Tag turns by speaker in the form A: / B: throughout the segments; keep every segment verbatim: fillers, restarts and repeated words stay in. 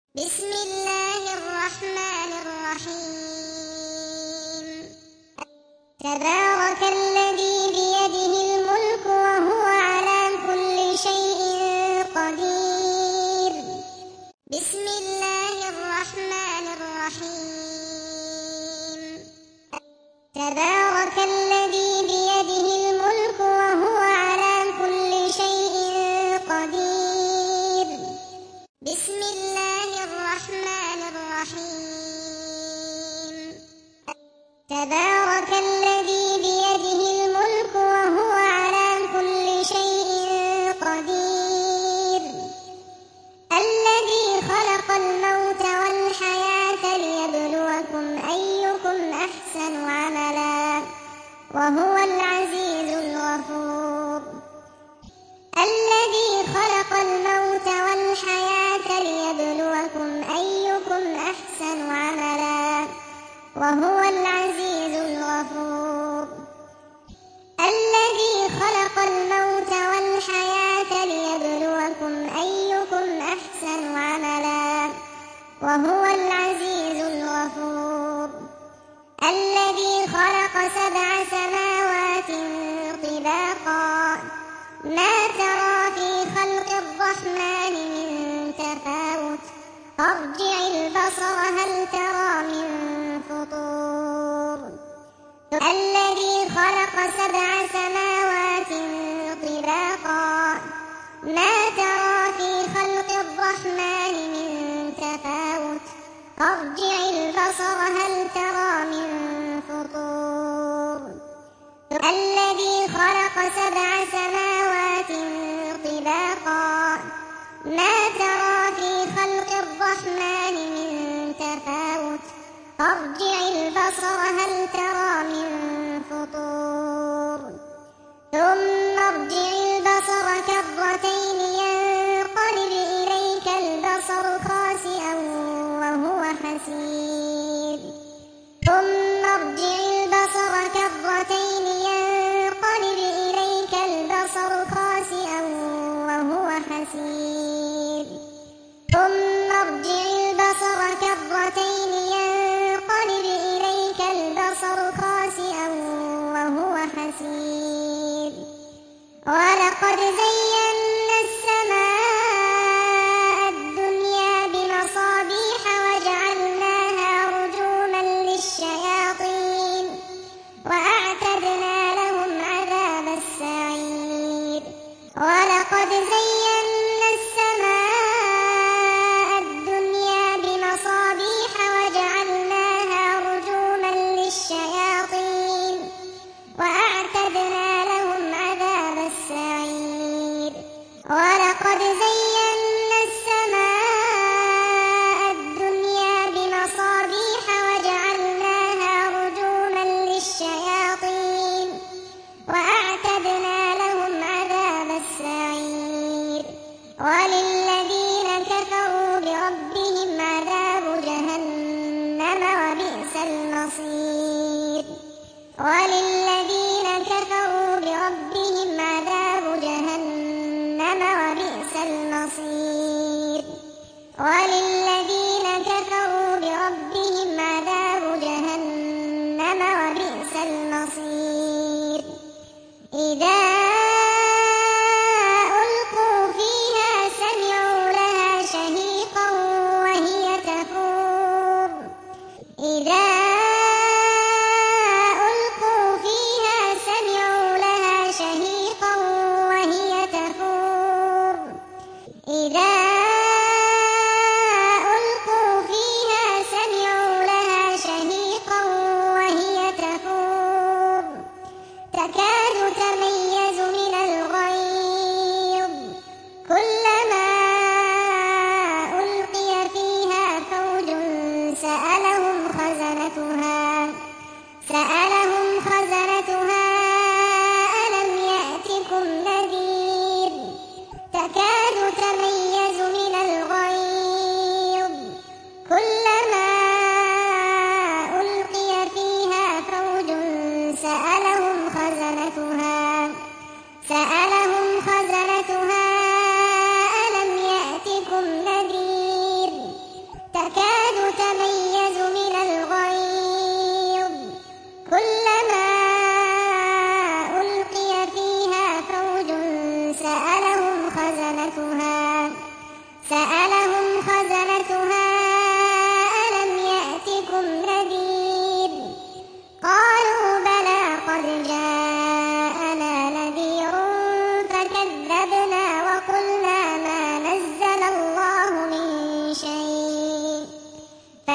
A: بسم الله الرحمن الرحيم. تبارك الذي بيده الملك وهو على كل شيء قدير. بسم الله الرحمن الرحيم. تبارك الذي بيده الملك وهو على كل شيء قدير. بسم الله الرحمن الرحيم. تبارك الذي بيده الملك وهو على كل شيء قدير. الذي خلق الموت والحياة ليبلوكم أيكم أحسن عملا وهو العزيز الغفور. الذي خلق الموت والحياة ليبلوكم أيكم أحسن عملا وهو العزيز الغفور. الذي خلق الموت والحياة ليبلوكم أيكم أحسن عملا وهو العزيز الغفور. الذي خلق سبع سماوات طباقا ما ترى في خلق الرحمن من تفاوت فارجع البصر هل ترى من فطور. الذي خلق سبع سماوات طباقا ما ترى في خلق الرحمن من تفاوت فارجع البصر هل ترى من فطور. الذي خلق سبع سماوات طباقا ما ترى في خلق الرحمن من تفاوت فارجع البصر هل ترى من فطور. ثم ارجع البصر كرتين ينقلب إليك البصر خاسئا وهو حسير. ثم ارجع البصر كرتين ينقلب إليك البصر خاسئا وهو حسير. ثم ارجع البصر كرتين ينقلب إليك البصر خاسئا وهو حسير. ولقد زينا السماء الدنيا بمصابيح وجعلناها رجوما للشياطين وأعتدنا لهم عذاب السعير. ولقد زينا السماء الدنيا بمصابيح وجعلناها رجوما للشياطين وأعتدنا لهم عذاب السعير. ولقد زينا السماء الدنيا بمصابيح وجعلناها رجوما للشياطين وأعتدنا لهم عذاب السعير. وللذين كفروا بربهم عذاب جهنم وبئس المصير. وللذين كفروا بربهم عذاب جهنم وبئس المصير. وللذين كفروا بربهم عذاب جهنم وبئس المصير. إذا ألقوا فيها سمعوا لها شهيقا وهي تفور. إذا ألقوا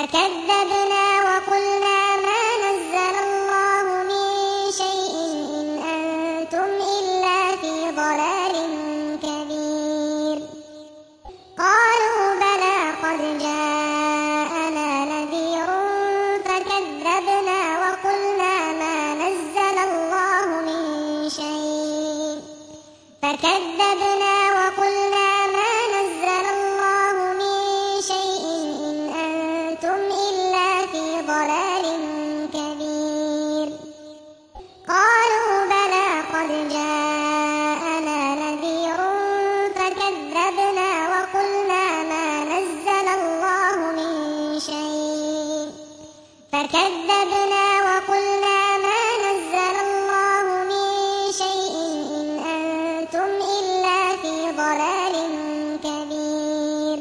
A: فكذبنا وقلنا ما نزل الله من شيء إن أنتم إلا في ضلال كبير. قالوا بلى قد جاءنا نذير فكذبنا وقلنا ما نزل الله من شيء فكذبنا وقلنا ما نزل الله من شيء إن أنتم إلا في ضلال كبير. قالوا بلى قد جاءنا نذير فكذبنا وقلنا ما نزل الله من شيء فكذبنا وقلنا ما نزل الله من شيء إن أنتم إلا في ضلال كبير.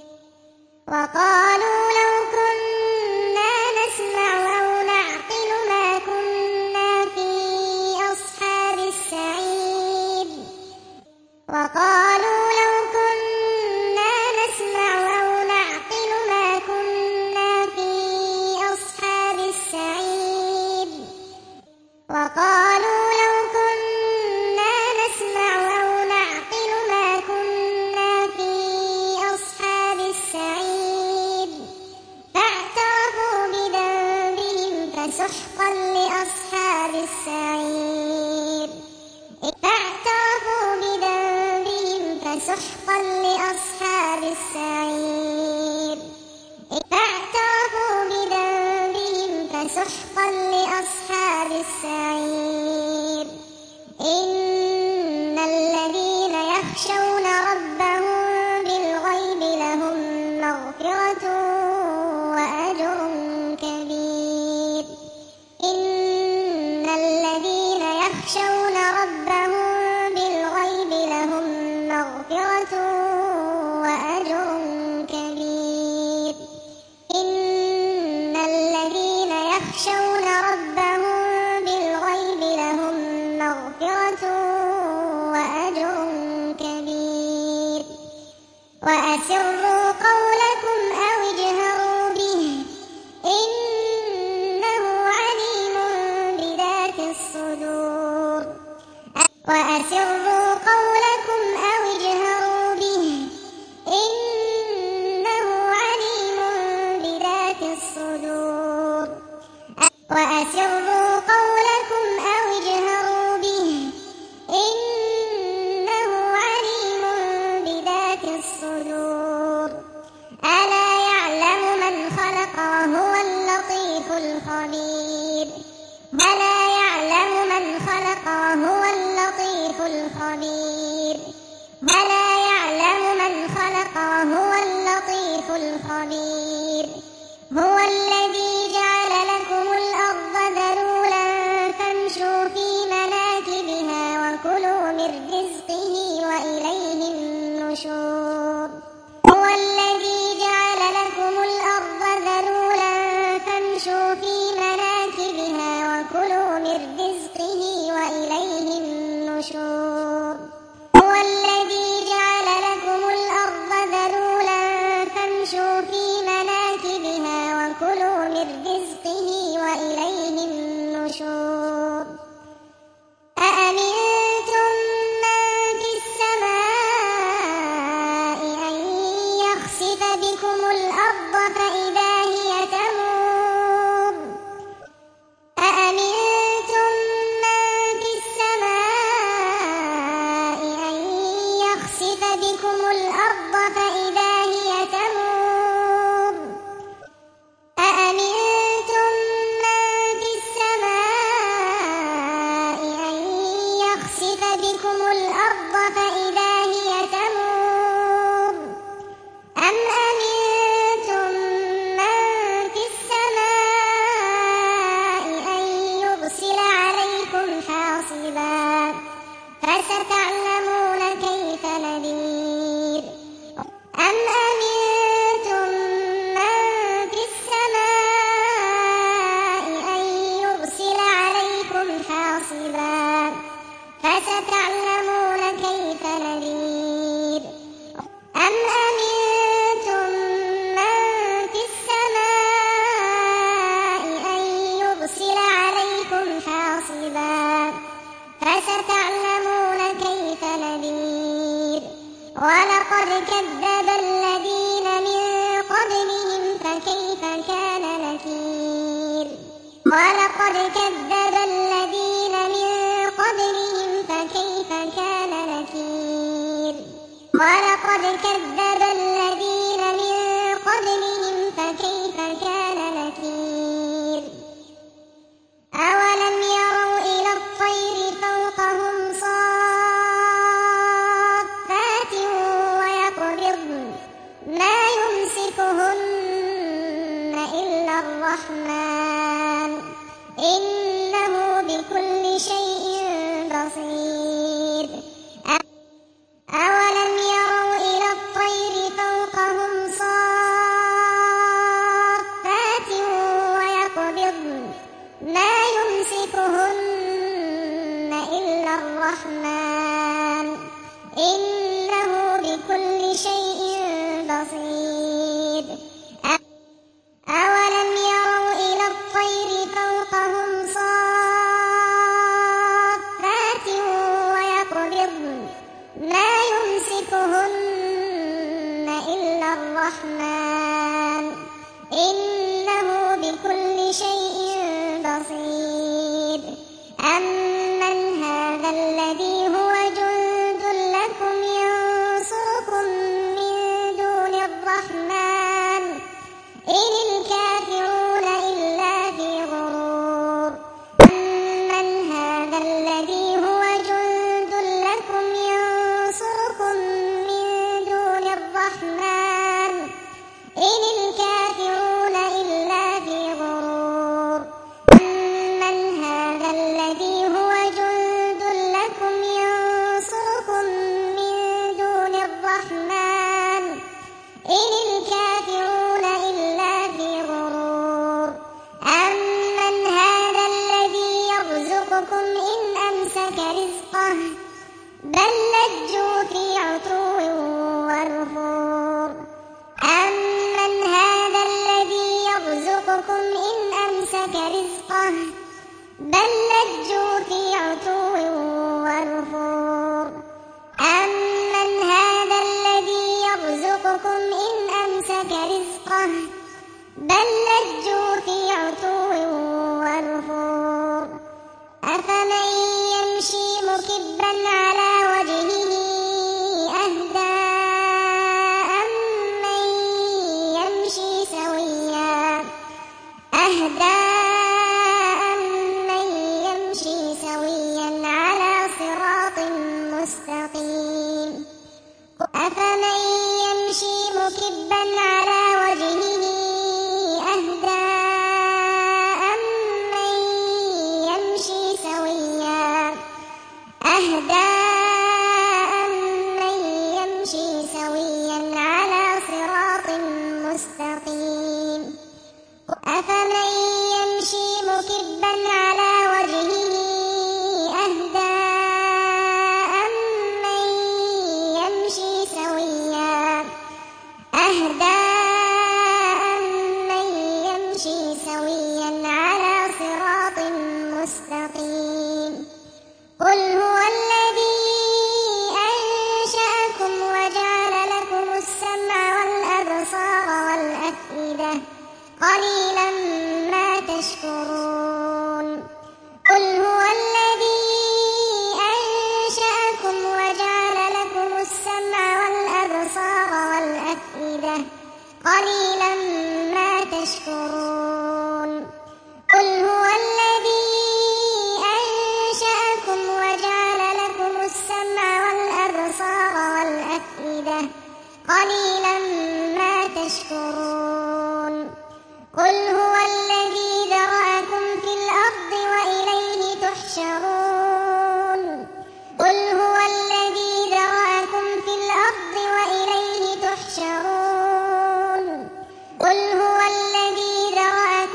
A: وقالوا لو كنا نسمع أو نعقل ما كنا في أصحاب السعير. وقالوا لو كنا نسمع أو نعقل ما كنا في أصحاب السعير. وقالوا لو كنا نسمع أو نعقل ما كنا في أصحاب السعير فاعترفوا بذنبهم فسحقا لأصحاب السعير. فاعترفوا بذنبهم فسحقا لأصحاب السعير. فاعترفوا بذنبهم فسحقا لأصحاب السعير. إن الذين يخشون ربهم بالغيب لهم مغفرة وأجر كبير. إن الذين يخشون ربهم بالغيب لهم مغفرة وأجر كبير. إن الذين يخشون ربهم بالغيب لهم مغفرة وأجر كبير. وأسروا قولكم أو اجهروا به إنه عليم بذات الصدور. وأسروا قولكم أو اجهروا به إنه عليم بذات الصدور. وأسروا قولكم أو اجهروا به إنه عليم بذات الصدور. ألا يعلم من خلق وهو اللطيف الخبير. ألا يعلم من خلق وهو اللطيف الخبير. ألا يعلم من خلق وهو اللطيف الخبير. هو الذي جعل لكم الأرض ذلولا فامشوا في مناكبها وكلوا من رزقه وإليه النشور. هو الذي جعل لكم الأرض ذلولا فامشوا في مناكبها وكلوا من رزقه وإليه النشور. هو الذي جعل لكم الأرض ذلولا فامشوا في مناكبها وكلوا من رزقه وإليه النشور. أأمنتم من في السماء أن يخسف بكم الأرض فإذا هي تمور. أأمنتم من في السماء أن يخسف بكم الأرض فإذا هي تمور. أأمنتم من في السماء أن يخسف بكم الأرض فإذا هي تمور. أم أمنتم ولقد كذب الذين من قبلهم فكيف كان نكير ولقد كذب الذين من قبلهم فكيف كان نكير أولم يروا إلى الطير فوقهم صافات ويقبضن ما يمسكهن إلا الرحمن إنه بكل شيء بصير أولم يروا إلى الطير فوقهم صافات ويقبضن ما يمسكهن إلا الرحمن إنه بكل شيء بصير أولم يروا إلى الطير فوقهم صافات ويقبضن ما يمسكهن إلا الرحمن إنه بكل شيء بصير أمن هذا الذي هو جند لكم ينصركم من دون الرحمن إن الكافرون إلا في غرور أمن هذا الذي هو جند لكم ينصركم من دون الرحمن إن الكافرون إلا في غرور أمن هذا الذي هو جند لكم ينصركم من دون الرحمن إن الكافرون إلا في غرور أمن هذا الذي يرزقكم إن أمسك رزقه بل لجوا في عتو ونفور أمن هذا الذي يرزقكم إن أمسك رزقه بل لجوا في عتو ونفور أمن هذا الذي يرزقكم إن أمسك رزقه بل لجوا في عتو ونفور أفمن يمشي مكبا على وجهه أهدى أمن يمشي سويا أهدى أمن يمشي سويا على صراط مستقيم أفمن يمشي مكبا على وجهه أهدى أمن يمشي سويا أهدى أمن يمشي سويا على صراط مستقيم أفمن يمشي مكبا على وجهه أهدى أمن يمشي سويا أهدى أمن يمشي سويا على صراط مستقيم قل هو الذي أنشأكم وجعل لكم السمع والأبصار والأفئدة قليلا ما تشكرون قل هو الذي أنشأكم وجعل لكم السمع والأبصار والأفئدة قليلا ما تشكرون قل هو الذي أنشأكم وجعل لكم السمع والأبصار والأفئدة قليلا ما تشكرون قل هو الذي ذرأكم في الأرض وإليه تحشرون قل هو الذي ذرأكم في الأرض وإليه تحشرون قل هو الذي ذرأكم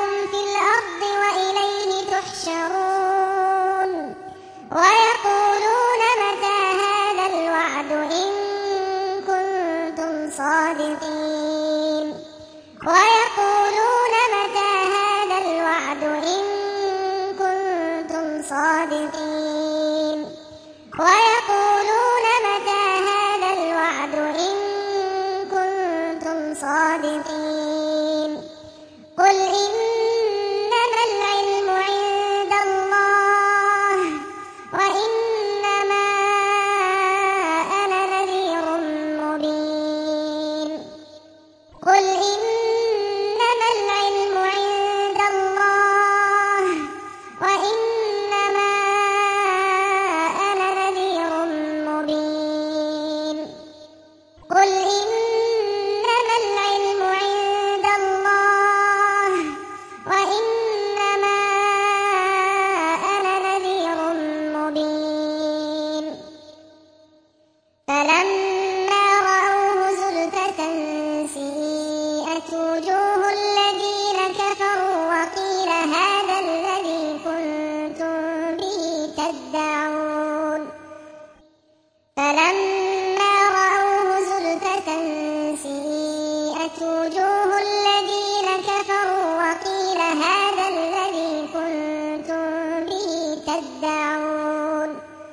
A: وجوه الذين كفروا وقيل هذا الذي كنتم به تدعون فلما رأوه زلفة سيئت وجوه الذين كفروا وقيل هذا الذي كنتم به تدعون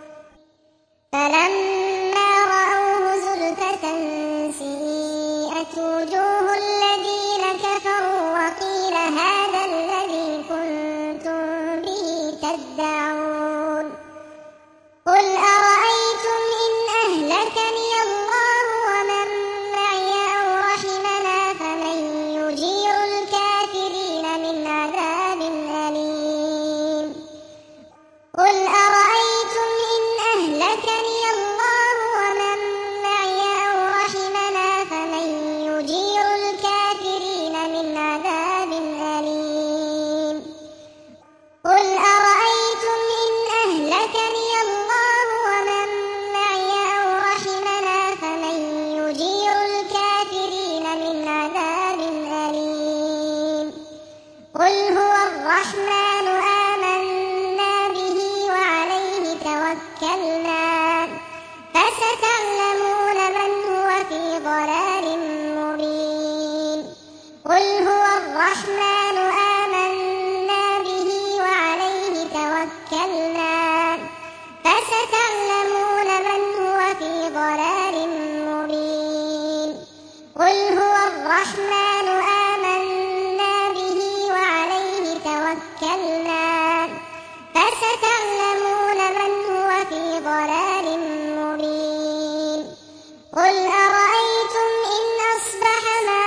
A: فلما رأوه زلفة سيئت وجوه الذين كفروا وقيل هذا الذي كنتم به تدعون قل أرأيتم إن أهلكني الله ومن معي أو رحمنا فمن يجير الكافرين من عذاب أليم قل أرأيتم إن أهلكني الله ومن معي أو رحمنا فمن يجير الكافرين من عذاب أليم قل أرأيتم إن أهلكني الله ومن معي أو رحمنا فمن يجير الكافرين من عذاب أليم قل هو الرحمن آمنا به وعليه توكلنا فستعلمون من هو في ضلال مبين قل هو الرحمن آمنا به وعليه توكلنا فستعلمون من هو في ضلال مبين قل هو الرحمن آمنا به وعليه توكلنا فستعلمون من هو في ضلال مبين قل أرأيتم إن أصبح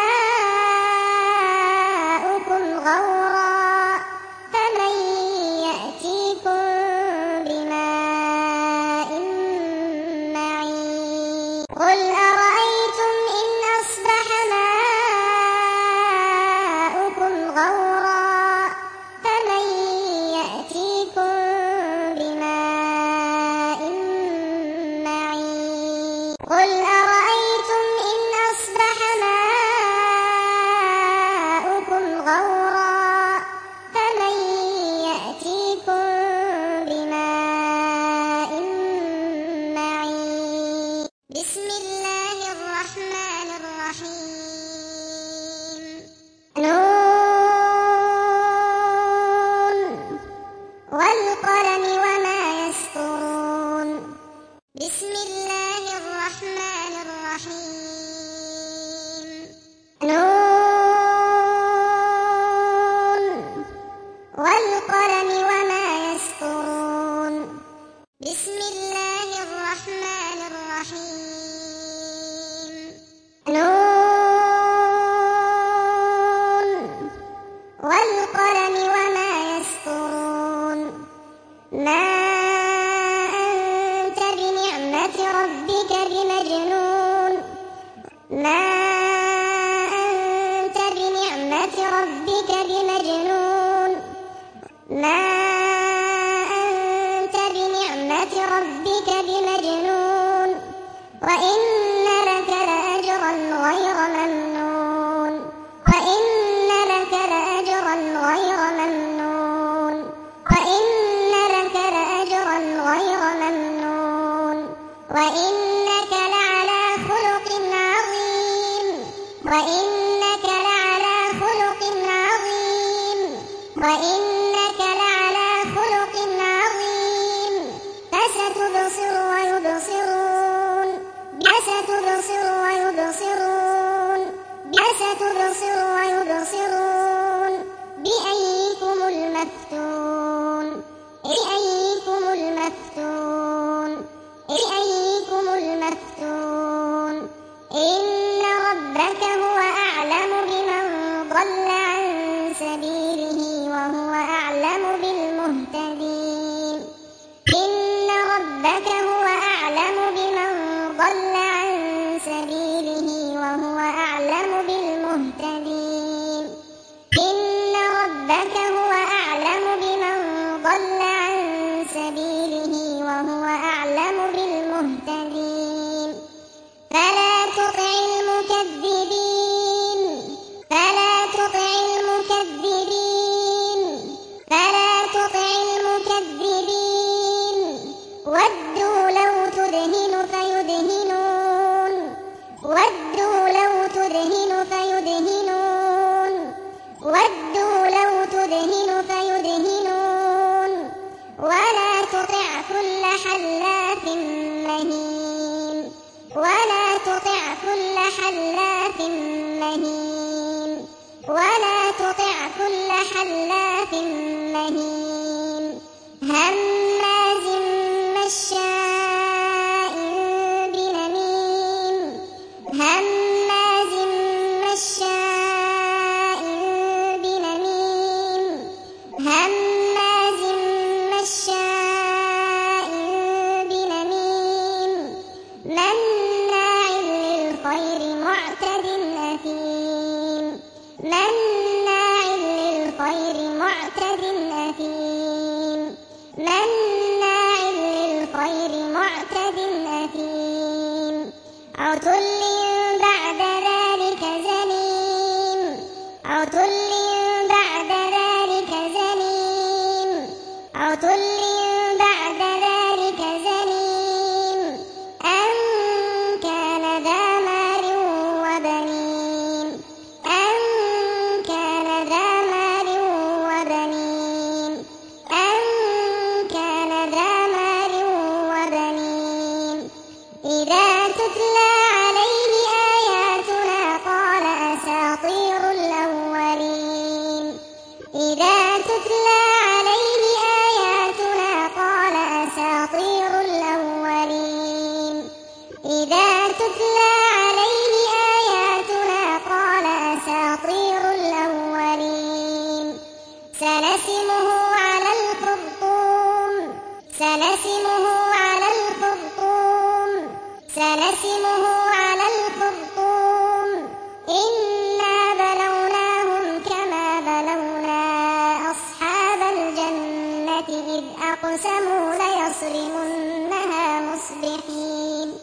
A: ماؤكم غورا فمن يأتيكم بماء معين قل أرأيتم إن أصبح ماؤكم غورا فمن يأتيكم بماء معين قل أرأيتم إن أصبح ماؤكم غورا فمن يأتيكم بماء معين بسم الله الرحمن الرحيم نون والقلم وما يسطرون بسم الله الرحمن الرحيم نون والقلم وما يسطرون بسم الله الرحمن الرحيم نون والقلم وما يسطرون ما أنت بنعمة ربك بمجنون ما أنت بنعمة ربك بمجنون ما أنت بنعمة ربك بمجنون وإن لك لأجرا غير ممنون وإن لك لأجرا غير ممنون وإن لك لأجرا غير ممنون وإنك لعلى خلق عظيم وإنك لعلى خلق عظيم وإنك لعلى خلق عظيم فستبصر ويبصرون فستبصر ويبصرون فستبصر ويبصرون بأيكم المفتون بأيكم المفتون بأيكم المفتون إن ربك هو أعلم بمن ضل عن سبيله وهو أعلم بالمهتدين إن ربك هو أعلم بمن ضل عن سبيله وهو أعلم بالمهتدين إن ربك هو أعلم بمن ضل عن سبيله وهو أعلم بالمهتدين فلا تطع المكذبين فلا حلاف مهين هماز مشاء بنميم هماز مشاء بنميم هماز مشاء بنميم مناع للخير معتد أثيم مناع للخير معتد أثيم مناع للخير معتد أثيم عتل بعد ذلك زنيم عتل بعد ذلك زنيم عتل بعد ذلك زنيم أن كان ذا مال وبنين أن كان ذا مال وبنين أن كان ذا مال وبنين إذا تتلى عليه آياتنا قال أساطير الأولين إذا تتلى عليه آياتنا قال أساطير الأولين إذا تتلى عليه آياتنا قال أساطير الأولين سنسمه على الخرطوم سنسمه على الخرطوم سنسمه على الخرطوم إنا بلوناهم كما بلونا أصحاب الجنة إذ أقسموا ليصرمنها مصبحين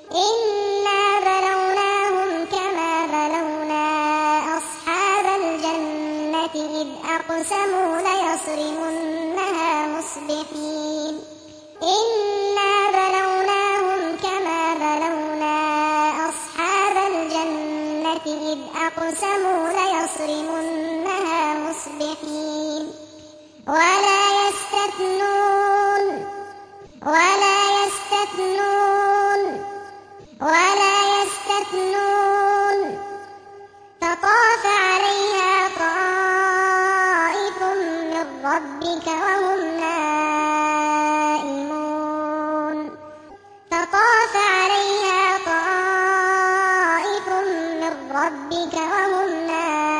A: إنا بلوناهم كما بلونا أصحاب الجنة إذ أقسموا ليصرمنها مصبحين إنا بلوناهم كما بلونا أصحاب الجنة إذ أقسموا ليصرمنها مصبحين ولا يستثنون ولا يستثنون ولا يستثنون فطاف عليها طائف من ربك وهم نائمون فطاف عليها طائف من ربك وهم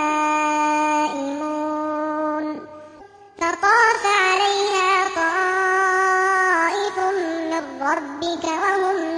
A: نائمون فطاف عليها طائف من ربك وهم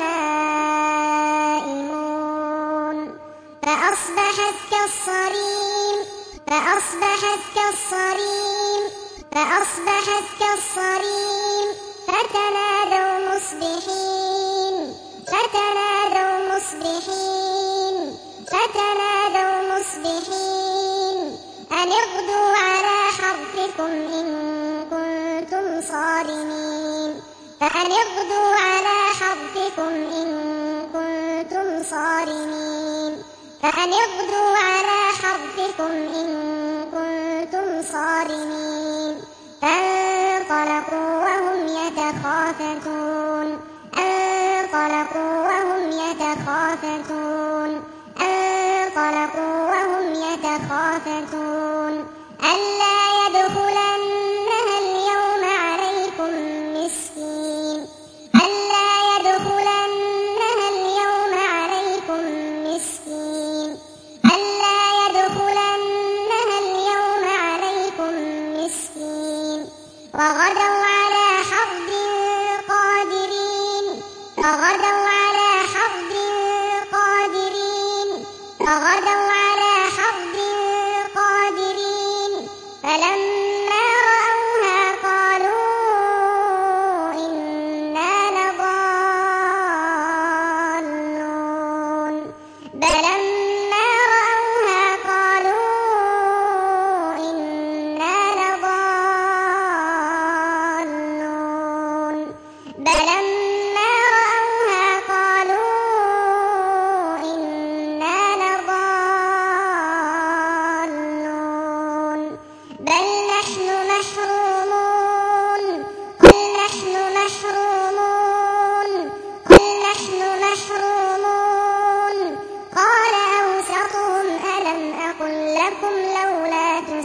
A: نائمون فأصبحت كالصريم فأصبحت كالصريم فأصبحت كالصريم فتنادوا مصبحين فتنادوا مصبحين فتنادوا مصبحين أن اغدوا على حرثكم إن كنتم صارمين فأن اغدوا على حرثكم إن كنتم صارمين فأن اغدوا على حرثكم إن كنتم صارمين فانطلقوا وهم يتخافتون انطلقوا وهم يتخافتون انطلقوا وهم يتخافتون ألا يدخلنها اليوم عليكم مسكين ألا يدخلنها اليوم عليكم مسكين ألا يدخلنها اليوم عليكم مسكين وغدوا على حرد قادرين وغدوا على حرد قادرين وغدوا على حرد قادرين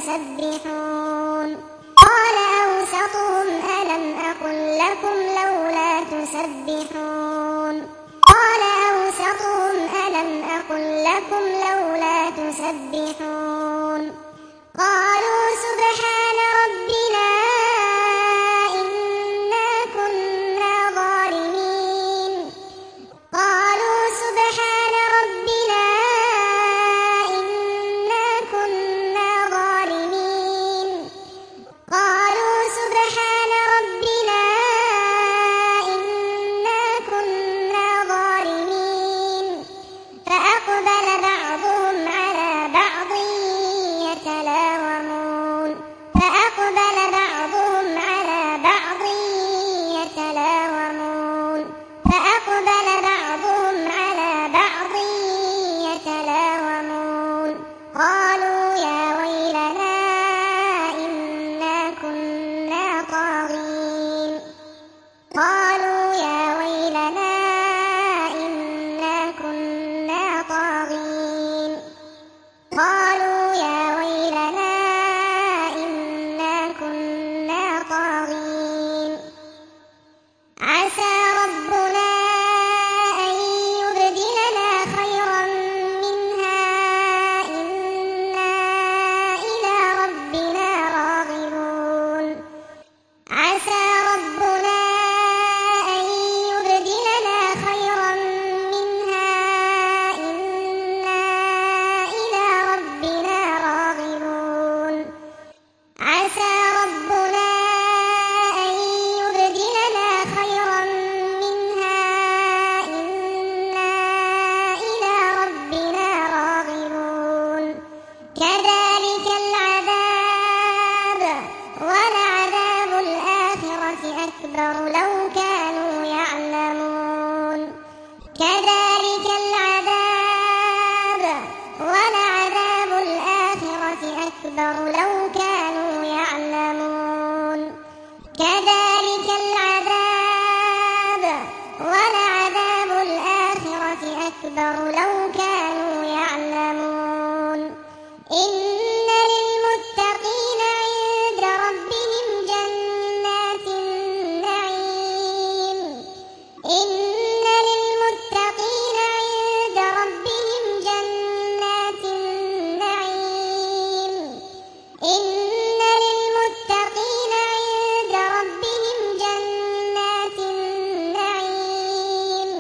A: تسبحون قال أوسطهم ألم أقل لكم لولا تسبحون قال أوسطهم ألم أقل لكم لولا تسبحون قالوا سبحان ربنا إنا كنا ظالمين قالوا سبحان ربنا إنا كنا ظالمين قالوا سبحان ربنا إنا كنا ظالمين فأقبل بعضهم على بعض يتلاومون فأقبل بعضهم على بعض يتلاومون فأقبل بعضهم على بعض يتلاومون قالوا يا ويلنا إنا كنا طاغين قالوا يا ويلنا إنا كنا طاغين قالوا يا ويلنا إنا كنا طاغين عسى ربنا أن يبدلنا خيرا منها إنا إلى ربنا راغبون عسى ربنا أن يبدلنا خيرا منها إنا إلى ربنا راغبون عسى ربنا أن يبدلنا خيرا منها إنا إلى ربنا راغبون كذلك العذاب ولعذاب الآخرة أكبر لو كانوا يعلمون كذلك العذاب ولعذاب الآخرة أكبر لو كانوا يعلمون كذلك العذاب ولعذاب الآخرة أكبر لو كانوا يعلمون إن للمتقين عند ربهم جنات النعيم إن للمتقين عند ربهم جنات النعيم إن للمتقين عند ربهم جنات النعيم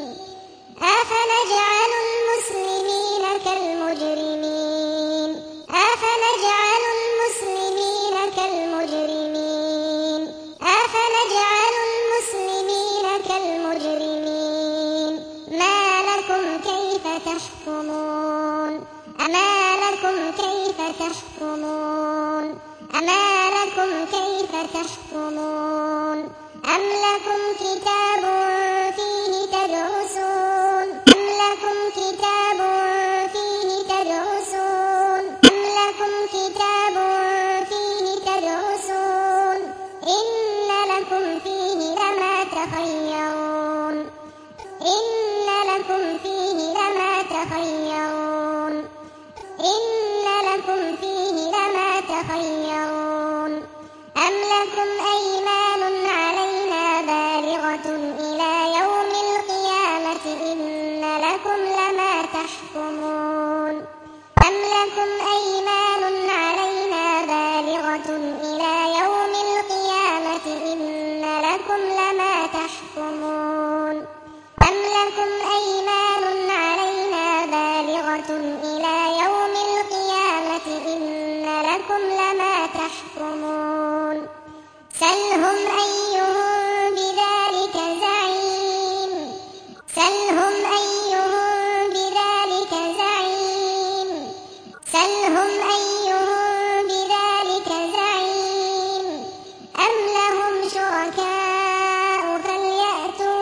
A: أفنجعل المسلمين كالمجرمين أفنجعل المسلمين كالمجرمين أفنجعل المسلمين كالمجرمين ما لكم كيف تحكمون أما لكم كيف تحكمون أما لكم كيف تحكمون أم لكم كتاب فيه تدرسون أم لكم كتاب فيه تدرسون أم لكم كتاب فيه تدرسون إن لكم فيه لما تخيرون إن لكم فيه لما تخيرون إن لكم فيه لما تخيرون أم لكم أيمان علينا بالغة إلى يوم القيامة إن لكم لما تحكمون أم لكم أيمان علينا بالغة إلى يوم القيامة إن لكم لما تحكمون أم لكم أيمان علينا بالغة إلى يوم القيامة إن لكم لما تحكمون سلهم أيهم بذلك زعيم سلهم أيهم بذلك زعيم سلهم أيهم بذلك زعيم أم لهم شركاء فليأتوا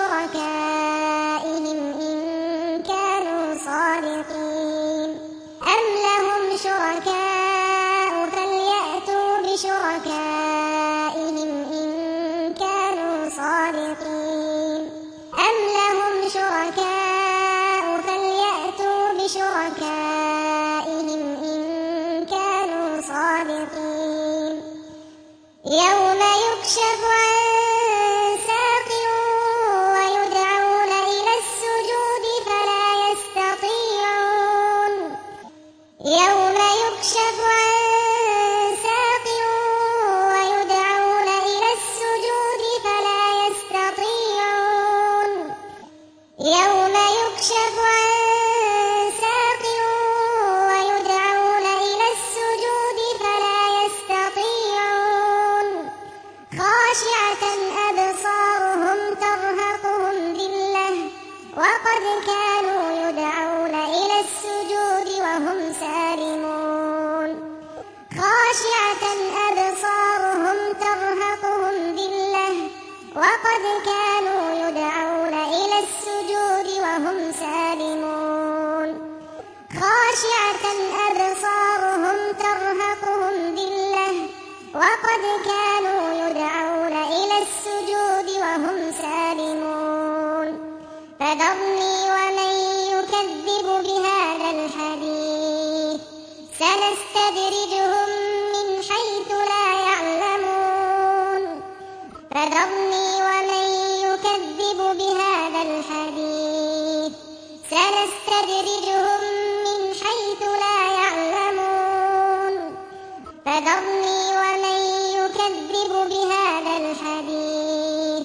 A: بشركائهم إن كانوا صادقين أم لهم شركاء فليأتوا بشركائهم إن كانوا صادقين أم لهم شركاء فليأتوا بشركائهم إن كانوا الصادقين يوم يكشف عن ساق ويدعون إلى السجود فلا يستطيعون يوم يكشف عن ساق ويدعون إلى السجود فلا يستطيعون يوم يكشف عن ساق ويدعون إلى السجود فلا يستطيعون خاشعة أبصارهم ترهقهم ذلة وقد كانوا يدعون إلى السجود وهم سالمون خاشعة أبصارهم ترهقهم ذلة وقد كانوا يدعون إلى السجود وهم سالمون خاشعة أبصارهم ترهقهم ذلة وقد كانوا يدعون إلى السجود وهم سالمون فذرني ومن يكذب بهذا الحديث سنستدرجهم من حيث لا يعلمون فذرني ومن يكذب بهذا الحديث سنستدرجهم من حيث لا يعلمون فذرني ومن يكذب بهذا الحديث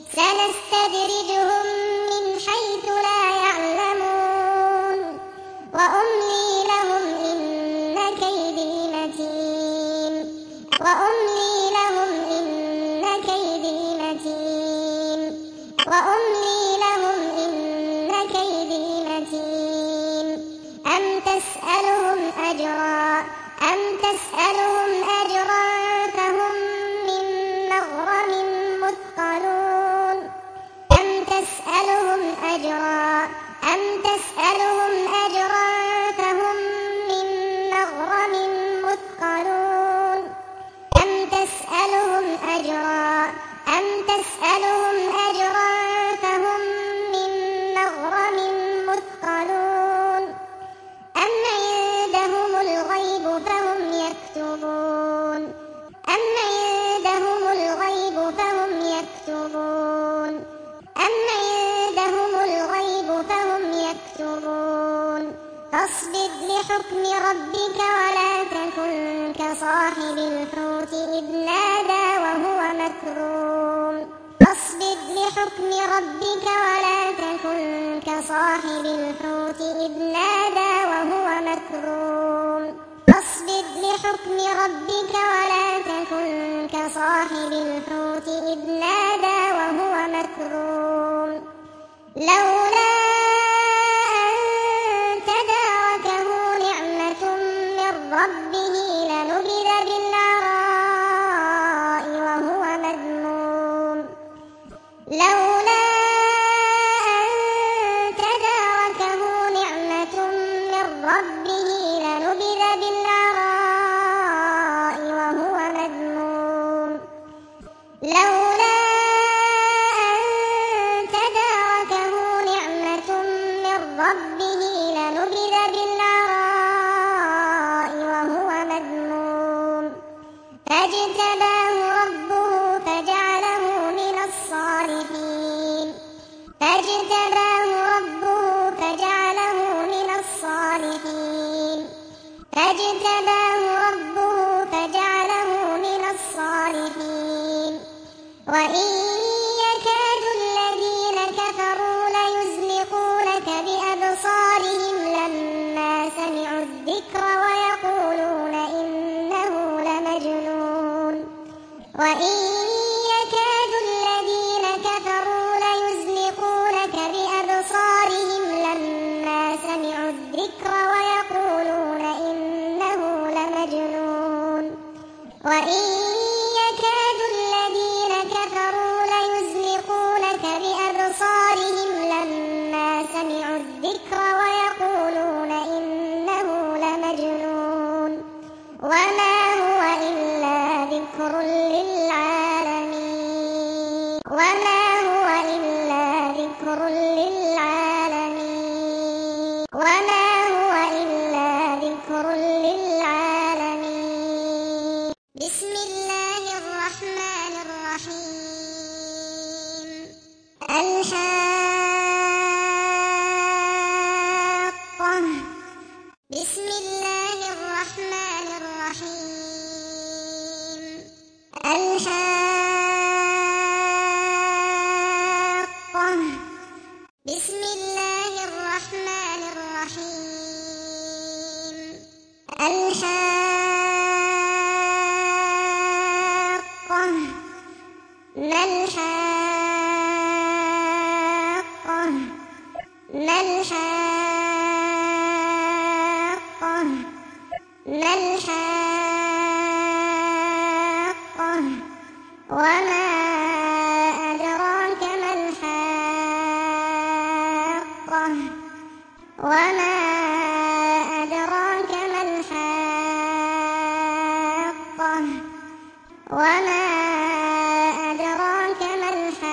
A: سنستدرجهم من حيث لا يعلمون وأملي لهم إن كيدي متين وأملي لهم إن كيدي متين وأملي لهم إن كيدي متين أم تسألهم أجرا أم تسألهم أجرا فهم من مغرم مثقلون أم تسألهم أجرا أم تسألهم أجرا فهم من مغرم مثقلون أم تسألهم أجرا أم تسألهم أجرا فهم من مغرم مثقلون أم عندهم الغيب فهم يكتبون أم عندهم الغيب فهم يكتبون أم عندهم الغيب فهم يكتبون فاصبر لحكم ربك ولا تكن كصاحب الحوت إذ نادى وهو مكظوم فاصبر لحكم ربك ولا تكن كصاحب الحوت إذ نادى وهو مكظوم فاصبر لحكم ربك ولا تكن كصاحب الحوت إذ نادى وهو مكظوم لولا أن تداركه نعمة من ربه لنبذ بالعراء وهو مذموم لولا أن تداركه نعمة من ربه لنبذ بالعراء وهو مذموم لولا أن تداركه نعمة من ربه لنبذ بالعراء وهو مذموم فاجتباه ربه فجعله من الصالحين فاجتباه ربه فجعله من الصالحين فاجتباه ربه فجعله من الصالحين وإن يكاد الذين كفروا ليزلقونك بأبصارهم لما سمعوا الذكر ويقولون إنه لمجنون وإن يكاد الذين كفروا ليزلقونك بأبصارهم لما سمعوا الذكر ويقولون إنه لمجنون وإن يكاد الذين كفروا ليزلقونك بأبصارهم لما سمعوا الذكر ويقولون إنه لمجنون وما هو إلا ذكر للعالمين وما هو إلا ذكر للعالمين وما هو إلا ذكر للعالمين بسم الله الرحمن الرحيم الحاقة بسم الله الرحمن الرحيم الحاقة بسم الله الرحمن الرحيم الحاقة ما الحاقة ما الحاقة ما الحاقة وما أدراك ما الحاقة وما أدراك ما الحاقة وما أدراك ما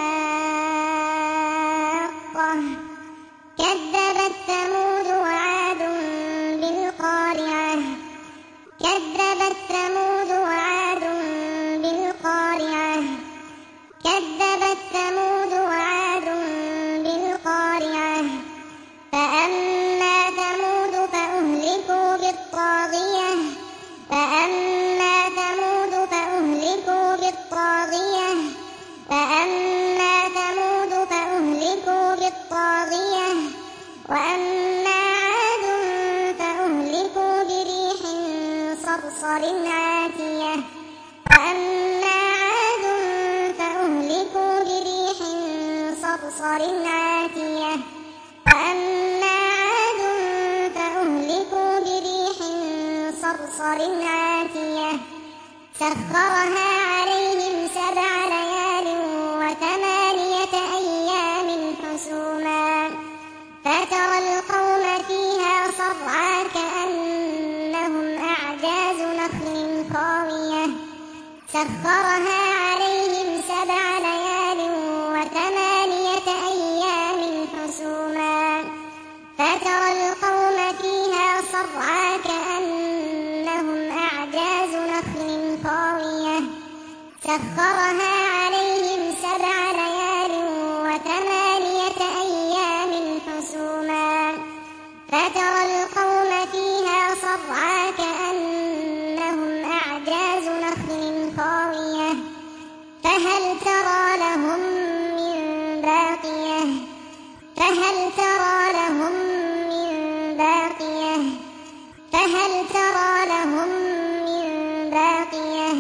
A: الحاقة كذبت ثمود وعاد بالقارعة كذبت ثمود وعاد بالقارعة كذبت ثمود وعاد بالقارعة فأما ثمود فأهلكوا بالطاغية فأما ثمود فأهلكوا بالطاغية فأما ثمود فأهلكوا بالطاغية وأما عاد فأهلكوا بريح صرصر عاتية وأما عاد فأهلكوا بريح صرصر عاتية وأما عاد فأهلكوا بريح صرصر عاتية سخرها عليهم سبع ليال وثمانية أيام حسوما فترى القوم فيها صرعى كأنهم أعجاز نخل خاوية سخرها عليهم سبع ليال وثمانية أيام حسوما فترى القوم فيها صرعى كأنهم أعجاز نخل خاوية سخرها عليهم سبع ليال وثمانية أيام حسوما فترى القوم فيها صرعى كأنهم أعجاز نخل خاوية فهل ترى لهم من باقية فهل ترى لهم من باقية فهل ترى لهم من باقية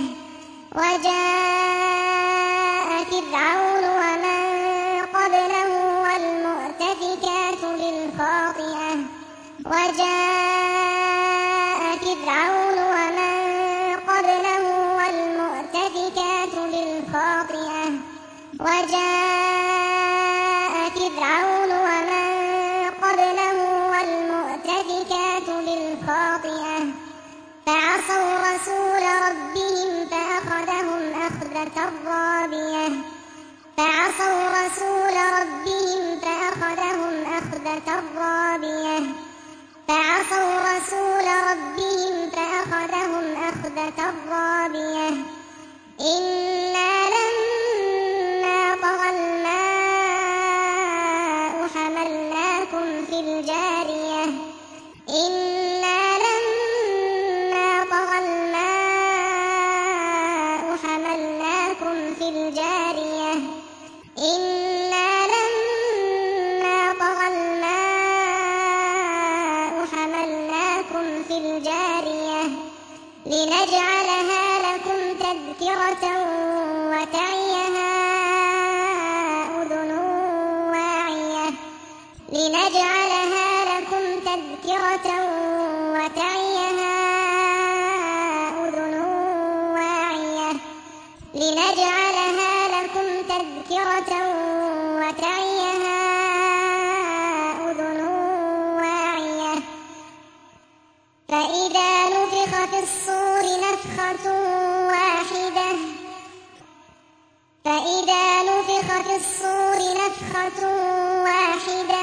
A: وجاء فرعون ومن قبله والمؤتفكات بالخاطئة وجاء فرعون ومن قبله والمؤتفكات بالخاطئة وجاء فرعون ومن قبله والمؤتفكات بالخاطئة فعصوا رسول ربهم فأخذهم أخذة رابية فعصوا رسول ربهم فأخذهم أخذة رابية فعصوا رسول ربهم فأخذهم أخذة رابية إنا لما طغى الماء حملناكم في الجارية إنا لما طغى الماء حملناكم في الجارية إنا لما طغى الماء حملناكم في الجارية لنجعلها لكم تذكرة وتعيها أذن واعية لنجعلها لكم تذكرة وتعيها أذن واعية لنجعلها لكم تذكرة وتعيها أذن واعية فإذا نفخ في الصور نفخة واحدة فإذا نفخ في الصور نفخة واحدة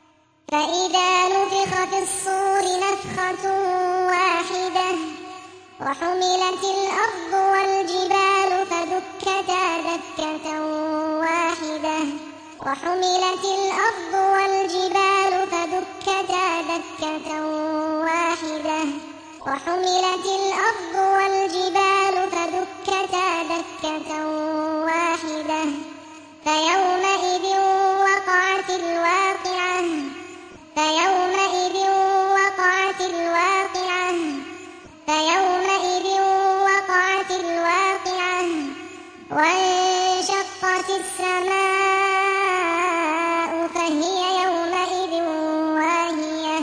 A: فإذا نفخ في الصور نفخة واحدة وحملت الأرض والجبال فدكتا دكة واحدة وحملت الأرض والجبال فدكتا دكة واحدة وحملت الأرض والجبال فدكتا دكة واحدة فيومئذ وقعت الواقعة فيومئذ وقعت الواقعة فيومئذ وقعت الواقعة وانشقت السماء فهي يومئذ واهية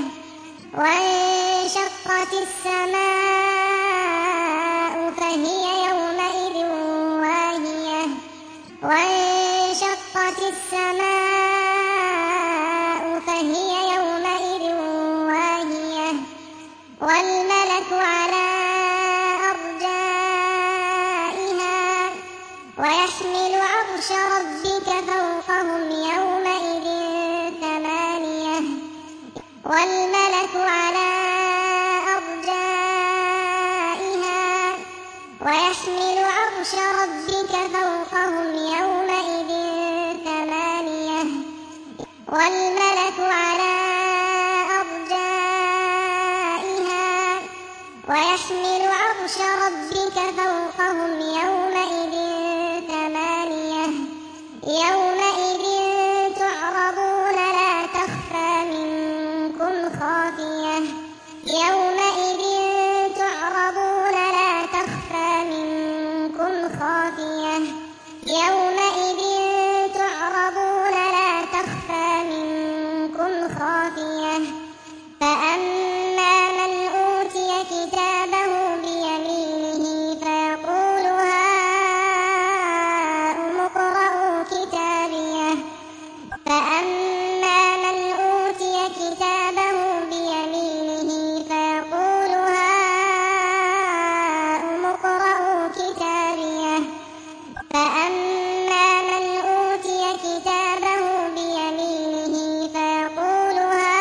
A: وانشقت السماء فهي يومئذ واهية وانشقت السماء فهي يومئذ واهية والملك على أرجائها ويحمل عرش ربك فوقهم يومئذ ثمانية والملك على أرجائها ويحمل عرش ربك فوقهم يومئذ ثمانية والملك على أرجائها ويحمل عرش ربك فوقهم يومئذ ثمانية يومئذ تعرضون لا تخفى منكم خافية يومئذ تعرضون لا تخفى منكم خافية يومئذ تعرضون لا تخفى منكم خافية فأما من أوتي كتابه بيمينه فيقول هاؤم اقرءوا كتابيه فأما من أوتي كتابه بيمينه فيقول هاؤم اقرءوا كتابيه فأما من أوتي كتابه بيمينه فيقول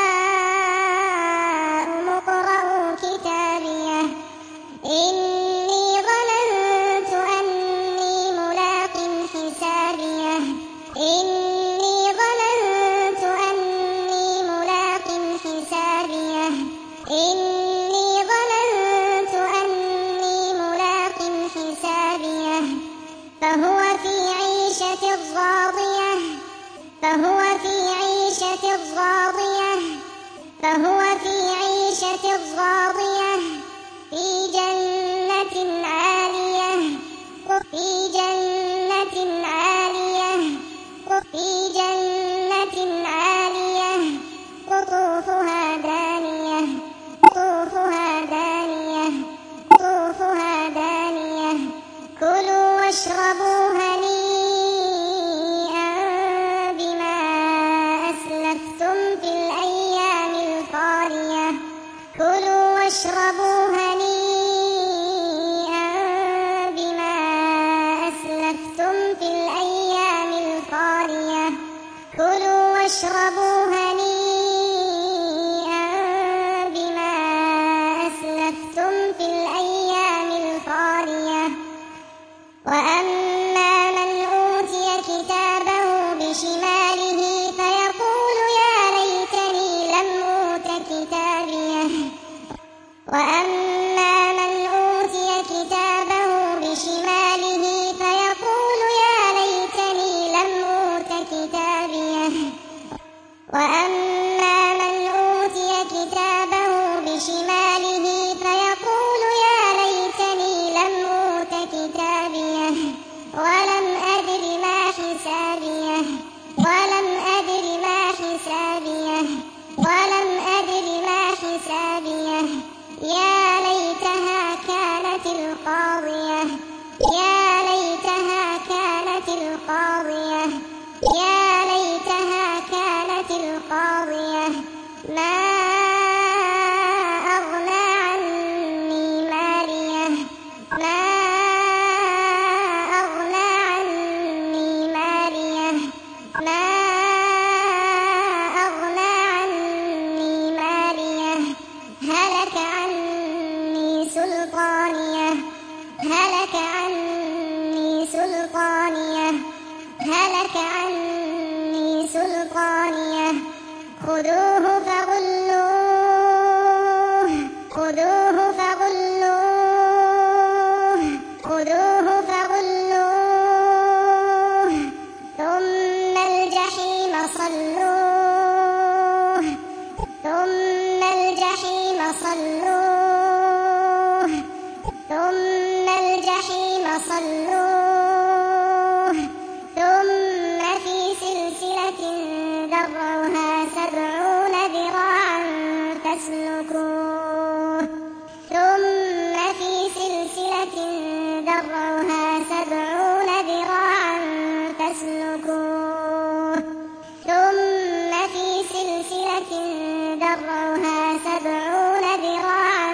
A: هاؤم اقرءوا كتابيه إني ظننت أني ملاق حسابيه إني ظننت أني ملاق حسابيه إني ظننت أني ملاق حسابيه فهو في عيشة راضية فهو في عيشة راضية فهو في عيشة راضية في جنة عالية في جنة عالية في جنة عالية قطوفها دانية قطوفها دانية قطوفها دانية كلوا واشربوا هنيئا بما أسلفتم في الأيام الخالية كلوا واشربوا هنيئا بما أسلفتم في الأيام الخالية كلوا واشربوا هنيئا بما أسلفتم في الأيام الخالية وأما من أوتي كتابه بشماله فيقول يا ليتني لم أوت كتابيه وأما من أوتي كتابه بشماله فيقول يا ليتني لم أوت كتابيه وأما من أوتي كتابه بشماله فيقول يا ليتني لم أوت كتابيه هلك عني سلطانيه هلك عني سلطانيه خذوه فغلوه خذوه فغلوه خذوه فغلوه ثم الجحيم صلوه ثم الجحيم صلوه ثم الجحيم صلوه ثم في سلسلة ذرعها سبعون ذراعا فاسلكوه ثم في سلسلة ذرعها سبعون ذراعا فاسلكوه ثم في سلسلة ذرعها سبعون ذراعا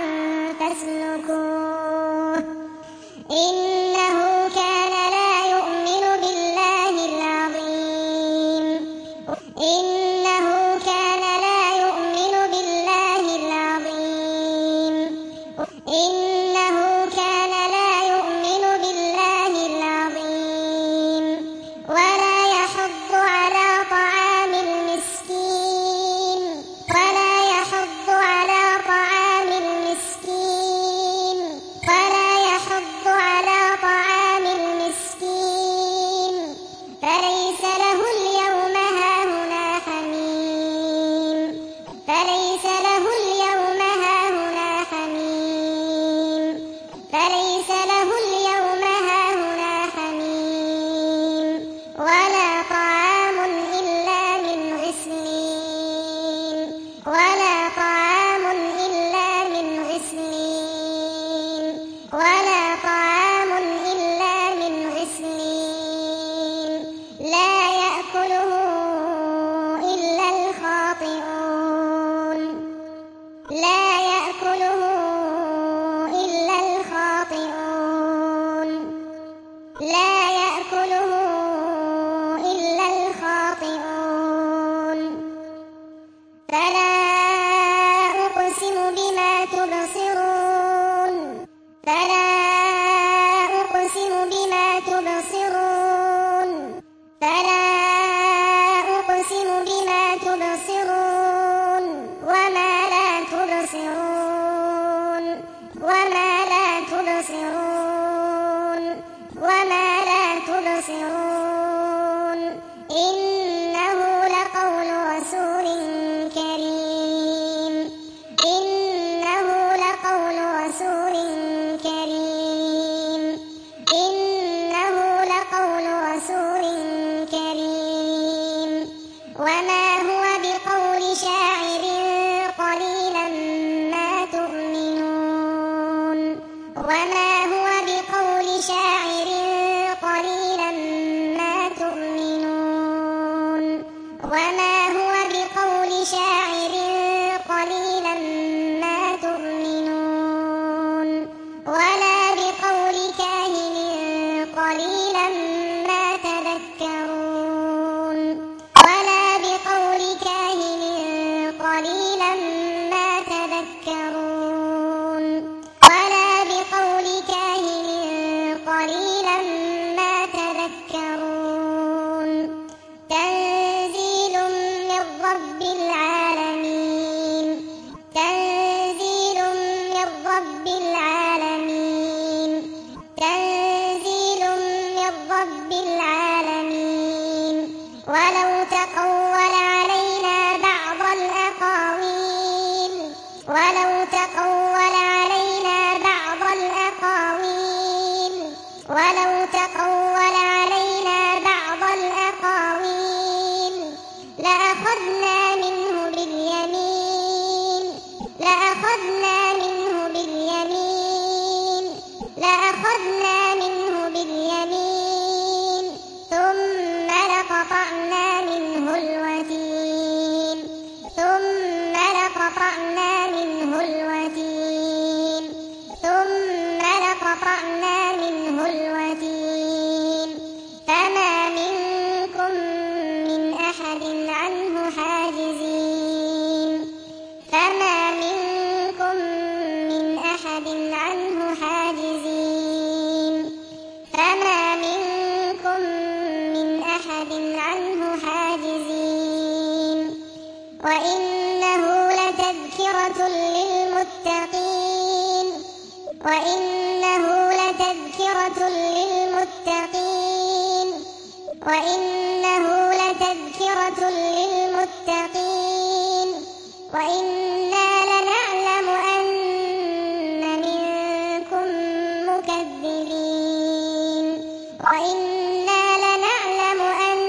A: فاسلكوه إنه كان لا يؤمن بالله العظيم إنه كان لا يؤمن بالله العظيم إنه كان لا يؤمن بالله العظيم ولا يحض على طعام المسكين ولا يحض على طعام المسكين ولا يحض على طعام المسكين فليس له اليوم هاهنا حميم فليس له اليوم هاهنا حميم فليس له اليوم هاهنا حميم ولا طعام إلا من غسلين ولا طعام إلا من غسلين ولا طعام إلا من غسلين لا يأكله إلا الخاطئون لا يأكله إلا الخاطئون لا يأكله إلا الخاطئون فلا أقسم بما تبصرون فلا أقسم بما تبصرون فلا أقسم بما تبصرون وما لا تبصرون وما لا تبصرون وما لا تبصرون إنه لقول رسول كريم إنه لقول رسول كريم إنه لقول رسول كريم وما هو بقول شاعر قليلا ما تؤمنون وما هو بقول شاعر قليلا ما تؤمنون وما هو بقول شاعر قليلا ما تؤمنون ولا بقول كاهن قليلا ما تذكرون ولا بقول كاهن قليلا ما تذكرون ولا بقول كاهن قليلا ما تذكرون تنزيل من رب العالمين تنزيل من رب العالمين تنزيل من رب العالمين ولو تقول علينا بعض الأقاويل ولو تقول علينا بعض الأقاويل ولو تقول علينا بعض الأقاويل لأخذنا منه باليمين لأخذنا منه باليمين لأخذنا منه باليمين ثم لقطعنا منه الوتين ثم لقطعنا منه الوتين ثم لقطعنا منه الوتين فما منكم من أحد عنه حاجزين فما منكم من أحد عنه حاجزين وإنه لتذكرة للمتقين وإنه لتذكرة للمتقين وإنه لتذكرة للمتقين وإنا لنعلم أن منكم مكذبين وإنا لنعلم أن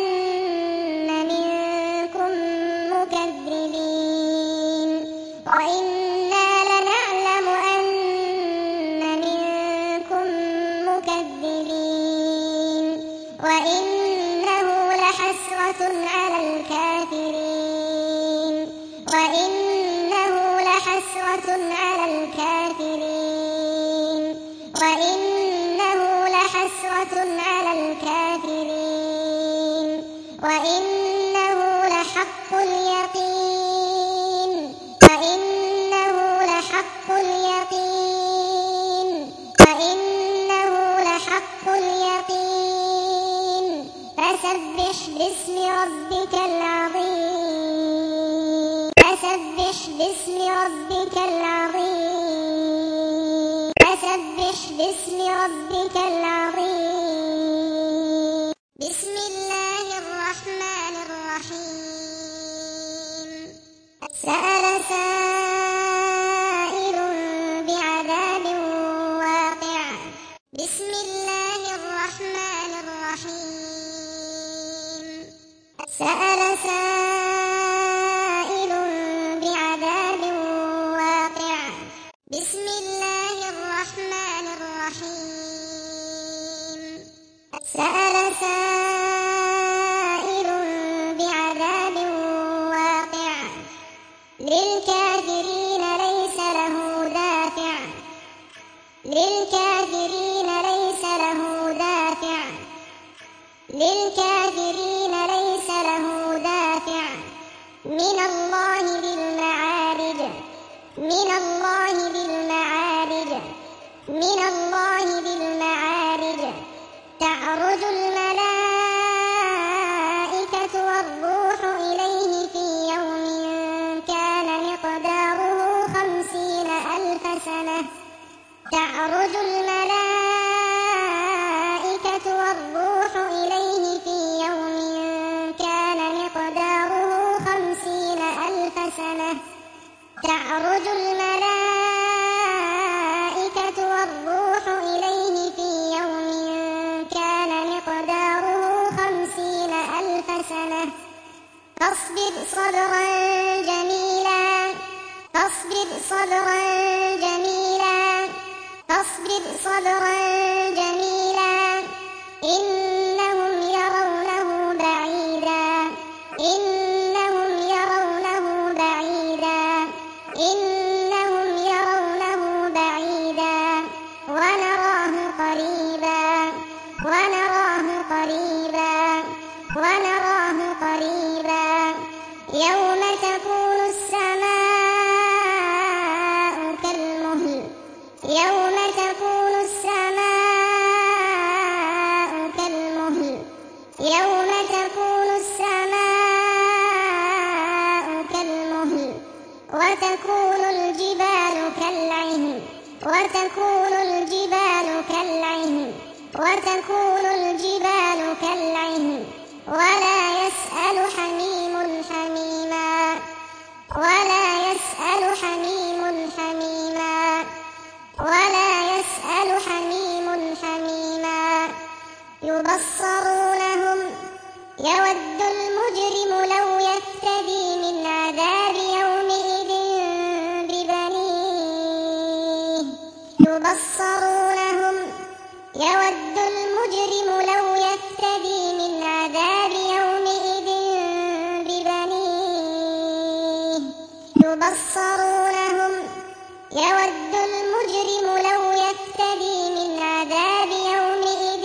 A: منكم مكذبين وإنا لنعلم أن منكم مكذبين وإنه لحسرة على الكافرين وإنه لحسرة على الكافرين وإنه لحسرة على الكافرين وإنه لحق اليقين وإنه لحق اليقين وإنه لحق اليقين فسبح باسم ربك العظيم فسبح باسم ربك العظيم فسبح باسم ربك العظيم بسم الله الرحمن الرحيم سأل سائل بعذاب واقع بسم الله الرحمن الرحيم سأل سائل بعذاب واقع بسم الله الرحمن الرحيم سأل سائل بعذاب واقع للكافرين ليس له دافع للكافرين ليس له دافع للكافرين ليس له دافع من الله ذي المعارج من الله ذي المعارج من الله ذي المعارج تعرج الملائكة والروح إليه في يوم كان مقداره خمسين ألف سنة تعرج الملائكة والروح إليه في يوم كان مقداره خمسين ألف سنة تعرج الملائكة والروح إليه في يوم كان مقداره خمسين ألف سنة فاصبر صبرا جميلا فاصبر صبرا جميلا فاصبر صبرا جميلا إنهم يرونه بعيدا إنهم يرونه بعيدا إنهم يرونه بعيدا ونراه قريبا ونراه قريبا ونراه قريبا يوم تكون السماء كالمهل يوم تكون السماء كالمهل يوم تكون السماء كالمهل وتكون الجبال كالعهن وتكون الجبال كالعهن وتكون الجبال كالعهن ولا يسأل حميم حميما ولا يسأل حميم حميما ولا يسأل حميم حميما يبصرونهم يود المجرم لو يفتدي من عذاب يومئذ ببنيه يبصرونهم يود المجرم لو يفتدي من عذاب يومئذ ببنيه يبصرونهم يود المجرم لو يفتدي من عذاب يومئذ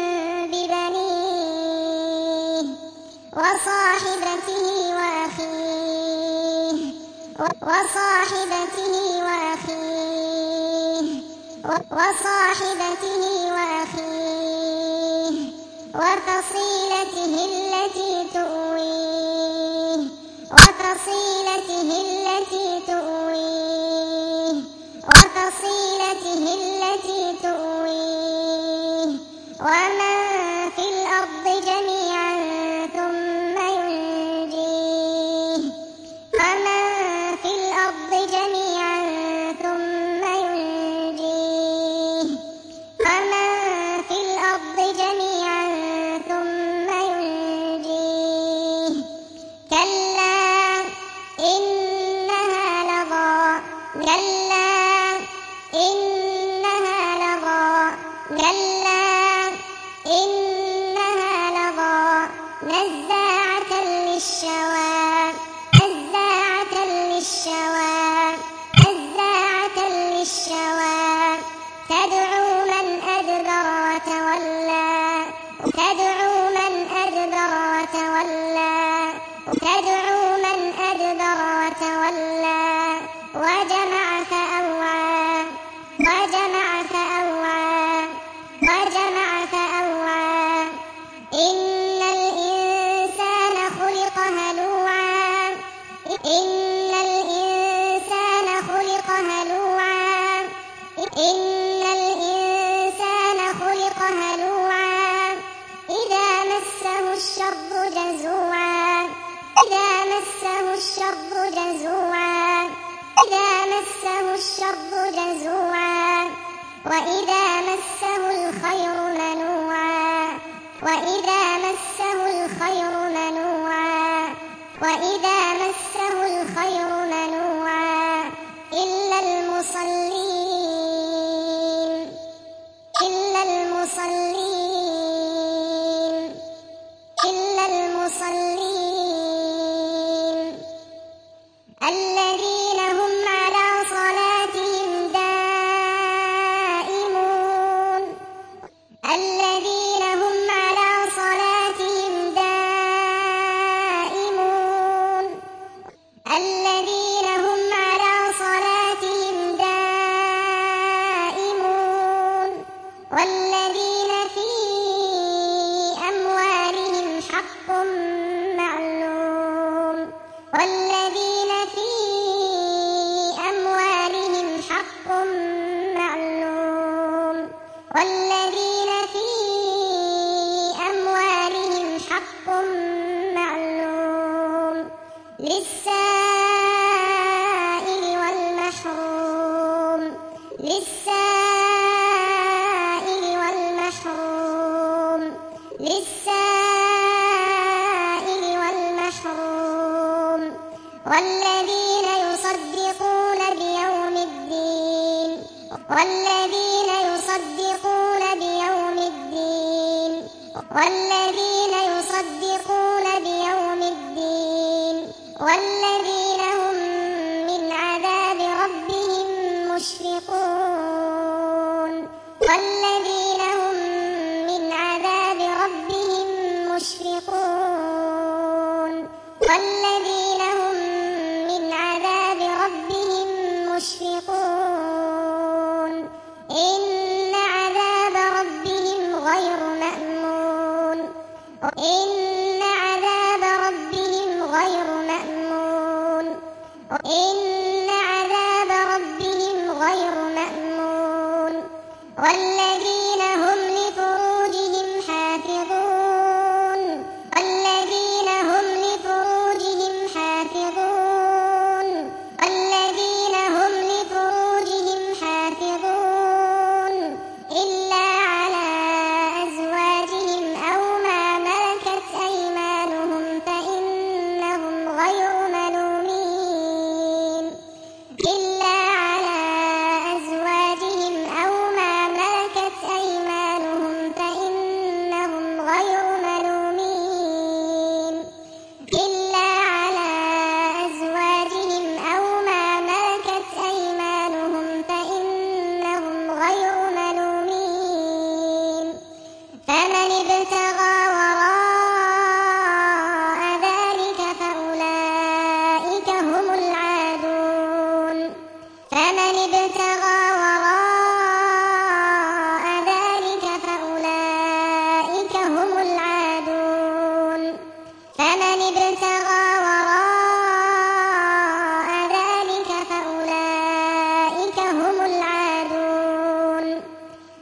A: ببنيه وصاحبته وأخيه وصاحبته وأخيه وصاحبته وأخيه وفصيلته التي تؤويه وفصيلته التي تؤويه وفصيلته التي تؤويه ومن في الأرض جميعا ثم ينجيه ومن في الأرض جميعا ثم ينجيه ومن في الأرض جميعا ثم ينجيه كلا إنها لظى كلا إنها لظى كلا إنها لظى نزاعة للشوى نزاعة للشوى نزاعة للشوى تدعو من أدبر وتولى تدعو من أدبر وتولى تدعو من أدبر وتولى وجمع فأوعى وجمع فأوعى وجمع فأوعى إن الإنسان خلق هلوعا إن الإنسان خلق هلوعا إن الإنسان خلق هلوعا إذا مسه الشر جزوعا إذا مسه الشر جزوعا إذا مسه الشر جزوعا وإذا مسه الخير منوعا وإذا مسه الخير منوعا وإذا مسه الخير منوعا إلا المصلين إلا المصلين إلا المصلين الذين هم على صلاتهم دائمون الذين هم على صلاتهم دائمون الذين هم على صلاتهم دائمون والذين في أموالهم حق معلوم والذين في أموالهم حق معلوم والذين في أموالهم حق معلوم للسائل والمحروم للسائل والمحروم للسائل والمحروم والذين يصدقون بيوم الدين والذين يصدقون بيوم الدين والذين يصدقون بيوم الدين والذين هم من عذاب ربهم مشفقون والذين هم من عذاب ربهم مشفقون والذين هم من عذاب ربهم مشفقون إن عذاب ربهم غير مأمون إن عذاب ربهم غير مأمون إن عذاب ربهم غير مأمون والذين هم لفروجهم حافظون والذين هم لفروجهم حافظون والذين هم لفروجهم حافظون إلا على أزواجهم أو ما ملكت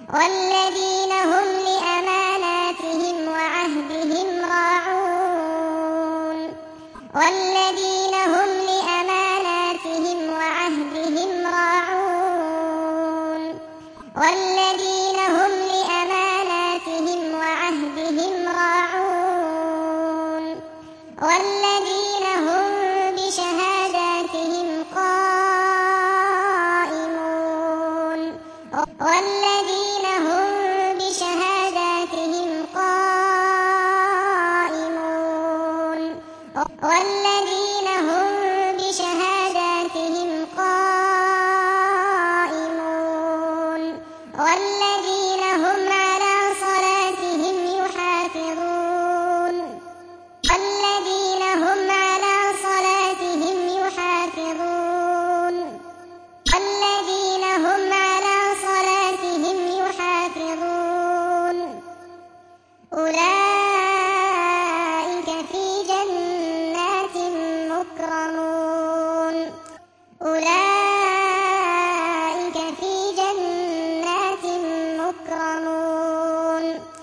A: والذين هم لأماناتهم وعهدهم راعون والذين هم لأماناتهم وعهدهم راعون والذين هم لأماناتهم وعهدهم راعون والذين هم بشهاداتهم قائمون والذين هم بشهاداتهم قائمون والذين هم بشهاداتهم قائمون والذين هم على صلاتهم يحافظون والذين هم على صلاتهم يحافظون والذين هم على صلاتهم يحافظون أولئك في جنات مكرمون أولئك في جنات مكرمون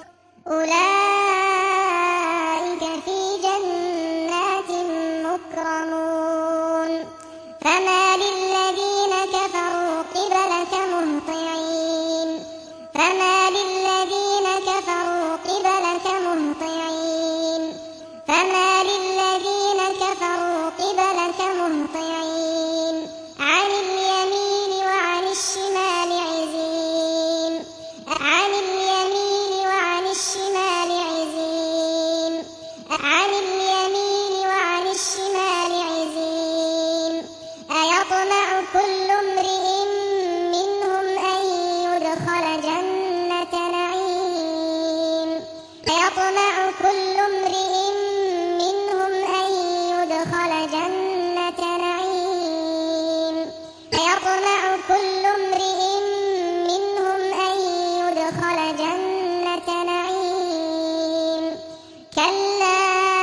A: أولئك في جنات مكرمون فما للذين كفروا قبلك مهطعين فما للذين كفروا قبلك مهطعين فما للذين كفروا قبلك مهطعين عن اليمين وعن الشمال عزين عن اليمين وعن الشمال عزين عن اليمين وعن الشمال عزين أيطمع كل امرئ منهم أن يدخل جنة نعيم أيطمع كل امرئ منهم أن يدخل جنة نعيم أيطمع كل امرئ منهم أن يدخل جنة نعيم كلا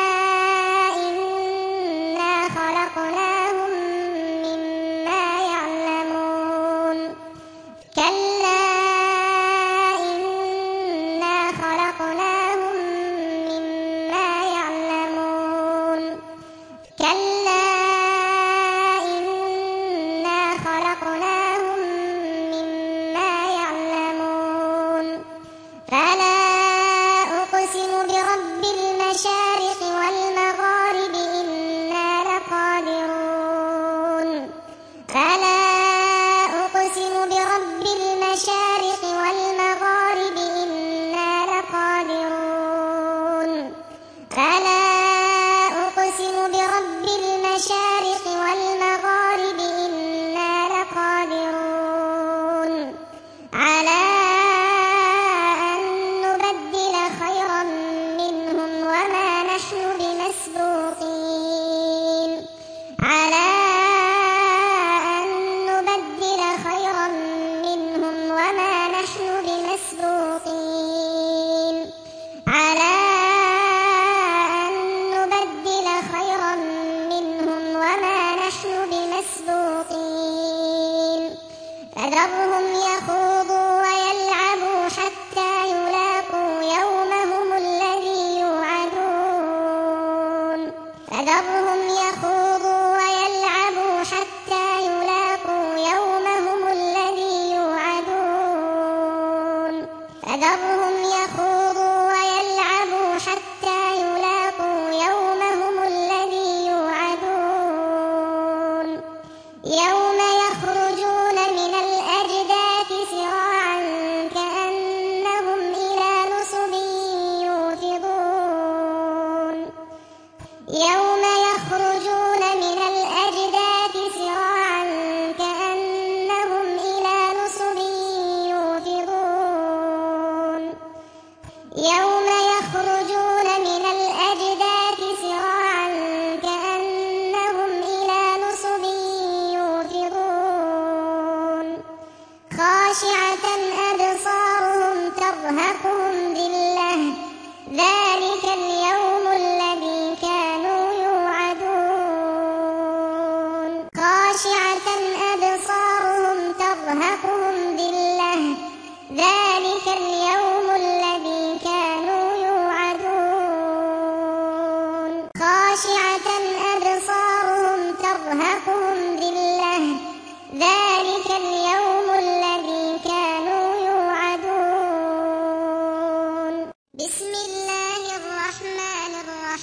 A: إنا خلقناهم مما يعلمون كلا إنا خلقناهم مما يعلمون كلا إنا خلقناهم مما يعلمون فلا أقسم برب المشارق والمغارب إنا لقادرون فلا أقسم برب المشارق والمغارب إنا لقادرون فلا أقسم برب المشارق والمغارب إنا لقادرون على أن نبدل خيرا منهم وما نحن بمسبوقين على أن نبدل خيرا منهم وما نحن بمسبوقين على أن نبدل خيرا منهم وما نحن بمسبوقين فذرهم يخوضوا ويلعبوا حتى يلاقوا يومهم الذي يوعدون فذرهم يخوضوا ويلعبوا حتى يلاقوا يومهم الذي يوعدون فذرهم يخوضوا ويلعبوا حتى يلاقوا يومهم الذي يوعدون يوم يخرجون من الأجداث سراعا كأنهم إلى نصب يوفضون يوم يخرجون من الأجداث سراعا كأنهم إلى نصب يوفضون يوم يخرجون من الأجداث سراعا كأنهم إلى نصب يوفضون خاشعة أبصارهم ترهقهم ذلة ذلك اليوم الذي كانوا يوعدون خاشعة أبصارهم ترهقهم ذلة ذلك اليوم الذي كانوا يوعدون خاشعة أبصارهم ترهقهم ذلة ذلك اليوم الذي كانوا يوعدون بسم الله الرحمن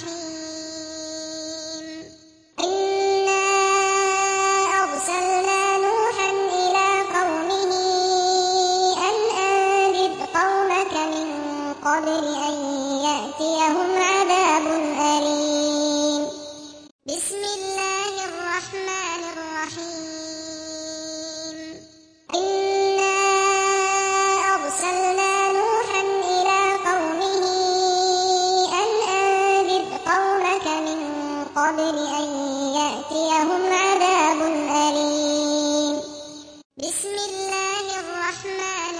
A: الرحيم إنا أرسلنا نوحا إلى قومه أن أنذر قومك من قبل أن يأتيهم عذاب أليم بسم الله الرحمن الرحيم إنا أرسلنا نوحا إلى قومه أن أنذر قومك من قبل أن يأتيهم عذاب أليم بسم الله الرحمن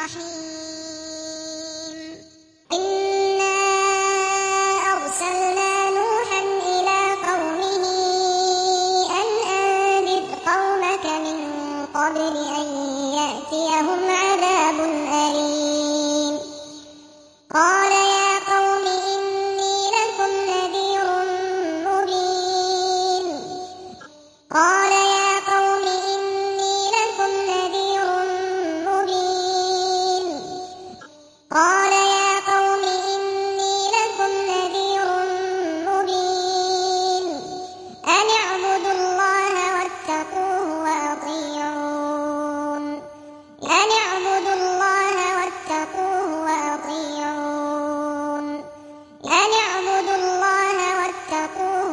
A: الرحيم إنا أرسلنا نوحا إلى قومه أن أنذر قومك من قبل أن يأتيهم عذاب أليم قال يا قوم إني لكم نذير مبين قال يا قوم إني لكم نذير مبين قال يا قوم إني لكم نذير مبين أن اعبدوا الله واتقوه وأطيعون أن اعبدوا الله واتقوه وأطيعون أن اعبدوا الله واتقوه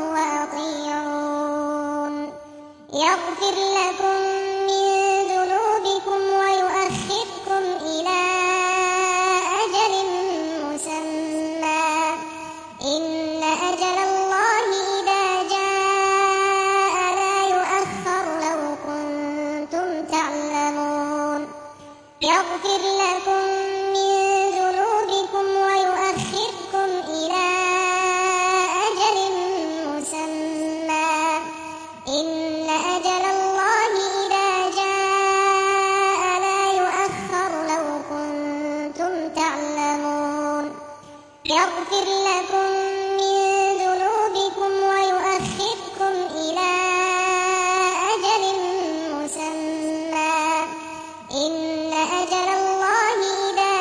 A: وأطيعون يغفر لكم من ذنوبكم ويؤخركم إلى أجل مسمى إن أجل الله إذا جاء لا يؤخر لو كنتم تعلمون يغفر لكم من ذنوبكم ويؤخركم إلى أجل مسمى إن أجل الله إذا جاء لا يؤخر لو كنتم تعلمون يغفر لكم من ذنوبكم ويؤخركم إلى أجل مسمى إن أجل الله إذا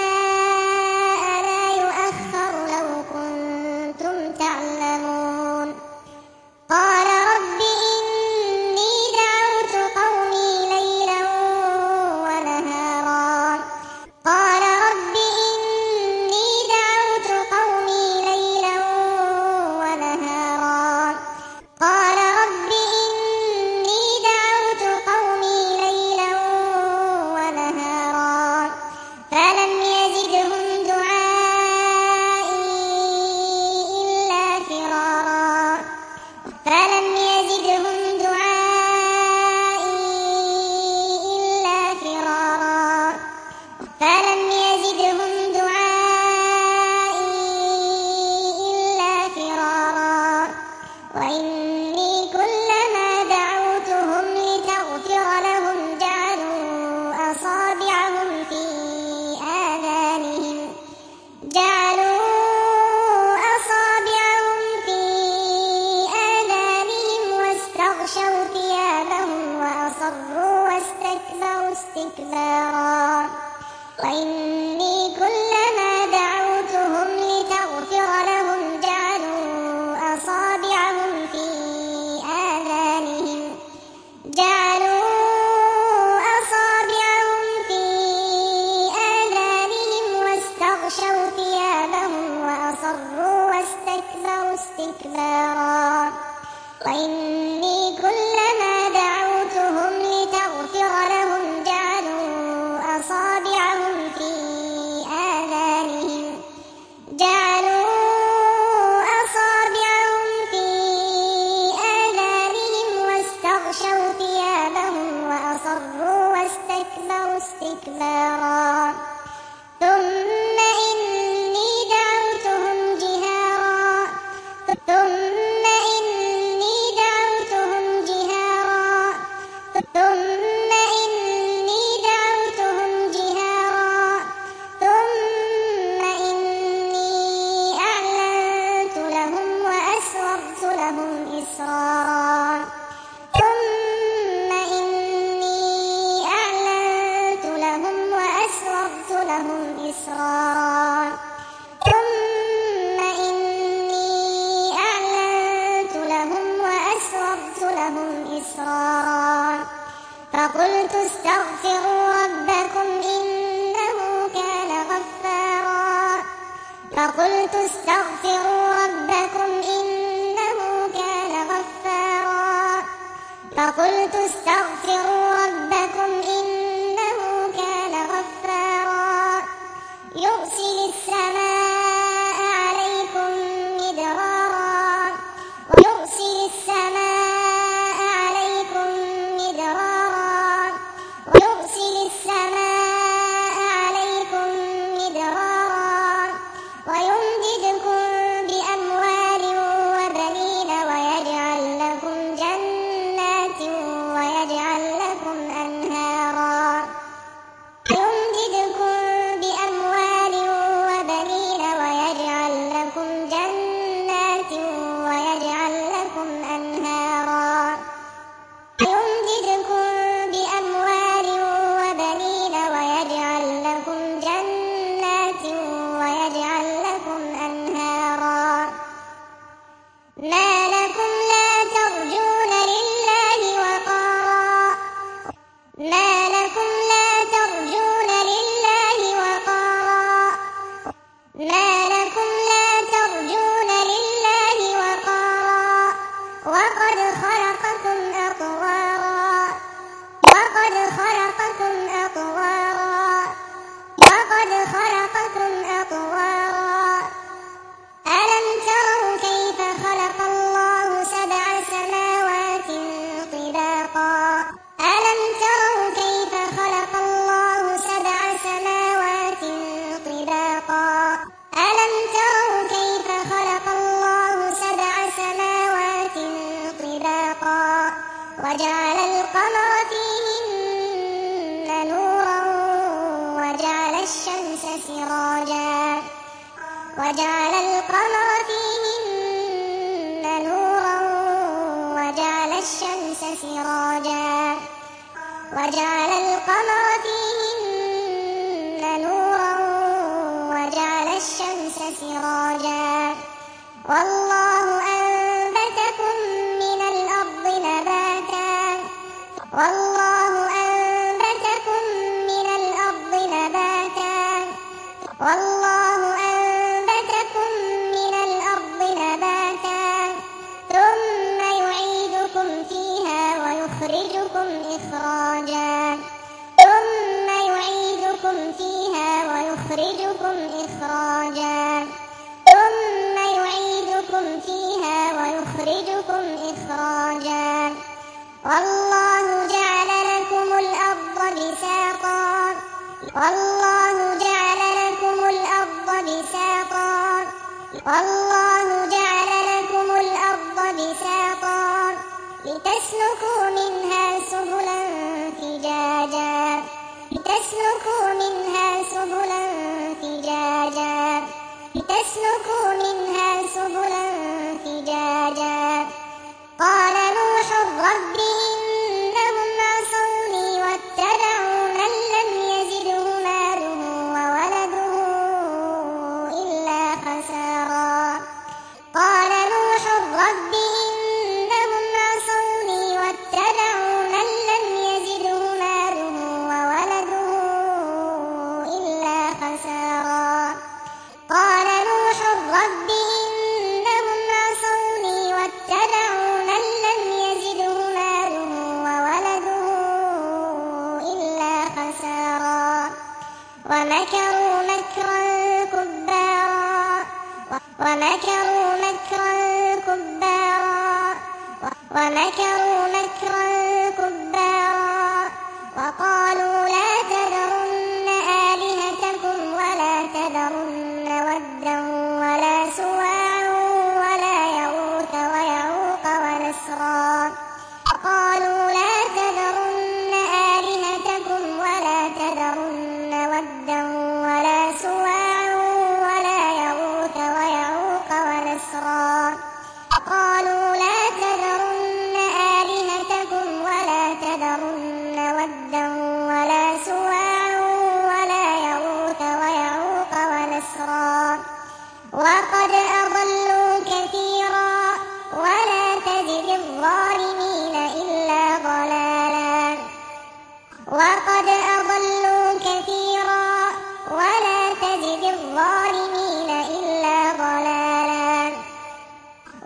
A: جاء لا يؤخر لو كنتم تعلمون قال رب إني دعوت قومي ليلا ونهارا قال رب إني دعوت قومي ليلا ونهارا قال رب إني دعوت قومي ليلا ونهارا فلم يزدهم دعائي إلا فرارا فلم يزدهم دعائي إلا فرارا فلم يزدهم دعائي إلا فرارا وإني كلما دعوتهم لتغفر لهم جعلوا أصابعهم في آذانهم جعلوا أصابعهم في آذانهم واستغشوا ثيابهم وأصروا واستكبروا استكبارا وإني كلما دعوتهم لتغفر لهم جعلوا أصابعهم في آذانهم جعلوا أصابعهم في آذانهم واستغشوا ثيابهم وأصروا واستكبروا استكبارا وإني كلما دعوتهم لتغفر لهم جعلوا أصابعهم في إسرارا ثم إني أعلنت لهم وأسررت لهم إسرارا فقلت استغفروا ربكم إنه كان غفارا فقلت استغفروا ربكم إنه كان غفارا فقلت استغفروا ربكم إنه كان غفارا يرسل السماء عليكم مدرارا ويرسل السماء عليكم مدرارا ويرسل السماء عليكم مدرارا ويمددكم بأموال وبنين ويجعل لكم جنات ويجعل لكم أنهارا يمددكم بأموال وبنين ويجعل لكم جنات ويجعل لكم أنهارا يمددكم بأموال وبنين ويجعل لكم جنات ويجعل لكم أنهارا ما لكم لا ترجون لله وقارا ما لكم لا ترجون لله وقارا ما لكم لا ترجون لله وقارا وقد خلقكم أطوارا وقد خلقكم أطوارا وقد خلقكم أطوارا ألم تروا كيف خلق الله سبع سماوات طباقا ألم تروا كيف خلق الله سبع سماوات طباقا ألم تروا كيف خلق الله سبع سماوات طباقا وجعل القمر فيهن نورا وجعل الشمس سراجا وجعل القمر فيهن نورا وجعل الشمس سراجا وجعل القمر فيهن نورا وجعل الشمس سراجا والله أنبتكم من الأرض نباتا والله أنبتكم من الأرض نباتا والله أنبتكم من الأرض نباتا ثم يعيدكم فيها ويخرجكم إخراجا ثم يعيدكم فيها ويخرجكم إخراجا ثم يعيدكم فيها ويخرجكم إخراجا والله جعل لكم الأرض بساطا والله جعل لكم الأرض بساطا والله جعل لكم الأرض بساطا لتسلكوا منها سبلا فجاجا لتسلكوا منها سبلا فجاجا لتسلكوا منها سبلا فجاجا قال نوح رب إنهم عصوني واتبعوا من لم يزده ماله وولده إلا خسارا قال نوح رب إنهم عصوني واتبعوا من لم يزده ماله وولده إلا خسارا قال نوح رب إنهم عصوني واتبعوا من لم يزده ماله وولده إلا خسارا ومكروا مكرا كبارا ومكروا مكرا كبارا ومكروا مكرا كبارا وقالوا لا تذرن آلهتكم ولا تذرن ودا ولا سواعا ولا يغوث ويعوق ونسرا وقالوا لا تذرن آلهتكم ولا تذرن ودا ولا سواعا ولا يغوث ويعوق ونسرا وقالوا لا تذرن آلهتكم ولا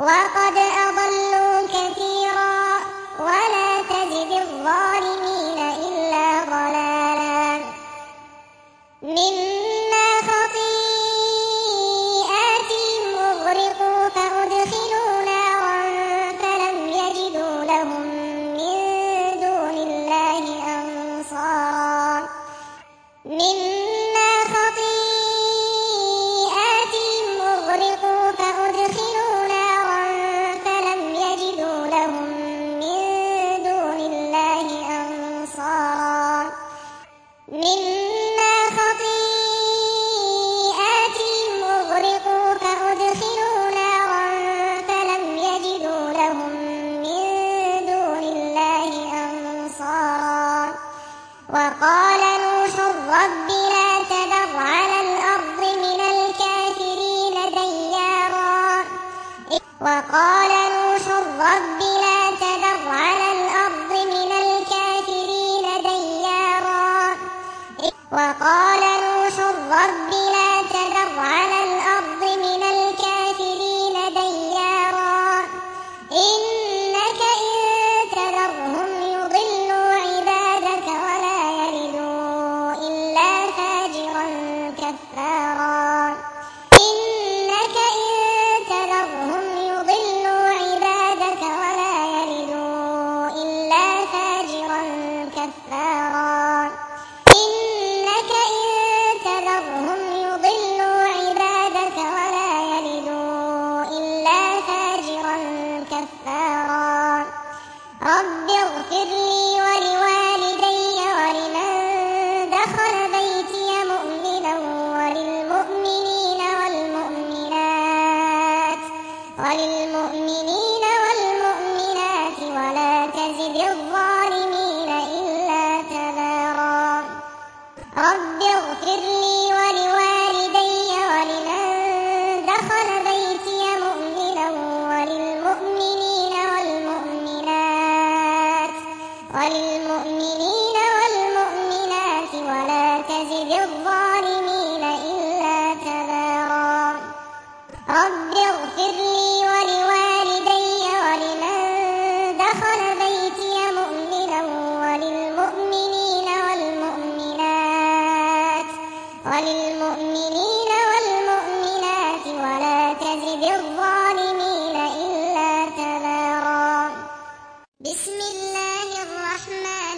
A: وقد أضلوا كثيرا ولا تزد الظالمين إلا ضلالا مما خطيئاتهم أغرقوا فأدخلوا نارا فلم يجدوا لهم من دون الله أنصارا مما خطيئاتهم أغرقوا فأدخلوا نارا فلم يجدوا لهم من دون الله أنصارا مما خطيئاتهم أغرقوا فأدخلوا نارا فلم يجدوا لهم من دون الله أنصارا وقال نوح رب لا تذر على الأرض من الكافرين ديارا وقال نوح رب لا تذر على الأرض من الكافرين ديارا وقال نوح رب لا تذر على الأرض من الكافرين ديارا إنك إن تذرهم يضلوا عبادك ولا يلدوا إلا فاجرا كفارا إنك إن تذرهم يضلوا عبادك ولا يلدوا إلا فاجرا كفارا إنك إن تذرهم يضلوا عبادك ولا يلدوا إلا فاجرا كفارا رب اغفر لي ولوالدي ولمن دخل بيتي مؤمنا وللمؤمنين والمؤمنات وللمؤمنين والمؤمنات ولا تزد الظالمين إلا تبارا رب اغفر لي ولوالدي ولمن دخل بيتي مؤمنا وللمؤمنين والمؤمنات وللمؤمنين والمؤمنات ولا تزد الظالمين إلا تبارا رب اغفر لي ولوالدي ولمن دخل بيتي مؤمنا وللمؤمنين والمؤمنات وللمؤمنين والمؤمنات ولا تزد الظالمين إلا تبارا بسم الله الرحمن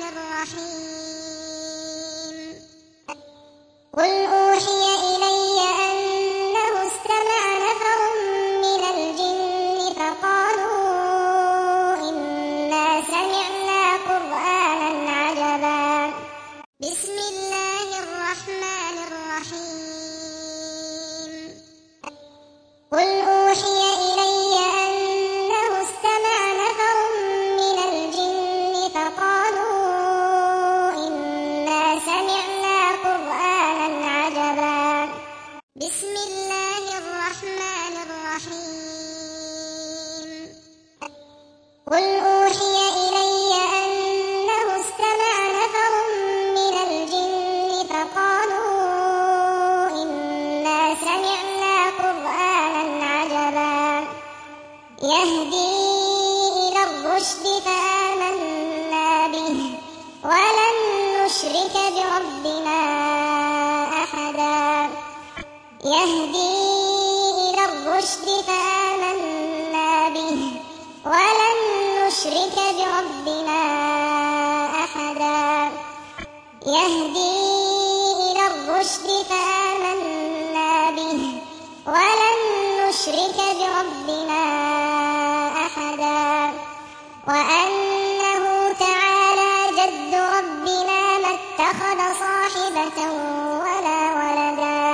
A: الرحيم قل أوحي إلي أنه استمع نفر من الجن فقالوا إنا سمعنا قرآنا عجبا بسم الله الرحمن الرحيم قل أوحي إلي أنه استمع نفر من الجن فقالوا إنا سمعنا قرآنا عجبا بسم الله الرحمن الرحيم قل أوحي إلي أنه استمع نفر من الجن فقالوا إنا سمعنا قرآنا عجبا يهدي إلى الرشد فآمنا به ولن نشرك بربنا أحدا يهدي إلى الرشد فآمنا به ولن نشرك بربنا أحدا يهدي إلى الرشد فآمنا به ولن نشرك بربنا أحدا وأنه تعالى جد ربنا ما اتخذ صاحبة ولا ولدا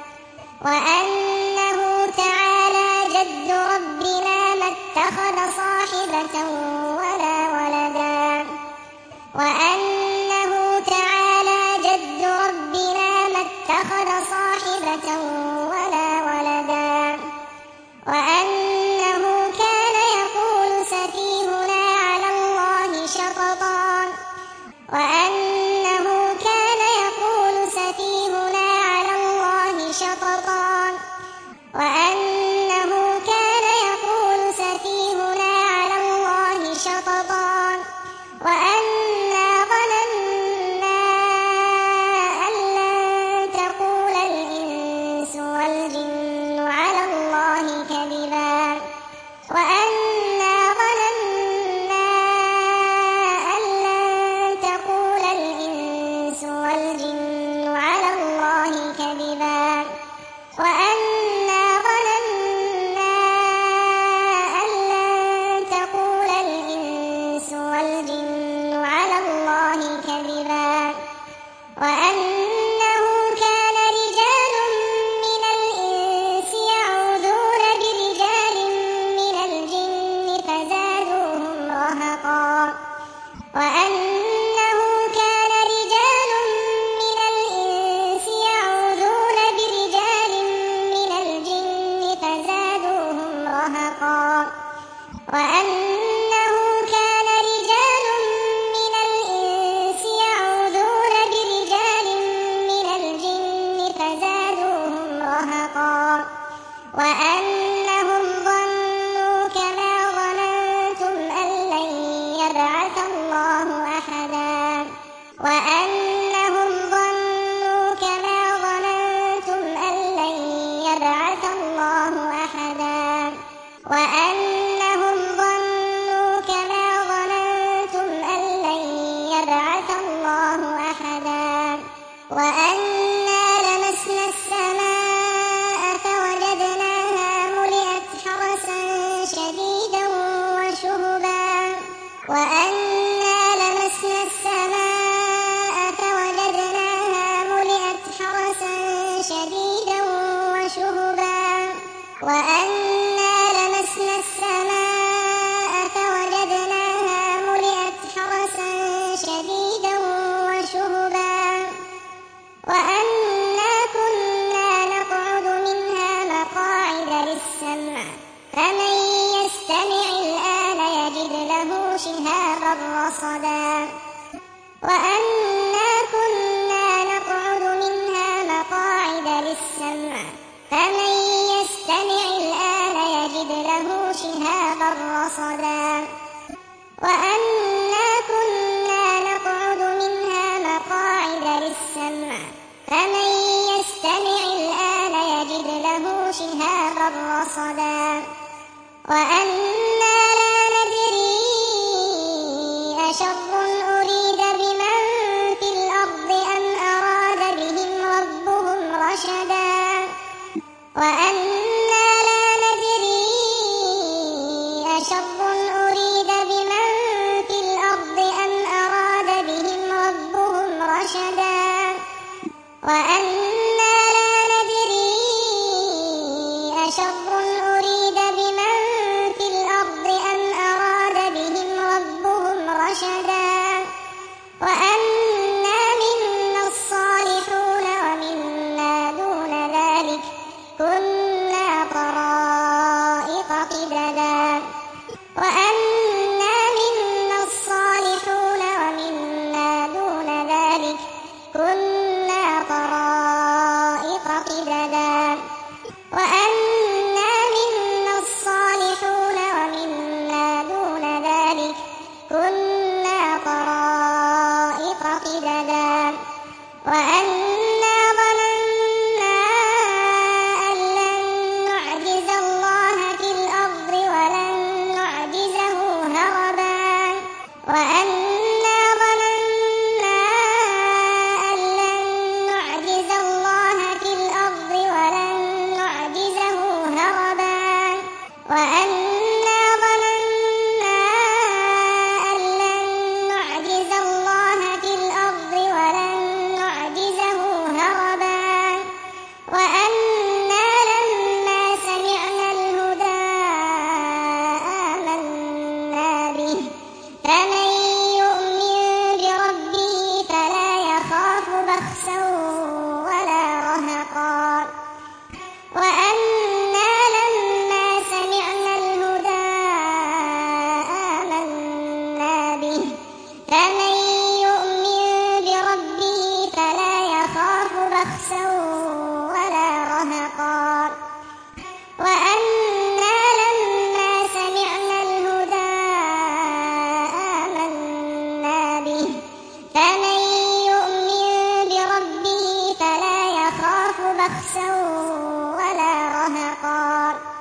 A: وأنه تعالى جد ربنا ما اتخذ صاحبة ولا ولدا وأنه تعالى جد ربنا ما اتخذ صاحبة ولا ولدا وأنه كان يقول سفيهنا على الله شططا وأنه كان يقول سفيهنا على الله شططا وأنه كان يقول سفيهنا وأنهم ظنوا كما ظننتم أن لن يبعث الله أحدا وأنهم ظنوا كما ظننتم أن لن يبعث الله أحدا وأنهم ظنوا كما ظننتم أن لن يبعث الله أحدا وأنا لمسنا السماء فوجدناها ملئت حرسا شديدا وشهبا وأنا لمسنا السماء فوجدناها ملئت حرسا شديدا وشهبا وأنا لمسنا السماء فوجدناها ملئت حرسا شديدا وشهبا وأنا كنا نقعد منها مقاعد للسمع فمن يستمع الآن يجد له شهابا رصدا وأنا كنا نقعد منها مقاعد للسمع فمن يستمع الآن يجد له شهابا رصدا وأنا كنا نقعد منها مقاعد للسمع فمن يستمع الآن يجد له شهابا رصدا وأنا لا ندري أشر أريد بمن في الأرض أم أراد بهم ربهم رشدا وأنا لا ندري أشر أريد بمن في الأرض أم أراد بهم ربهم رشدا وأنا لا ندري أشر أريد بمن في الأرض أم أراد بهم ربهم رشدا وأنا منا الصالحون ومنا دون ذلك كنا طرائق قددا وأنا منا الصالحون ومنا دون ذلك كنا طرائق قددا وأنا منا الصالحون ومنا دون ذلك كنا طرائق قددا وأنا ظننا أن لن نعجز الله في الأرض ولن نعجزه هربا وأنا ظننا أن لن نعجز الله في الأرض ولن نعجزه هربا وأنا ظننا أن لن نعجز الله في الأرض ولن نعجزه هربا وأنا لما سمعنا الهدى آمنا به فمن يؤمن بربه فلا يخاف بخسا ولا رهقا وأنا لما سمعنا الهدى آمنا به فمن يؤمن بربه فلا يخاف بخسا ولا رهقا وأنا لما سمعنا الهدى آمنا به فمن يؤمن بربه فلا يخاف بخسا ولا رهقا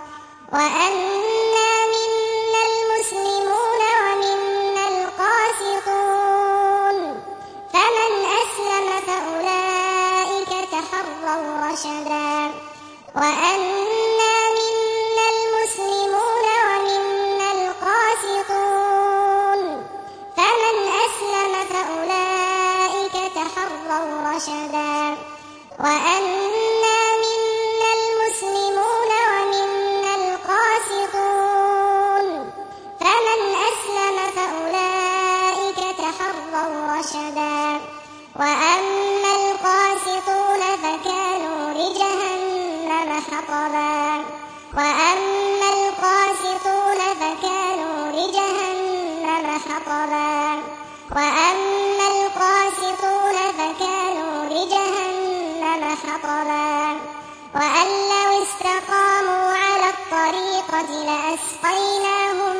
A: وأنا منا المسلمون ومنا القاسطون فمن أسلم فأولئك تحروا رشدا وأنا منا المسلمون ومنا القاسطون فمن أسلم فأولئك تحروا رشدا وأنا منا المسلمون ومنا القاسطون فمن أسلم فأولئك تحروا رشدا وأما القاسطون فكانوا لجهنم حطبا وأما القاسطون فكانوا لجهنم حطبا وأما القاسطون فكانوا لجهنم حطبا وأن لو استقاموا الطريقة لأسقيناهم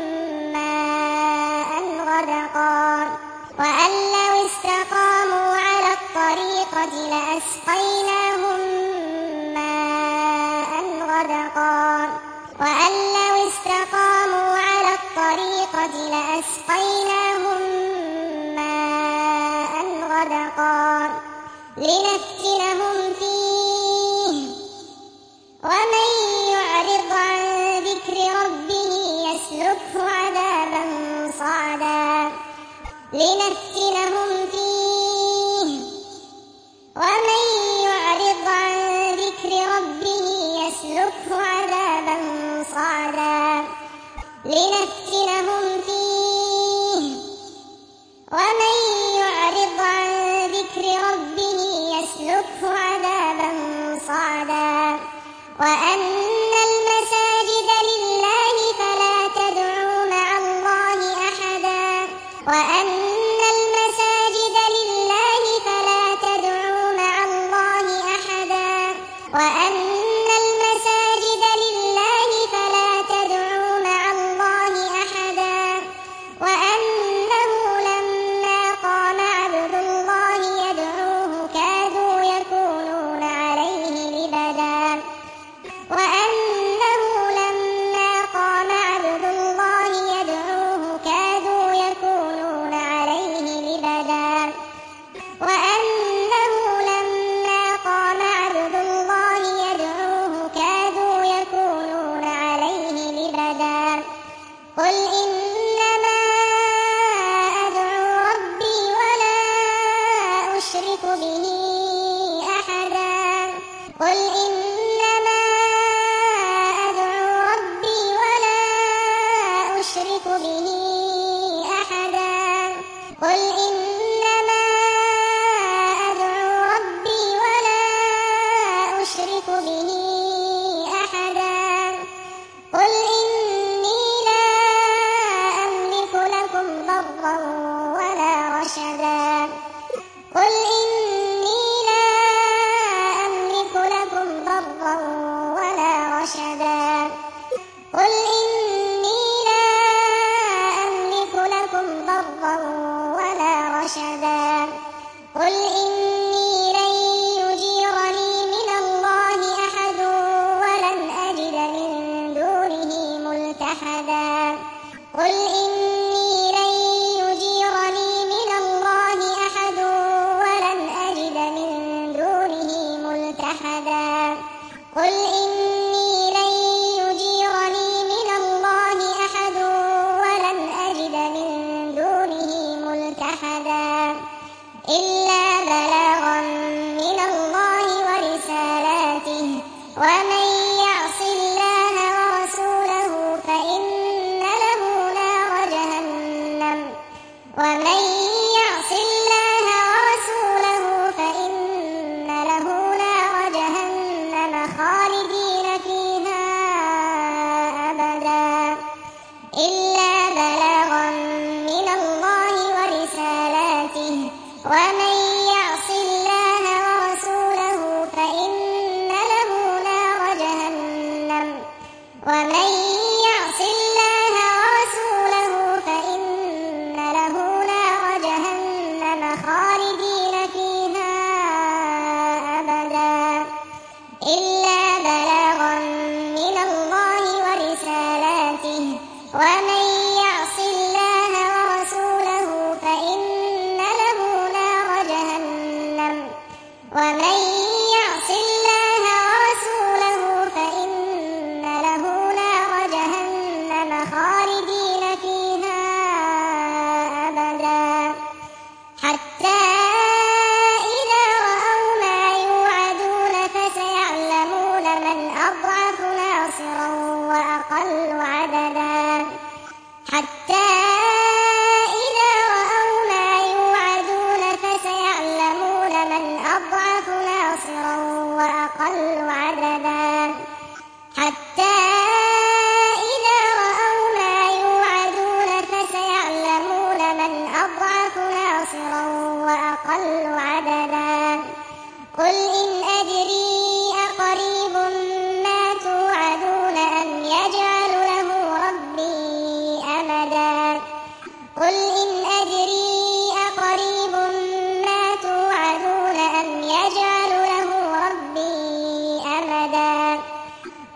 A: ماء غدقا وأن لو استقاموا على الطريقة لأسقيناهم ماء غدقا وأن لو استقاموا على الطريقة لأسقيناهم ماء غدقا لنفتنهم فيه ومن يعرض عن ذكر ربه يسلكه عذابا صعدا لنفتنهم فيه ومن يعرض عن ذكر ربه يسلكه عذابا صعدا لنفتنهم فيه ومن يعرض عن ذكر ربه يسلكه عذابا صعدا وأن المساجد لله فلا تدعوا مع الله أحدا وأن المساجد لله فلا تدعوا مع الله أحدا وأن المساجد لله فلا تدعوا مع الله أحدا وأنه لما قام عبد الله يدعوه كادوا يكونون عليه لبدا وأنه لما قام عبد الله يدعوه كادوا يكونون عليه لبدا وأنه لما قام عبد الله يدعوه كادوا يكونون عليه لبدا قل إنما أدعو ربي ولا أشرك به أحدا قل إنما أدعو ربي ولا أشرك به أحدا قل إنما أدعو ربي ولا أشرك به أحدا قل إني لا أملك لكم ضرا ولا رشدا قل إني لا أملك لكم ضرا ولا رشدا قل إني لا أملك لكم ضرا ولا رشدا قل إني لن يجيرني من الله أحد ولن أجد من دونه ملتحدا قل إني لن يجيرني من الله أحد ولن أجد من دونه ملتحدا قل إني لن يجيرني من الله أحد ولن أجد من دونه ملتحدا إلا بلاغا من الله ورسالاته ومن يعص الله ورسوله فإن له نار جهنم ومن يعص الله ورسوله فإن له نار جهنم خالدين فيها أبدا إلا بلاغا من الله ورسالاته ومن يعص الله ورسوله فإن له نار جهنم ومن يعص الله ورسوله فإن له نار جهنم خالدين فيها أبدا إلا بلاغا من الله ورسالاته ومن يعص الله ورسوله فإن له نار جهنم ومن يعص الله ورسوله فإن له نار جهنم خالدين فيها أبدا حتى إذا رأوا ما يوعدون فسيعلمون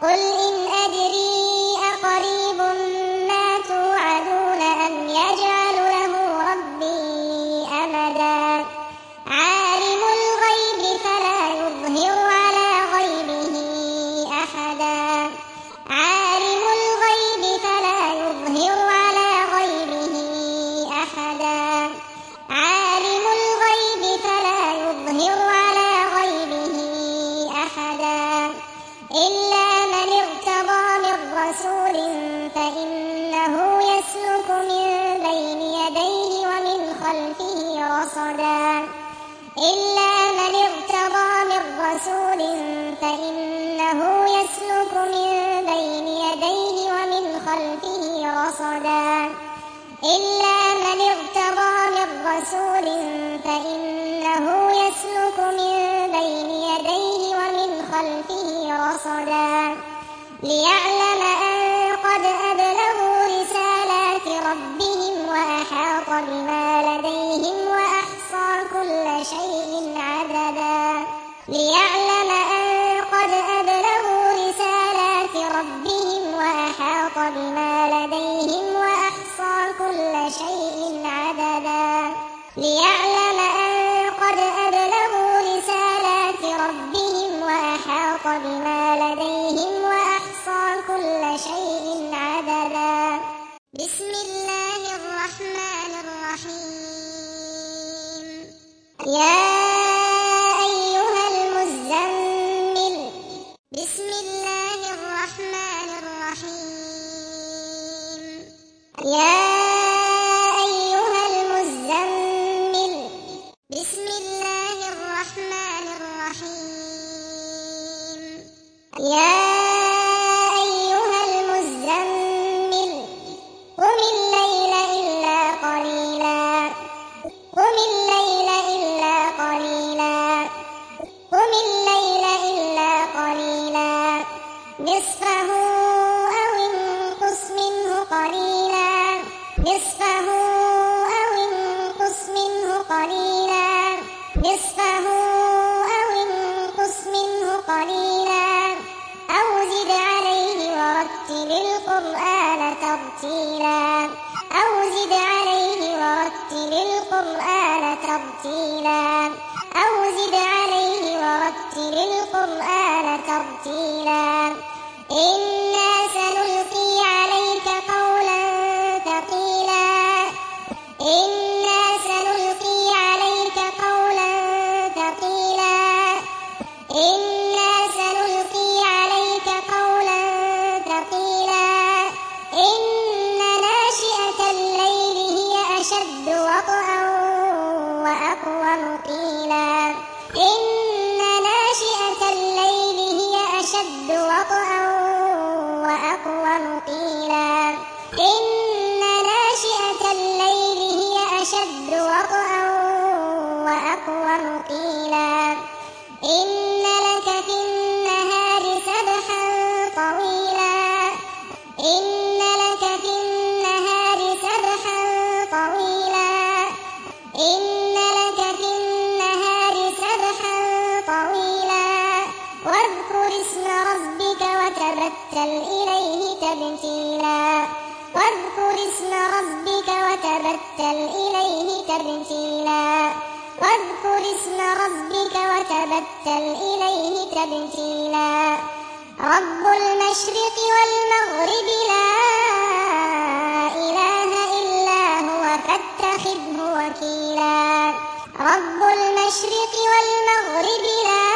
A: قل إن أدري أقريب ما توعدون أم يجعل له ربي أمدا عالم الغيب فلا يظهر على غيبه أحدا عالم الغيب فلا يظهر على غيبه أحدا عالم الغيب فلا يظهر على غيبه أحدا إلا من ارتضى من رسول فإنه يسلك من بين يديه ومن خلفه رصدا إلا من ارتضى من رسول فإنه يسلك من بين يديه ومن خلفه رصدا إلا من ارتضى من رسول فإنه يسلك من بين يديه ومن خلفه رصدا ليعلم أن قد أبلغوا رسالات ربهم وأحاط بما لديهم وأحصى كل شيء عددا ليعلم أن قد أبلغوا رسالات ربهم وأحاط بما لديهم وأحصى كل شيء عددا ليعلم أن قد أبلغوا رسالات ربهم وأحاط بما لديهم وأحصى كل شيء عددا بسم الله الرحمن الرحيم يا أيها المزمل بسم الله الرحمن الرحيم يا أيها المزمل بسم الله الرحمن الرحيم يا أيها المزمل قم الليل إلا قليلا قم الليل إلا قليلا قم الليل إلا قليلا نصفه أو انقص منه قليلا نصفه أو انقص منه قليلا نصفه أو انقص منه قليلا أو زد عليه ورتل القرآن ترتيلا أو زد عليه ورتل القرآن ترتيلا أو زد عليه ورتل القرآن ترتيلا إنا سنلقي عليك قولا ثقيلا إنا سنلقي عليك قولا ثقيلا إنا سنلقي عليك قولا ثقيلا إن ناشئة الليل هي أشد وطئا وأقوم قيلا إن ناشئة الليل هي أشد وطئا وأقوم قيلا إن ناشئة الليل هي أشد وطئا وأقوم قيلا إن لك في النهار سبحا طويلا إن لك في النهار سبحا طويلا إن لك في النهار سبحا طويلا واذكر اسم ربك وتبتل إليه تبتيلا واذكر اسم ربك وتبتل إليه تبتيلا واذكر اسم ربك وتبتل إليه تبتيلا رب المشرق والمغرب لا إله إلا هو فاتخذه وكيلا رب المشرق والمغرب لا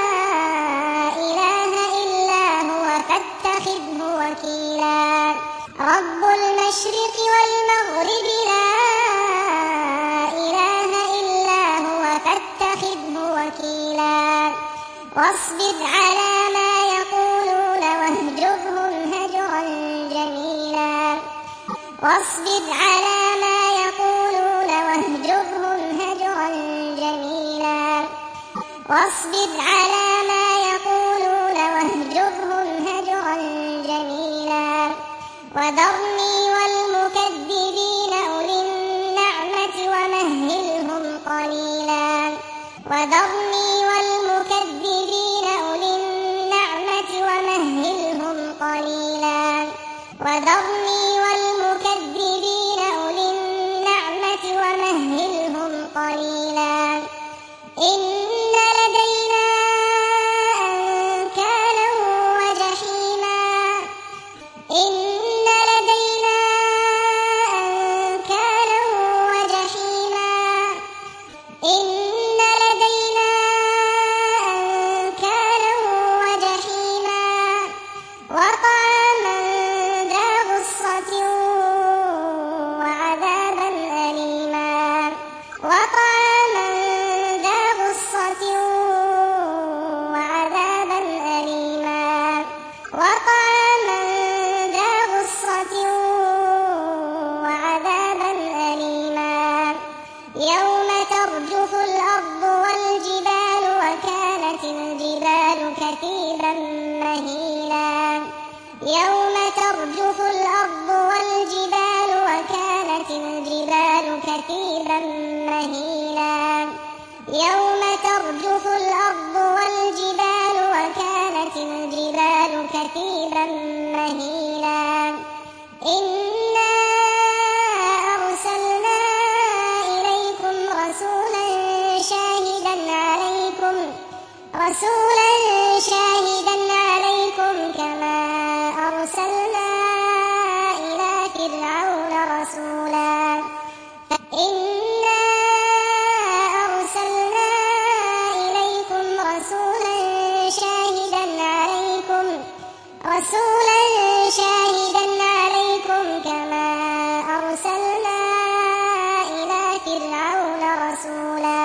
A: إله إلا هو فاتخذه وكيلا رب المشرق والمغرب لا إله إلا هو فاتخذه وكيلا واصبر على ما يقولون واهجرهم هجرا جميلا واصبر على ما يقولون واهجرهم هجرا جميلا واصبر على ما يقولون واهجرهم هجرا جميلا وذرني والمكذبين أولي النعمة ومهلهم قليلا وذرني والمكذبين أولي النعمة ومهلهم وذرني والمكذبين أولي النعمة ومهلهم قليلا إن لدينا أنكالا وجحيما إن لدينا أنكالا وجحيما إن لدينا أنكالا وجحيما وطعاما ذا غصة وعذابا أليما وطعاما ذا غصة وعذابا أليما وطعاما ذا غصة وعذابا أليما يوم ترجف الأرض والجبال وكانت الجبال كثيبا مهيلا يوم ترجف الأرض والجبال وكانت الجبال كثيبا مهيلا يوم ترجف الأرض والجبال وكانت الجبال كثيبا مهيلا إنا أرسلنا إليكم رسولا شاهدا عليكم رسولا شاهدا عليكم كما أرسلنا إلى فرعون رسولا إنا أرسلنا إليكم رسولا شاهدا عليكم رسولا شاهدا عليكم كما أرسلنا إلى فرعون رسولا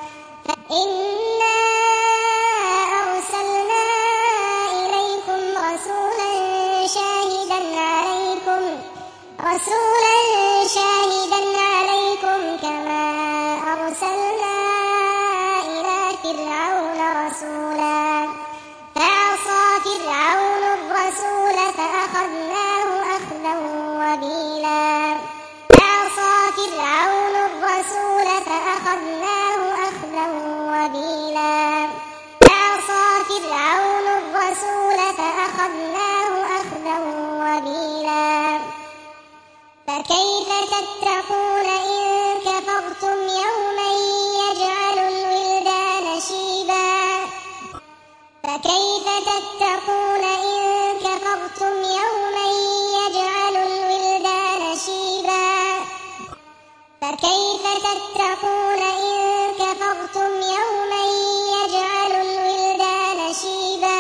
A: إنا أرسلنا إليكم رسولا شاهدا عليكم رسولا شاهدا عليكم كما أرسلنا إلى فرعون رسولا فعصى فرعون الرسول فأخذناه أخذا وبيلا فعصى فرعون الرسول فأخذناه أخذا وبيلا فعصى فرعون الرسول فأخذناه أخذا وبيلا فكيف تتقون إن كفرتم يوما يجعل الولدان شيبا فكيف تتقون إن كفرتم يوما يجعل الولدان شيبا فكيف تتقون إن كفرتم يوما يجعل الولدان شيبا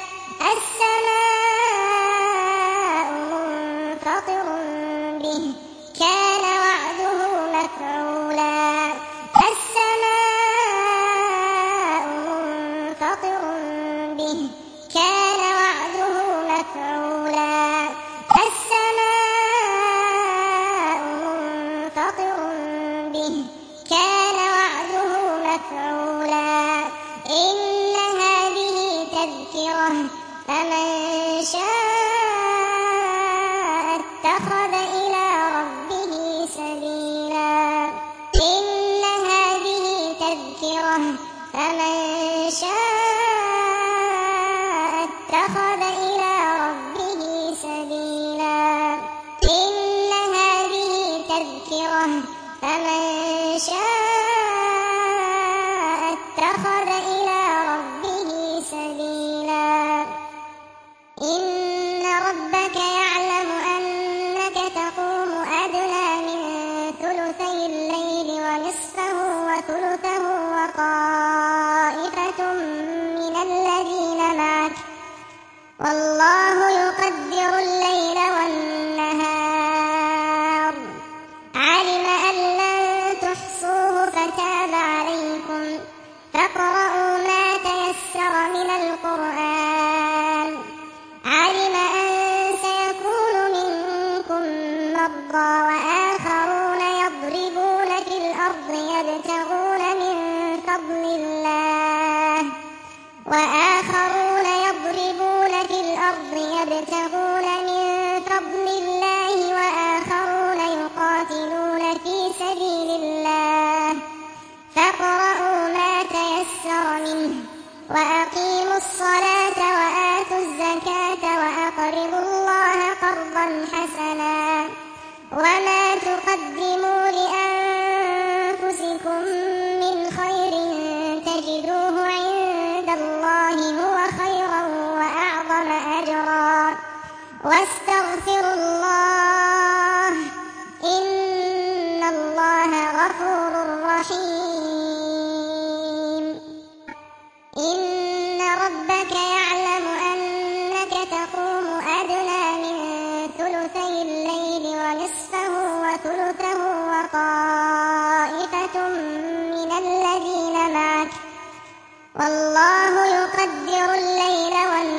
A: السماء منفطر به كان وعده مفعولا السماء منفطر به كان وعده مفعولا السماء منفطر به كان وعده مفعولا إن هذه تذكرة فمن شاء اتخذ إلى ربه سبيلا إن هذه تذكرة فمن شاء اتخذ إلى ربه سبيلا إن هذه تذكرة فمن شاء اتخذ إلى ربه سبيلا إن ربك يعلم أنك تقوم أدنى من ثلثي الليل ونصفه وثلثه وطائفة من الذين معك والله يقدر الليل والنهار علم أن لن تحصوه فتاب عليكم فاقرؤوا ما تيسر من القرآن علم أن سيكون منكم مرضى وآخرون يضربون في الأرض يبتغون من فضل الله وآخرون يضربون في الأرض يبتغون من فضل الله وآخرون يقاتلون في سبيل الله فاقرؤوا ما تيسر منه وأقيموا الصلاة وآتوا الزكاة وأقرضوا الله قرضا واستغفروا الله إن الله غفور رحيم إن ربك يعلم أنك تقوم أدنى من ثلثي الليل ونصفه وثلثه وطائفة من الذين معك والله يقدر الليل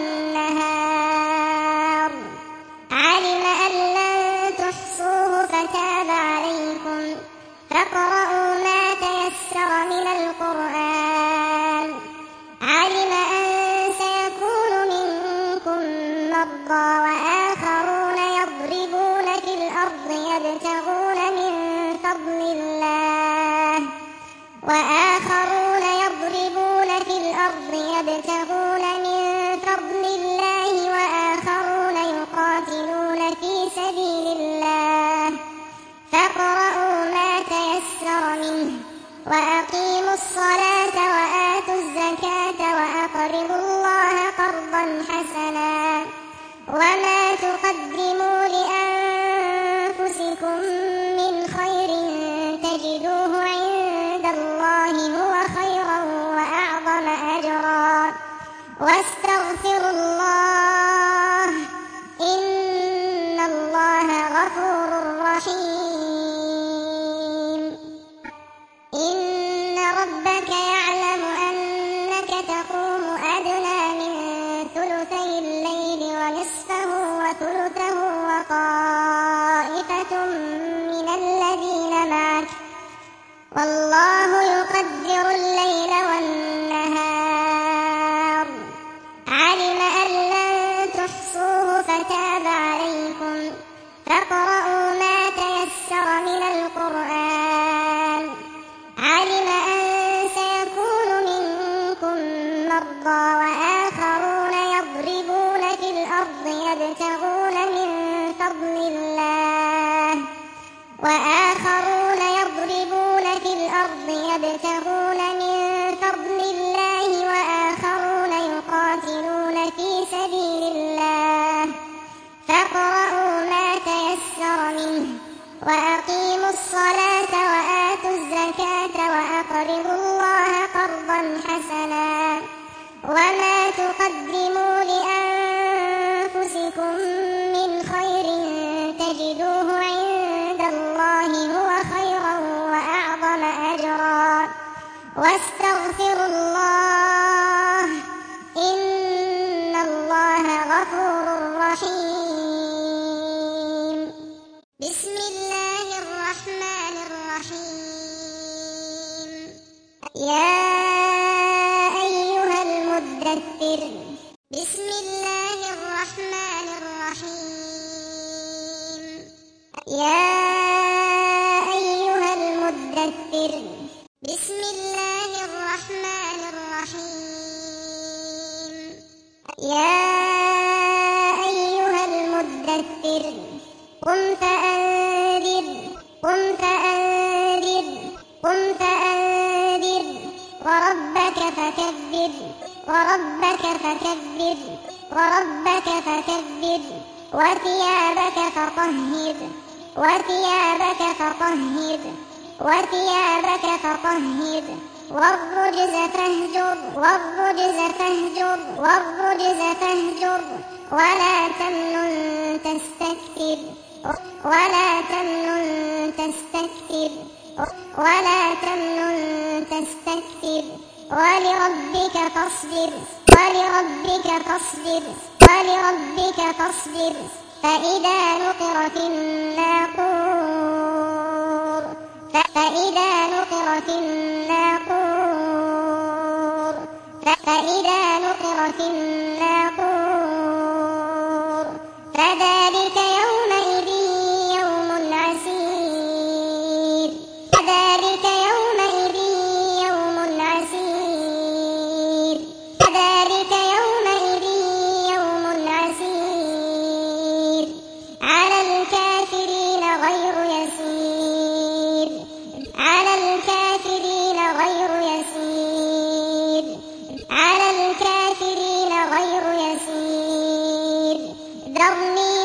A: والنهار علم أن لن تحصوه فتاب عليكم فاقرؤوا ما تيسر من القرآن علم أن سيكون منكم مرضى وآخرون يضربون في الأرض يبتغون من فضل الله وآخرون يضربون في الأرض يبتغون من فضل الله وآخرون يقاتلون في سبيل الله فاقرؤوا ما تيسر منه وأقيموا الصلاة وآتوا الزكاة وأقرضوا الله قرضا حسنا وما تقدموا لأنفسكم من خير تجدوه عند الله هو خيرا وأعظم أجرا واستغفروا الله إن الله غفور رحيم إن ربك يعلم أنك تقوم أدنى من ثلثي الليل ونصفه وثلثه وطائفة من الذين معك والله يقدر الليل والنهار علم أن لن تحصوه فتاب عليكم فاقرؤوا ما تيسر من القرآن علم أن سيكون منكم مرضى وآخرون يضربون في الأرض يبتغون من فضل الله وآخرون يضربون في الأرض يبتغون من فضل الله وآخرون يقاتلون في سبيل الله فاقرؤوا ما تيسر منه وأقيموا الصلاة وآتوا الزكاة وأقرضوا الله قرضا حسنا وما تقدموا لأنفسكم من خير تجدوه عند الله هو خيرا وأعظم أجرا واستغفروا الله إن الله غفور رحيم بسم الله الرحمن الرحيم يا أيها المدثر بسم الله الرحمن الرحيم يا أيها المدثر بسم الله الرحمن الرحيم يا أيها المدثر قم فأنذر قم فأنذر قم فأنذر وربك فكبر وربك فكبر وربك فكبر وثيابك فطهر وثيابك فطهر وثيابك فطهر والرجز فاهجر والرجز فاهجر والرجز فاهجر ولا تمنن تستكثر ولا تمنن تستكثر ولا تمنن تستكثر ولربك فاصبر ولربك فاصبر ولربك فاصبر فإذا نقر في الناقور فإذا نقر في الناقور فإذا نقر في الناقور فذلك يومئذ يوم عسير فذلك يومئذ يوم عسير فذلك يومئذ يوم عسير على الكافرين غير يسير على الكافرين غير يسير على الكافرين غير يسير ذرني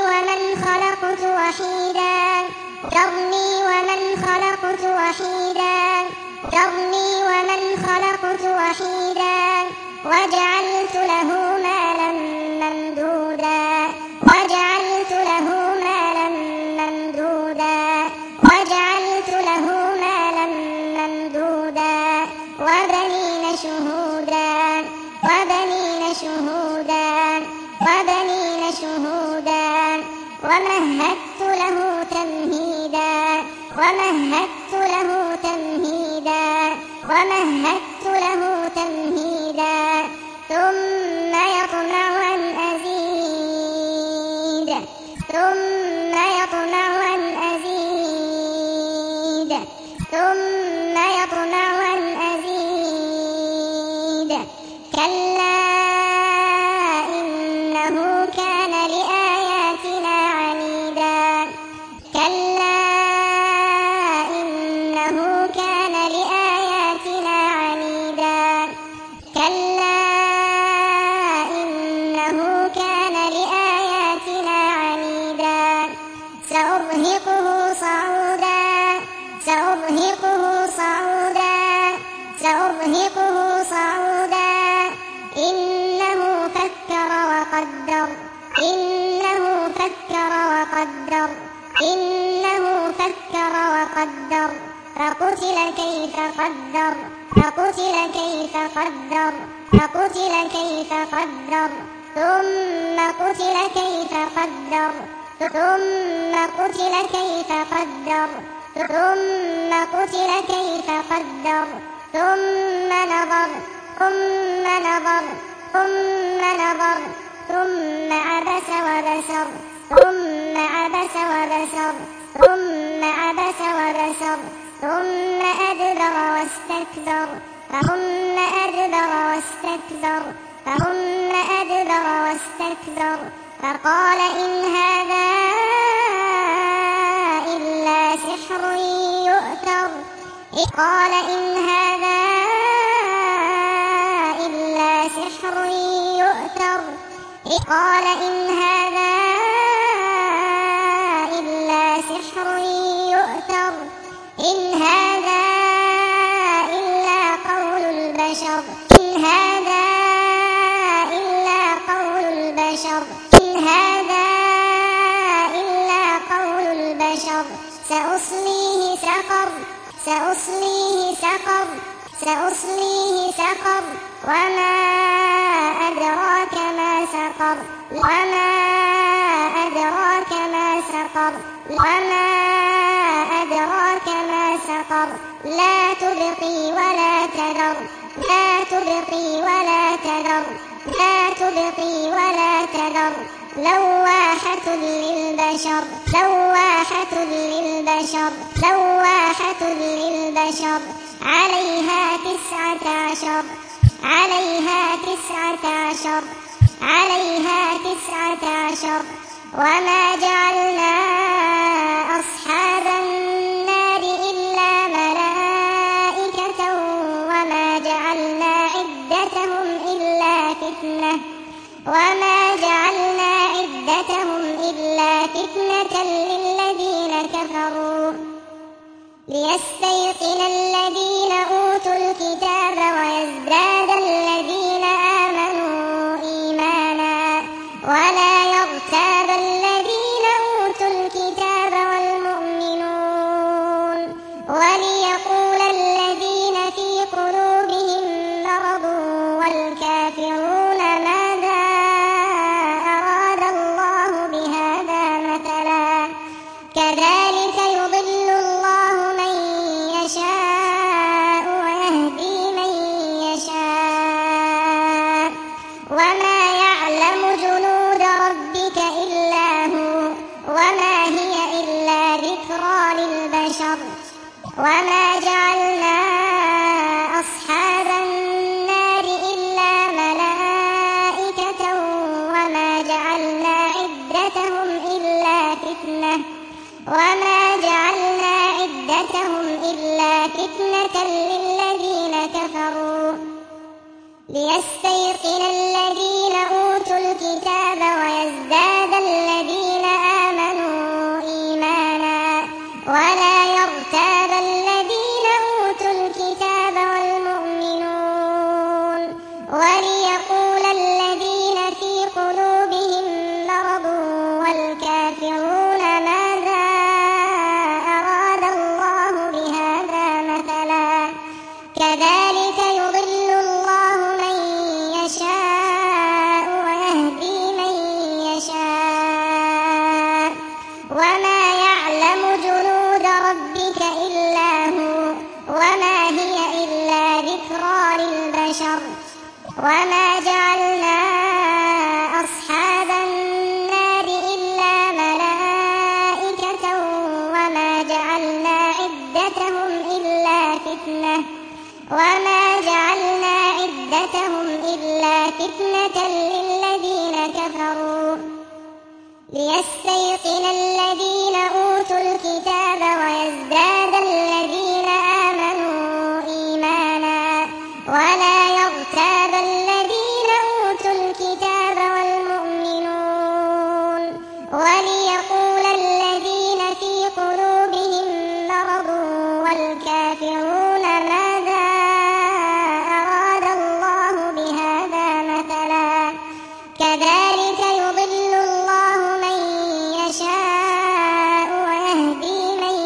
A: ذرني ومن خلقت وحيدا ذرني ومن خلقت وحيدا وجعلت له مالا ممدودا وجعلت له مالا ممدودا وجعلت له مالا ممدودا وبنين شهودا وبنين شهودا وبنين شهودا ومهدت له تمهيدا ومهدت له تمهيدا ومهدت له تمهيدا ثم يطمع أن أزيد ثم يطمع أن أزيد ثم يطمع أن أزيد كلا إنه كان لآياتنا عنيدا كلا إنه كان لآياتنا عنيدا كلا إنه كان لآياتنا عنيدا سأرهقه صعودا سأرهقه صعودا سأرهقه صعودا إنه فكر وقدر إنه فكر وقدر إنه فكر وقدر فقتل كيف قدر فقتل كيف قدر فقتل كيف قدر ثم قتل كيف قدر ثم قتل كيف قدر ثم قتل كيف قدر ثم نظر ثم نظر ثم نظر ثم عبس وبسر ثم عبس وبسر ثم عبس وبسر ثم أدبر واستكبر ثم أدبر واستكبر ثم أدبر واستكبر فقال إن هذا إلا سحر يؤثر قال إن هذا إلا سحر يؤثر قال إن هذا إلا سحر يؤثر إن هذا إلا قول البشر إن هذا إلا قول البشر إن هذا إلا قول البشر سأصليه سقر سأصليه سقر سأصليه سقر وما أدراك ما سقر وما أدراك ما سقر وما أدراك ما سقر لا تبقي ولا تذر لا تبقي ولا تذر لا تبقي ولا تذر لواحة للبشر لواحة للبشر لواحة للبشر عليها تسعة عشر عليها تسعة عشر عليها تسعة عشر وما جعلنا أصحاب النار إلا ملائكة وما جعلنا عدتهم إلا فتنة وما جعلنا عدتهم إلا فتنة للذين كفروا ليستيقن الذين أوتوا الكتاب ويزداد الذين آمنوا إيمانا ولا يرتاب الذين أوتوا الكتاب والمؤمنون وليقول الذين في قلوبهم مرض والكافرون ماذا أراد الله بهذا مثلا كذلك يضل الله من يشاء ويهدي من يشاء وما يعلم جنود ربك إلا هو وما هي إلا ذكرى للبشر وما جعلنا أصحاب النار إلا ملائكة وما جعلنا عدتهم إلا فتنة وما جعلنا عدتهم إلا فتنة للذين كفروا ليستيقن الذين أوتوا الكتاب ويزداد الذين آمنوا إيمانا ليستيقن الذين أوتوا الكتاب ويزداد الذين آمنوا إيمانا ولا يرتاب الذين أوتوا الكتاب والمؤمنون وليقول الذين في قلوبهم مرض والكافرون ماذا أراد الله بهذا مثلا كذلك يضل الله من يشاء ويهدي من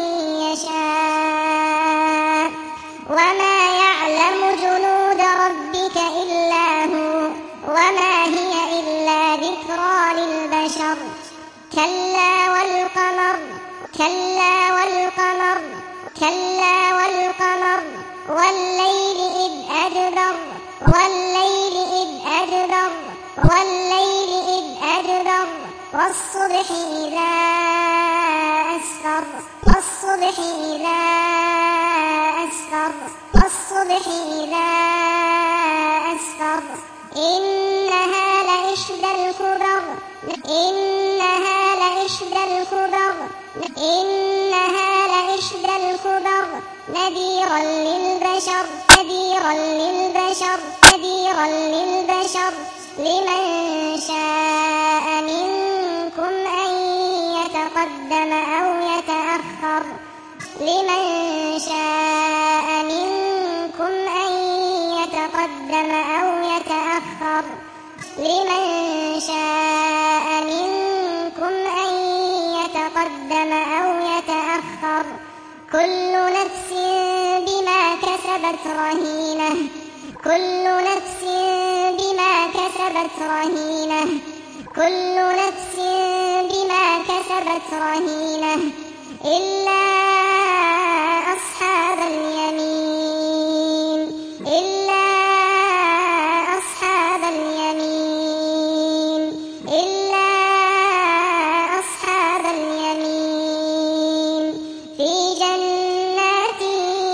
A: يشاء وما يعلم جنود ربك إلا هو وما هي إلا ذكرى للبشر كلا والقمر كلا والقمر كلا والقمر والليل إذ أدبر والليل إذ أدبر والليل إذ أدبر والصبح إذا أسفر والصبح إذا أسفر والصبح إذا أسفر إنها لإحدى الكبر إنها لإحدى الكبر إنها لإحدى الكبر نذيرا للبشر نذيرا للبشر نذيرا للبشر لمن شاء منكم أن يتقدم أو يتأخر لمن شاء منكم أن يتقدم أو يتأخر لمن شاء منكم أن يتقدم أو يتأخر كل نفس بما كسبت رهينة كل نفس بما كسبت رهينة كل نفس بما كسبت رهينة إلا أصحاب اليمين إلا أصحاب اليمين إلا أصحاب اليمين في جنات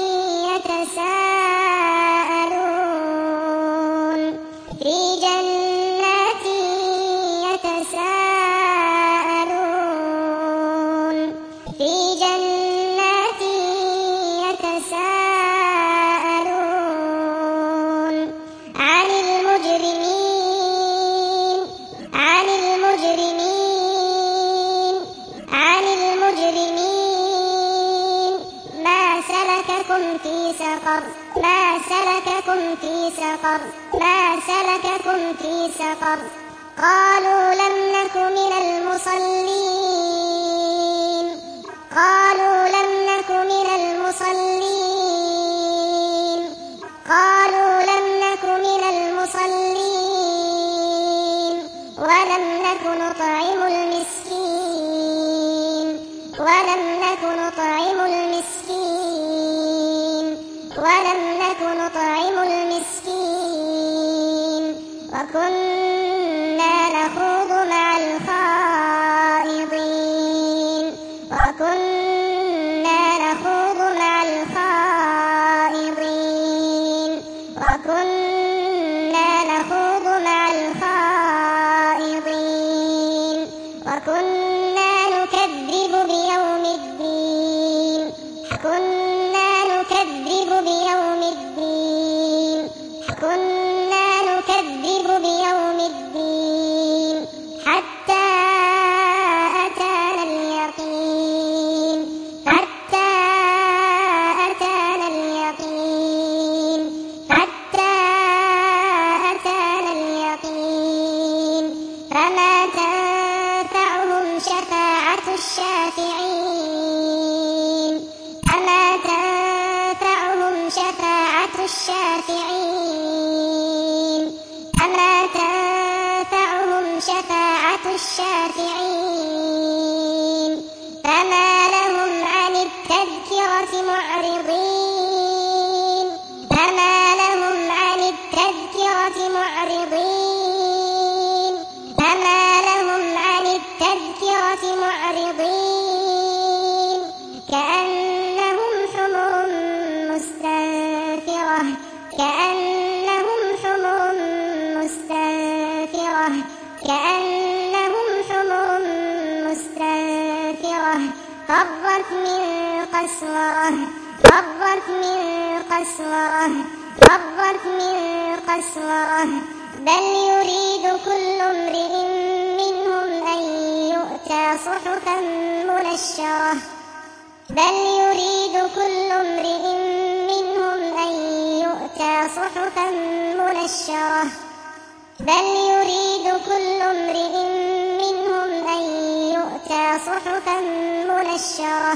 A: يتساءلون في جنات يتساءلون في جنات يتساءلون عن المجرمين عن المجرمين عن المجرمين ما سلككم في سقر ما سلككم في سقر ما سلككم في سقر قالوا لم نك من المصلين قالوا لم نك من المصلين قالوا لم نك من المصلين ولم نك نطعم المسكين ولم نك نطعم المسكين ولم نك نطعم المسكين وكنا نخوض مع الخائضين وكنا نخوض مع الخائضين وكنا نخوض مع الخائضين وكنا نكذب بيوم الدين كنا نكذب بيوم الدين كنا نكذب بيوم الدين حتى أتانا اليقين حتى أتانا اليقين حتى أتانا اليقين فما تنفعهم شفاعة الشافعين فما تنفعهم شفاعة الشافعين فما تنفعهم شفاعة الشافعين فما لهم عن التذكرة معرضين فما لهم عن التذكرة معرضين فما لهم عن التذكرة معرضين كأنهم حمر مستنفرة كأنهم حمر مستنفرة كأنهم حمر فرت من قسورة فرت من قسورة فرت من قسورة بل يريد كل امرئ منهم أن يؤتى صحفا منشرة بل يريد كل امرئ منهم أن يؤتى صحفا منشرة بل يريد كل امرئ منهم أن يؤتى صحفا منشرة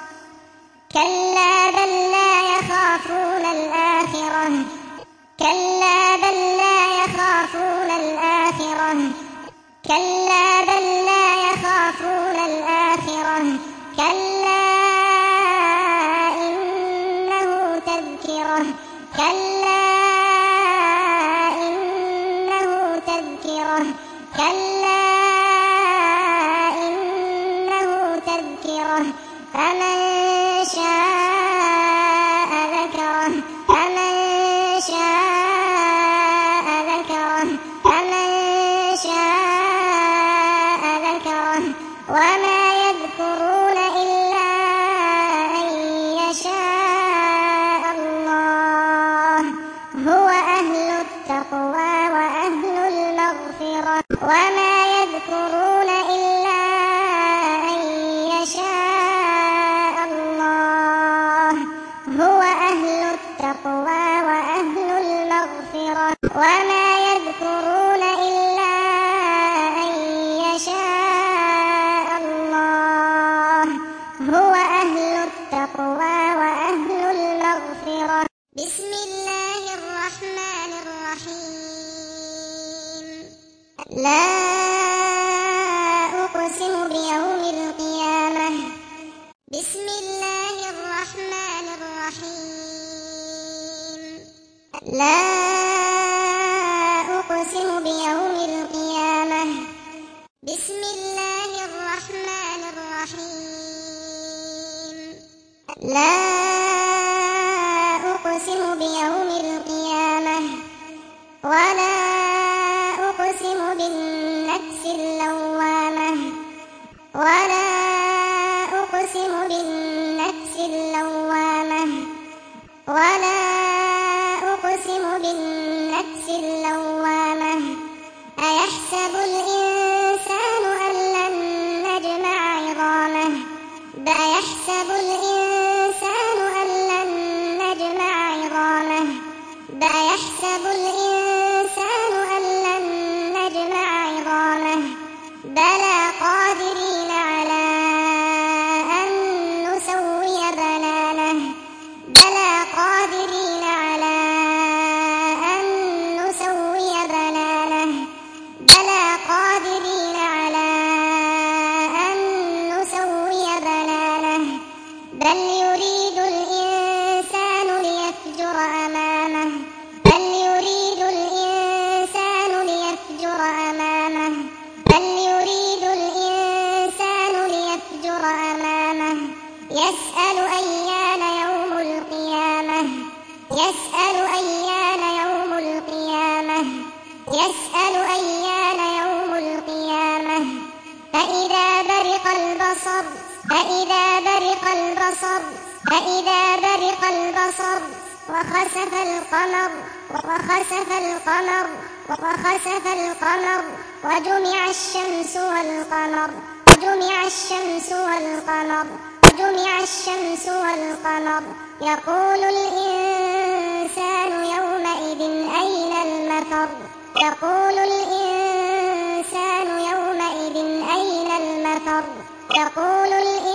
A: كلا بل لا يخافون الآخرة كلا بل لا يخافون الآخرة كلا بل لا يخافون الآخرة كلا إنه تذكرة كلا إنه تذكرة كلا إنه تذكرة فمن شاء ذكره فمن شاء ذكره فمن شاء ذكره وما يذكرون إلا أن يشاء الله هو أهل التقوى وأهل المغفرة وما يذكرون إلا أن يشاء الله هو أهل التقوى وأهل المغفرة وما يذكرون إلا أن يشاء الله هو أهل التقوى وأهل المغفرة بسم الله الرحمن الرحيم لا أقسم بيوم القيامة بسم الله الرحمن الرحيم لا أقسم بيوم القيامة بسم الله الرحمن الرحيم لا أقسم بيوم القيامة ولا أقسم بالنفس اللوامة ولا أقسم بالنفس اللوامة ولا أقسم بالنفس اللوامة أيحسب الإنسان أن لن نجمع عظامه أيحسب الإنسان أن لن نجمع عظامه أيحسب الإنسان أن لن نجمع عظامه بلى قادرين على أن نسوي بنانه بلى قادرين على أن نسوي بنانه بلى قادرين على أن نسوي بنانه بل يريد الإنسان ليفجر أمامه بل يريد الإنسان ليفجر أمامه بل يريد الإنسان ليفجر أمامه يسأل أيان يوم القيامة يسأل أيان يوم القيامة يسأل أيان يوم القيامة فإذا برق البصر فإذا برق البصر فإذا برق البصر وخسف القمر وخسف القمر وخسف القمر وجمع الشمس والقمر وجمع الشمس والقمر وجمع الشمس والقمر يقول الإنسان يومئذ أين المفر يقول الإنسان يومئذ أين المفر يقول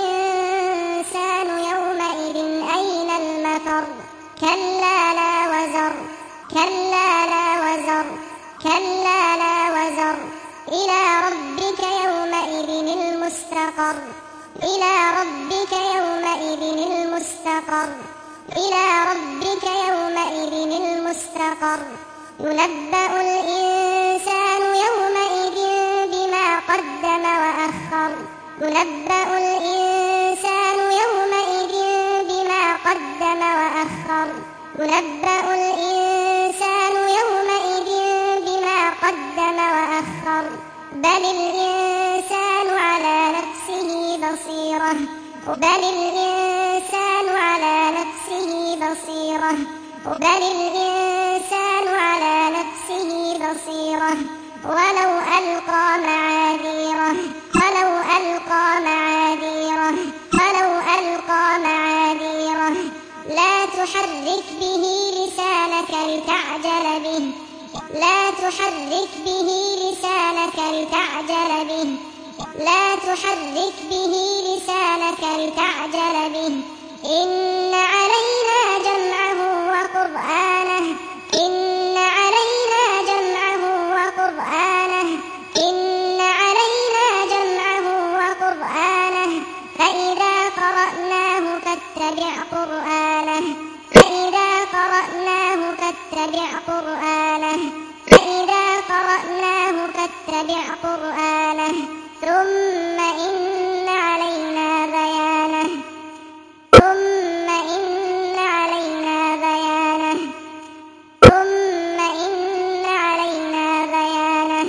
A: الإنسان يومئذ أين المفر كلا لا وزر كلا لا وزر كلا لا وزر إلى ربك يومئذ المستقر إلى ربك يومئذ المستقر إلى ربك يومئذ المستقر ينبأ الإنسان يومئذ بما قدم وأخر ينبأ الإنسان يومئذ بما قدم وأخر ينبأ الإنسان يومئذ بما قدم وأخر بل الإنسان على نفسه بصيرة بل الإنسان على نفسه بصيرة بل الإنسان على نفسه بصيرة ولو ألقى معاذيره ولو ألقى معاذيره ولو ألقى معاذيره لا تحرك به لسانك لتعجل به لا تحرك به لسانك لتعجل به لا تحرك به لسانك لتعجل به إن علينا جمعه وقرآنه إن علينا جمعه وقرآنه إن علينا جمعه وقرآنه فإذا قرأناه فاتبع قرآنه فإذا قرأناه فاتبع قرآنه فإذا قرأناه فاتبع قرآنه ثم إن علينا بيانه ثم إن علينا بيانه ثم إن علينا بيانه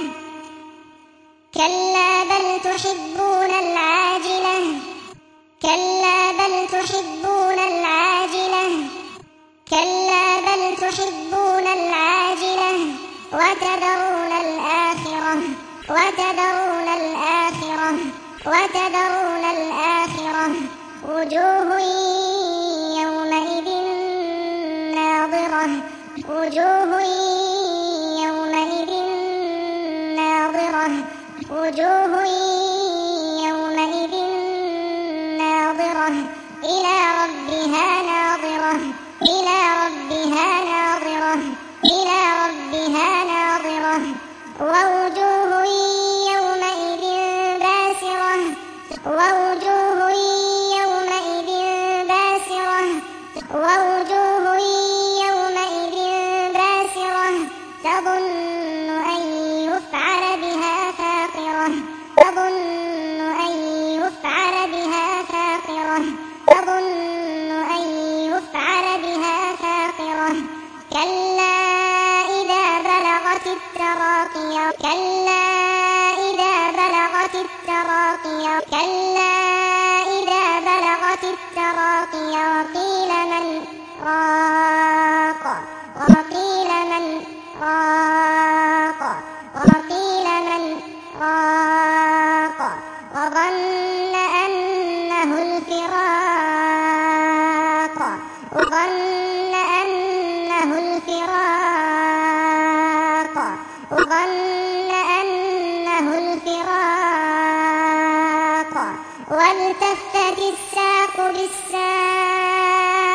A: كلا بل تحبون العاجلة كلا بل تحبون العاجلة كلا بل تحبون العاجلة وتذرون الآخرة وتذرون الآخرة وتذرون الآخرة وجوه يومئذ ناظرة وجوه يومئذ ناظرة وجوه يومئذ ناظرة إلى ربها ناظرة إلى ربها ناظرة إلى ربها ناظرة ووجوه يومئذ باسرة ووجوه يومئذ باسرة ووجوه يومئذ باسرة تظن أن يفعل بها فاقرة تظن أن يفعل بها فاقرة تظن أن يفعل بها فاقرة كلا إذا بلغت التراقي كلا إذا بلغت التراقي كلا إذا بلغت التراقي وقيل من راق وقيل من راق وقيل من راق وظن أنه الفراق وظن أنه الفراق وظن أنه الفراق والتفت الساق بالساق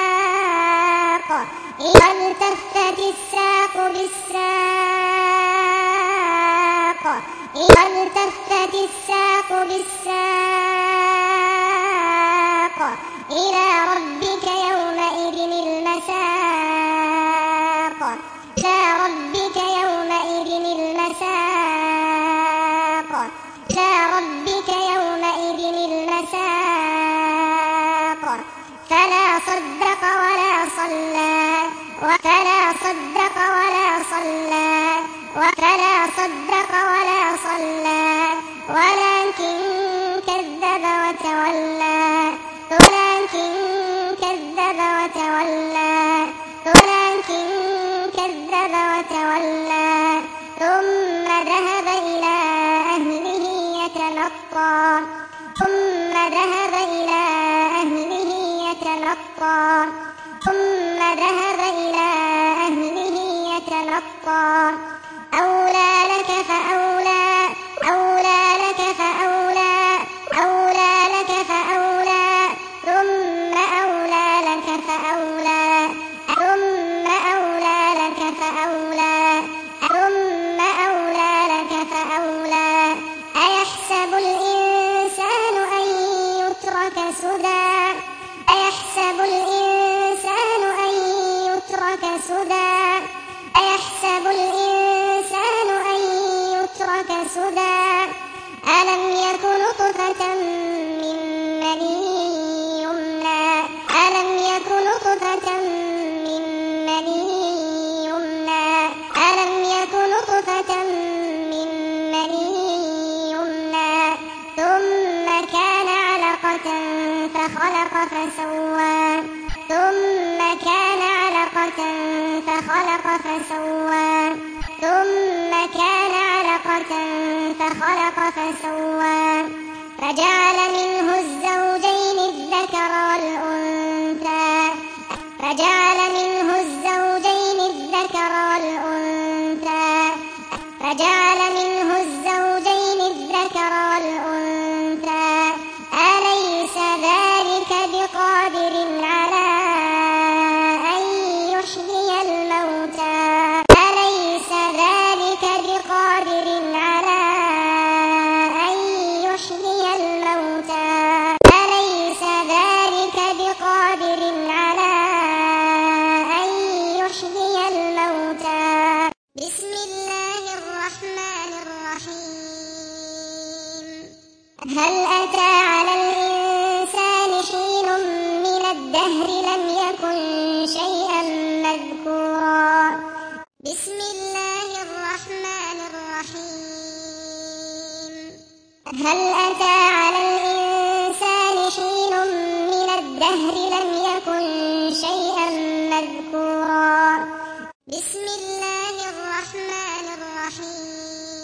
A: والتفت الساق بالساق والتفت الساق بالساق إلى ربك يومئذ المساق إلى ربك يومئذ المساق إلى ربك يومئذ المساق فلا صدق ولا صلى وفلا صدق ولا صلى وفلا صدق ولا صلى ولكن كذب وتولى ولكن كذب وتولى ولكن كذب وتولى ثم ذهب إلى أهله يتمطى ثم ذهب إلى أهله يتمطى ثم ذهب إلى أهله يتمطى أولى لك فأولى أولى لك فأولى أولى لك فأولى ثم أولى لك فأولى ثم أولى لك فأولى ثم أولى لك فأولى أيحسب الإنسان أن يترك سدى أيحسب الإنسان أن يترك سدى أيحسب الإنسان أن يترك سدى ألم يك نطفة من مني يمنى ألم يك نطفة من مني يمنى ألم يك نطفة من مني يمنى ثم كان علقة فخلق فسوى ثم كان علقة فخلق فسوى ثم كان علقة فخلق فسوى فجعل منه الزوجين الذكر والأنثى فجعل منه الزوجين الذكر والأنثى فجعل منه الزوجين الذكر والأنثى أليس ذلك بقادر على أن يحيي الموتى أليس ذلك بقادر على أن يحيي الموتى أليس ذلك بقادر على أن يحيي الموتى بسم الله الرحمن الرحيم هل أتى على الإنسان حين من الدهر لم يكن شيئا مذكورا بسم الله الرحمن الرحيم هل أتى على الإنسان حين من الدهر لم يكن شيئا مذكورا بسم الله الرحمن الرحيم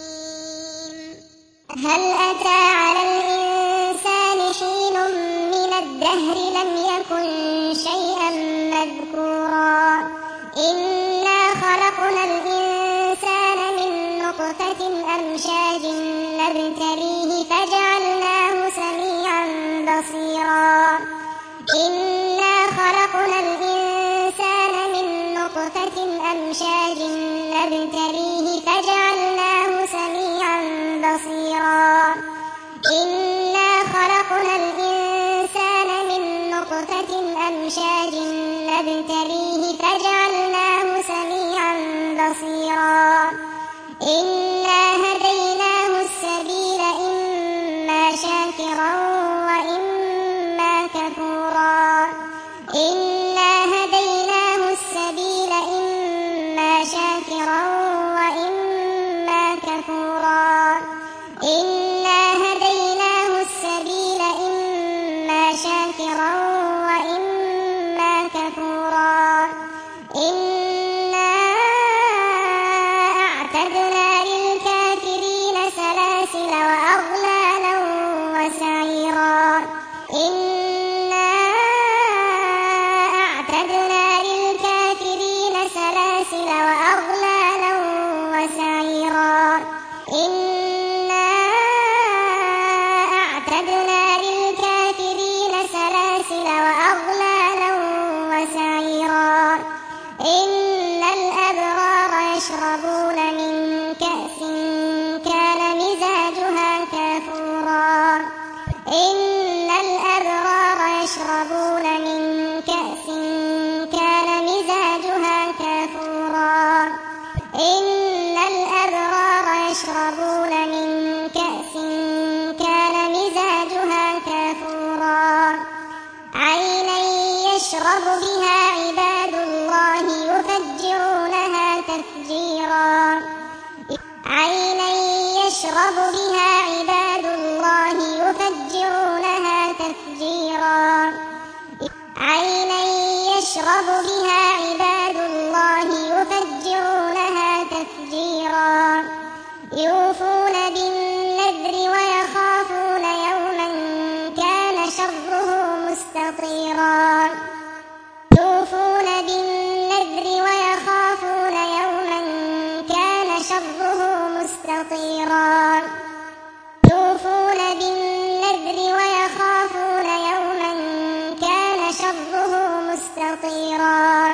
A: هل أتى على الإنسان حين من الدهر لم يكن شيئا مذكورا إنا خلقنا الإنسان من نطفة أمشاج نبتليه فجعلناه سميعا بصيرا إنا خلقنا الإنسان من نطفة أمشاج نبتليه فجعلناه سميعا بصيرا إنا خلقنا الإنسان من نطفة أمشاج نبتليه فجعلناه سميعا بصيرا إنا هديناه السبيل إما شاكرا وإما كفورا إنا هديناه السبيل إما شاكرا وإما كفورا إنا هديناه السبيل إما شاكرا وإما كفورا إنا أعتدنا للكافرين سلاسل وأغلالا وسعيرا إنا أعتدنا للكافرين سلاسل وأغلالا وسعيرا إنا أعتدنا للكافرين سلاسل وأغلالا وسعيرا إن الأبرار يشربون من كأس كان مزاجها كافورا إن الأبرار يشربون من كأس كان مزاجها كافورا إن الأبرار يشربون من كأس كان مزاجها كافورا عينا يشرب بها عباد الله يفجرونها تفجيرا عينا يشرب بها عباد الله يفجرونها تفجيرا عينا يشرب بها عباد الله يفجرونها تفجيرا يوفون بالنذر ويخافون يوما كان شره مستطيرا يوفون بالنذر ويخافون يوما كان شره مستطيرا يوفون بالنذر ويخافون يوما كان شره مستطيرا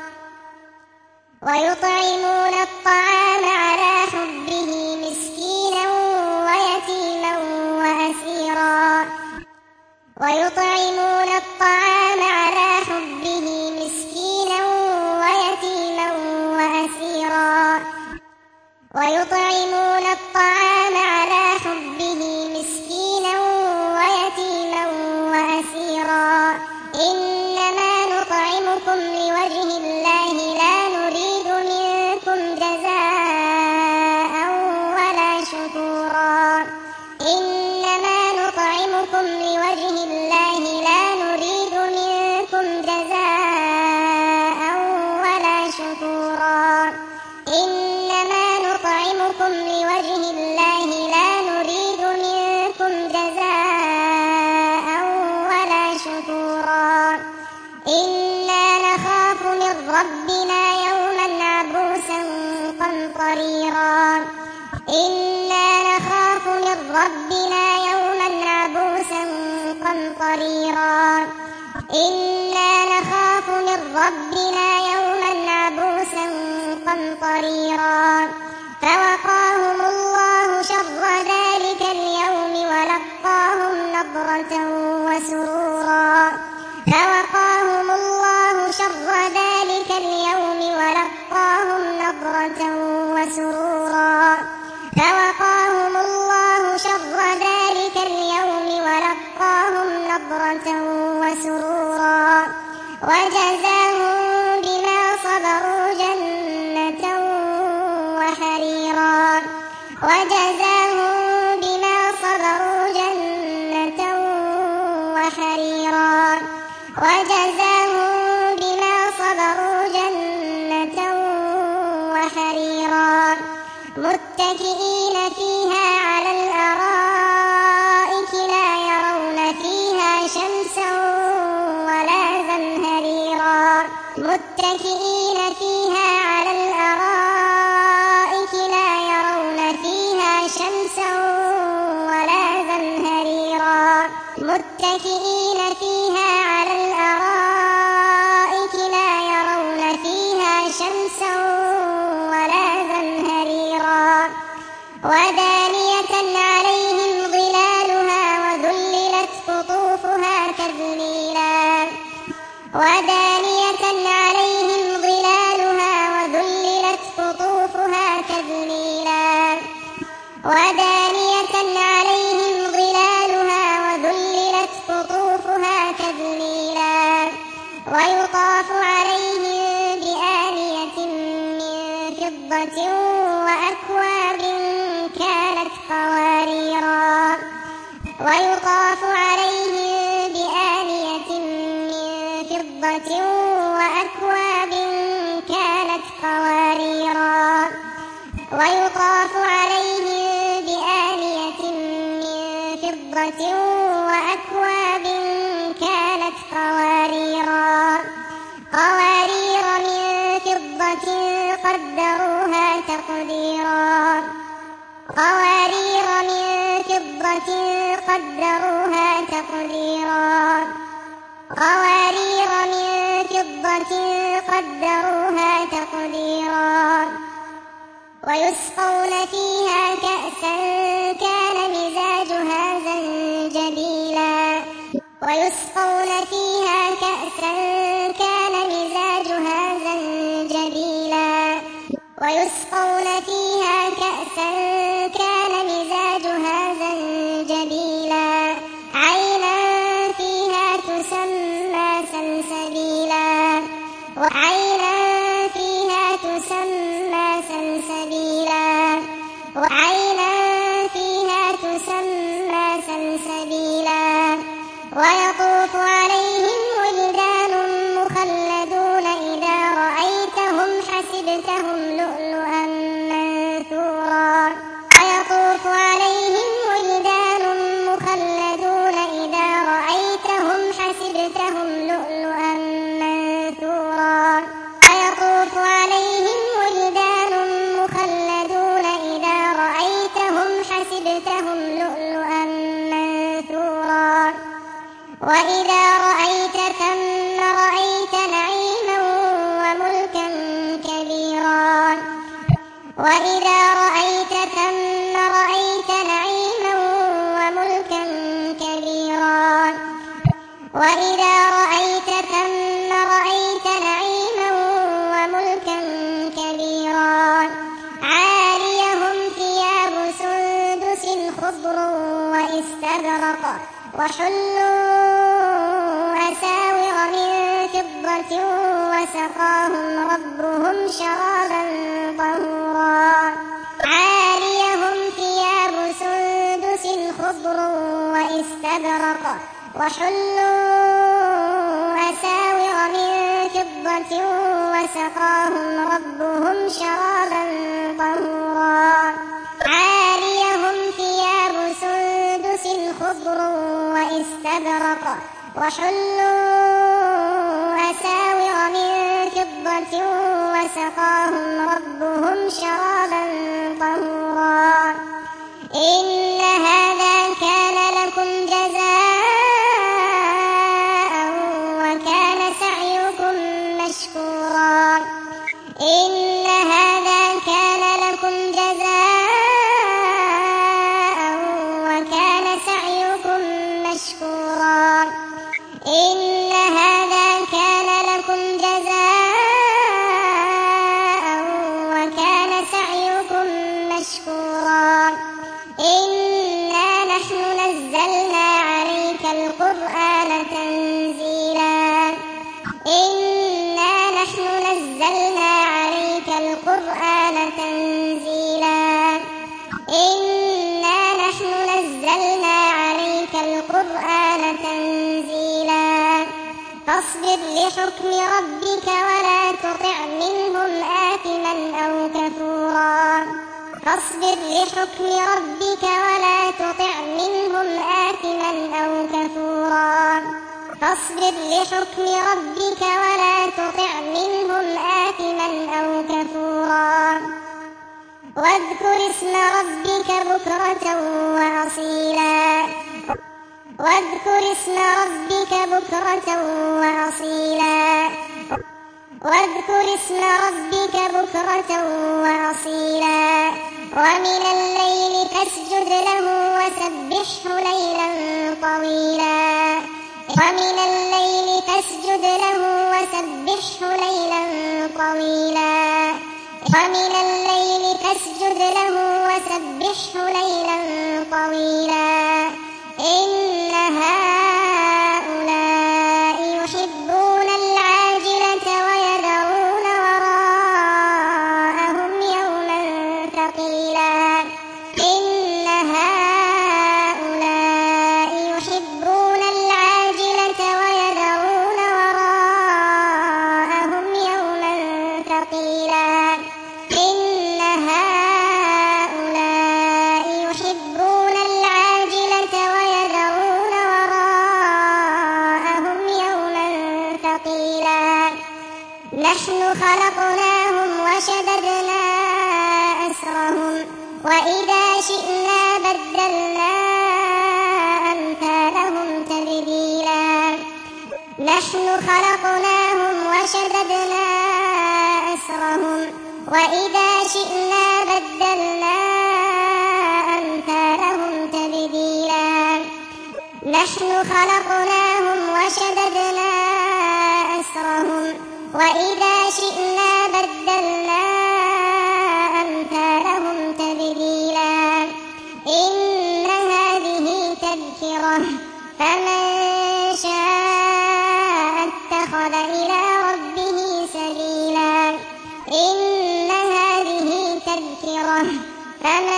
A: ويطعمون الطعام على حبه مسكينا ويتيما وأسيرا ويطعمون الطعام على حبه مسكينا ويتيما وأسيرا ويطعمون الطعام على حبه مسكينا ويتيما وأسيرا إنما نطعمكم لوجه الله لا نريد منكم جزاء ولا شكورا إنما نطعمكم لوجه الله لا نريد ربنا يوما عبوسا قمطريرا إنا نخاف من ربنا يوما عبوسا قمطريرا فوقاهم الله شر ذلك اليوم ولقاهم نضرة وسرورا فوقاهم الله شر ذلك اليوم ولقاهم نضرة وسرورا فوقاهم الله شر ذلك اليوم ولقاهم نضرة وسرورا وجزاهم بما صبروا جنة وحريرا وجزاهم بما صبروا جنة وحريرا وجزاهم بما صبروا جنة وحريرا متكئين فيها على الأرائك لا يرون فيها شمسا ولا زمهريرا متكئين فيها على الأرائك لا يرون فيها شمسا ولا زمهريرا متكئين فيها على الأرائك لا يرون فيها شمسا ولا زمهريرا ودانية عليهم ظلالها وذللت قطوفها تذليلا ودانية عليهم ظلالها وذللت قطوفها تذليلا ودانية عليهم ظلالها وذللت قطوفها تذليلا ويطاف عليهم بآنية من فضة وأكواب كانت قواريرا ويطاف عليهم بآنية من فضة وأكواب كانت قواريرا ويطاف عليهم بآنية من فضة وأكواب كانت قواريرا قوارير من فضة قدروها تقديرا قوارير من فضة قدروها تقديرا قوارير من فضة قدروها تقديرا ويسقون فيها كأسا كان مزاجها زنجبيلا ويسقون فيها كأسا كان مزاجها زنجبيلا ويسقون فيها كأسا كان مزاجها زنجبيلا عينا فيها تسمى سلسبيلا وعينا فيها تسمى سلسبيلا وعينا فيها تسمى سلسبيلا ويطوف عليهم ولدان مخلدون إذا رأيتهم حسبتهم لؤلؤا منثورا ويطوف عليهم ولدان مخلدون إذا رأيتهم حسبتهم لؤلؤا منثورا ويطوف عليهم ولدان مخلدون إذا رأيتهم حسبتهم لؤلؤا منثورا وإذا رأيت ثم رأيت نعيما وملكا كبيرا وإذا رأيت ثم رأيت نعيما وملكا كبيرا وإذا رأيت ثم رأيت نعيما وملكا كبيرا عاليهم ثياب سندس خضر واستبرق وحلوا أساور من فضة وسقاهم ربهم شرابا طهورا عاليهم ثياب سندس خضر واستبرق وحلوا أساور من فضة وسقاهم ربهم شرابا طهورا عاليهم ثياب سندس خضر واستبرق وحلوا أساور من فضة وسقاهم ربهم شرابا طهورا إن هذا كان مشكورا إن هذا كان لكم جزاء وكان سعيكم مشكورا إنا نحن نزلنا عليك القرآن تنزيلا إنا نحن نزلنا عليك القرآن تنزيلا إنا نحن نزلنا عليك القرآن تنزيلا فاصبر لحكم ربك ولا تطع منهم آثما أو كفورا فاصبر لحكم ربك ولا تطع منهم آثما أو كفورا فاصبر لحكم ربك ولا تطع منهم آثما أو كفورا واذكر اسم ربك بكرة وأصيلا واذكر اسم ربك بكرة وأصيلا واذكر اسم ربك بكرة وأصيلا ومن الليل فاسجد له وسبحه ليلا طويلا ومن الليل فاسجد له وسبحه ليلا طويلا ومن الليل فاسجد له وسبحه ليلا طويلا إن هؤلاء يحبون العاجلة ويذرون وراءهم يوما ثقيلا إن هؤلاء يحبون العاجلة ويذرون وراءهم يوما ثقيلا إن هؤلاء يحبون العاجلة ويذرون وراءهم يوما ثقيلا نحن خلقناهم وشددنا أسرهم وإذا شئنا بدلنا أمثالهم تبديلا نحن خلقناهم وشددنا أسرهم وإذا شئنا بدلنا أمثالهم تبديلا نحن خلقناهم وشددنا أسرهم وإذا شئنا بدلنا أمثالهم تبديلا إن هذه تذكرة فمن شاء اتخذ إلى ربه سبيلا إن هذه تذكرة فمن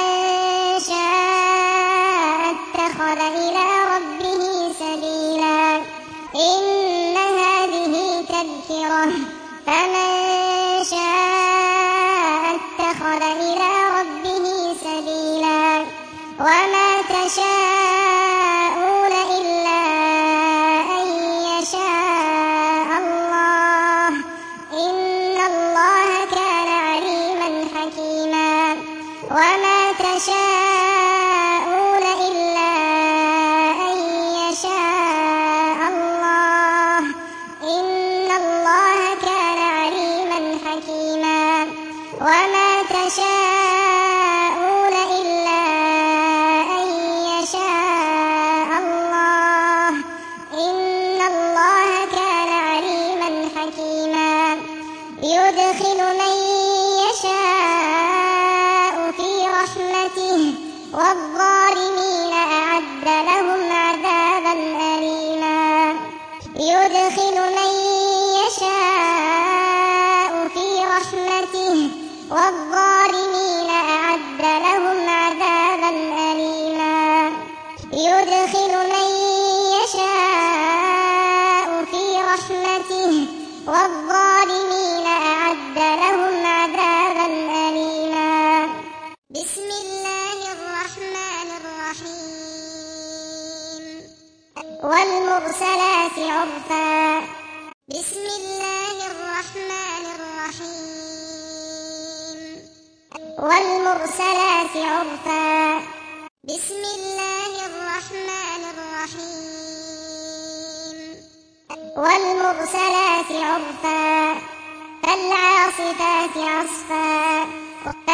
A: شاء اتخذ إلى ربه سبيلا إن هذه تذكرة فمن شاء اتخذ إلى ربه سبيلا وما تشاءون إلا أن يشاء الله إن الله كان عليما حكيما وما تشاءون إلا أن يشاء الله إن الله كان عليما حكيما وما تشاءون إلا أن يشاء الله إن الله كان عليما حكيما يدخل من يشاء في رحمته والظالمين أعد لهم عذابا أليما يدخل من يشاء في رحمته والظالمين أعد لهم عذابا أليما يدخل من يشاء في رحمته والظالمين أعد لهم عذابا أليما بسم الله الرحمن الرحيم والمرسلات عرفا بسم الله الرحمن الرحيم والمرسلات عرفا بسم الله الرحمن الرحيم والمرسلات عرفا فالعاصفات عصفا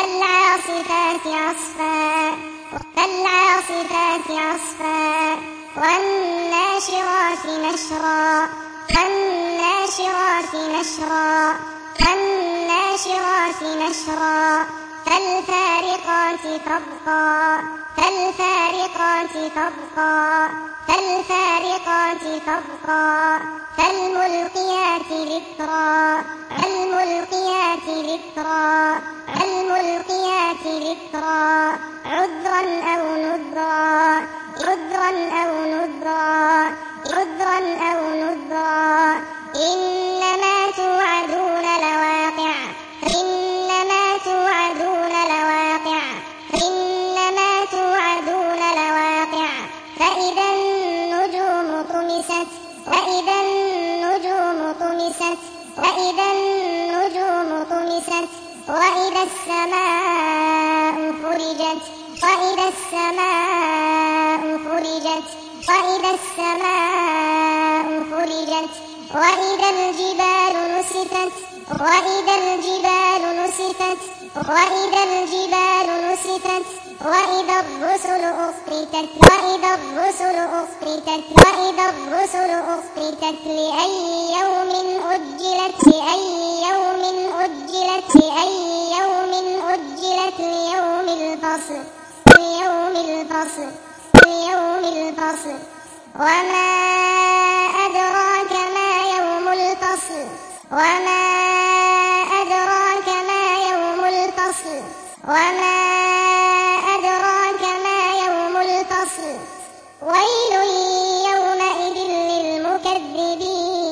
A: فالعاصفات عصفا فالعاصفات عصفا والناشرات نشرا فالناشرات نشرا فالناشرات نشرا فالفارقات فرقا فالفارقات فرقا فالفارقات فرقا فالملقيات ذكرا فالملقيات ذكرا فالملقيات ذكرا عذرا أو نذرا عذرا أو نذرا عذرا أو نذرا إنما توعدون لواقع إنما توعدون لواقع إنما توعدون لواقع فإذا النجوم طمست وإذا النجوم طمست وإذا النجوم طمست وإذا السماء فرجت وإذا السماء فرجت وإذا السماء فرجت وإذا الجبال نسفت وإذا الجبال نسفت وإذا الجبال نسفت وإذا الرسل أقتت وإذا الرسل أقتت وإذا الرسل أقتت لأي يوم أجلت لأي يوم أجلت لأي يوم أجلت ليوم الفصل ليوم الفصل ليوم الفصل وما أدراك ما يوم الفصل وما أدراك ما يوم الفصل وما أدراك ما يوم الفصل ويل يومئذ للمكذبين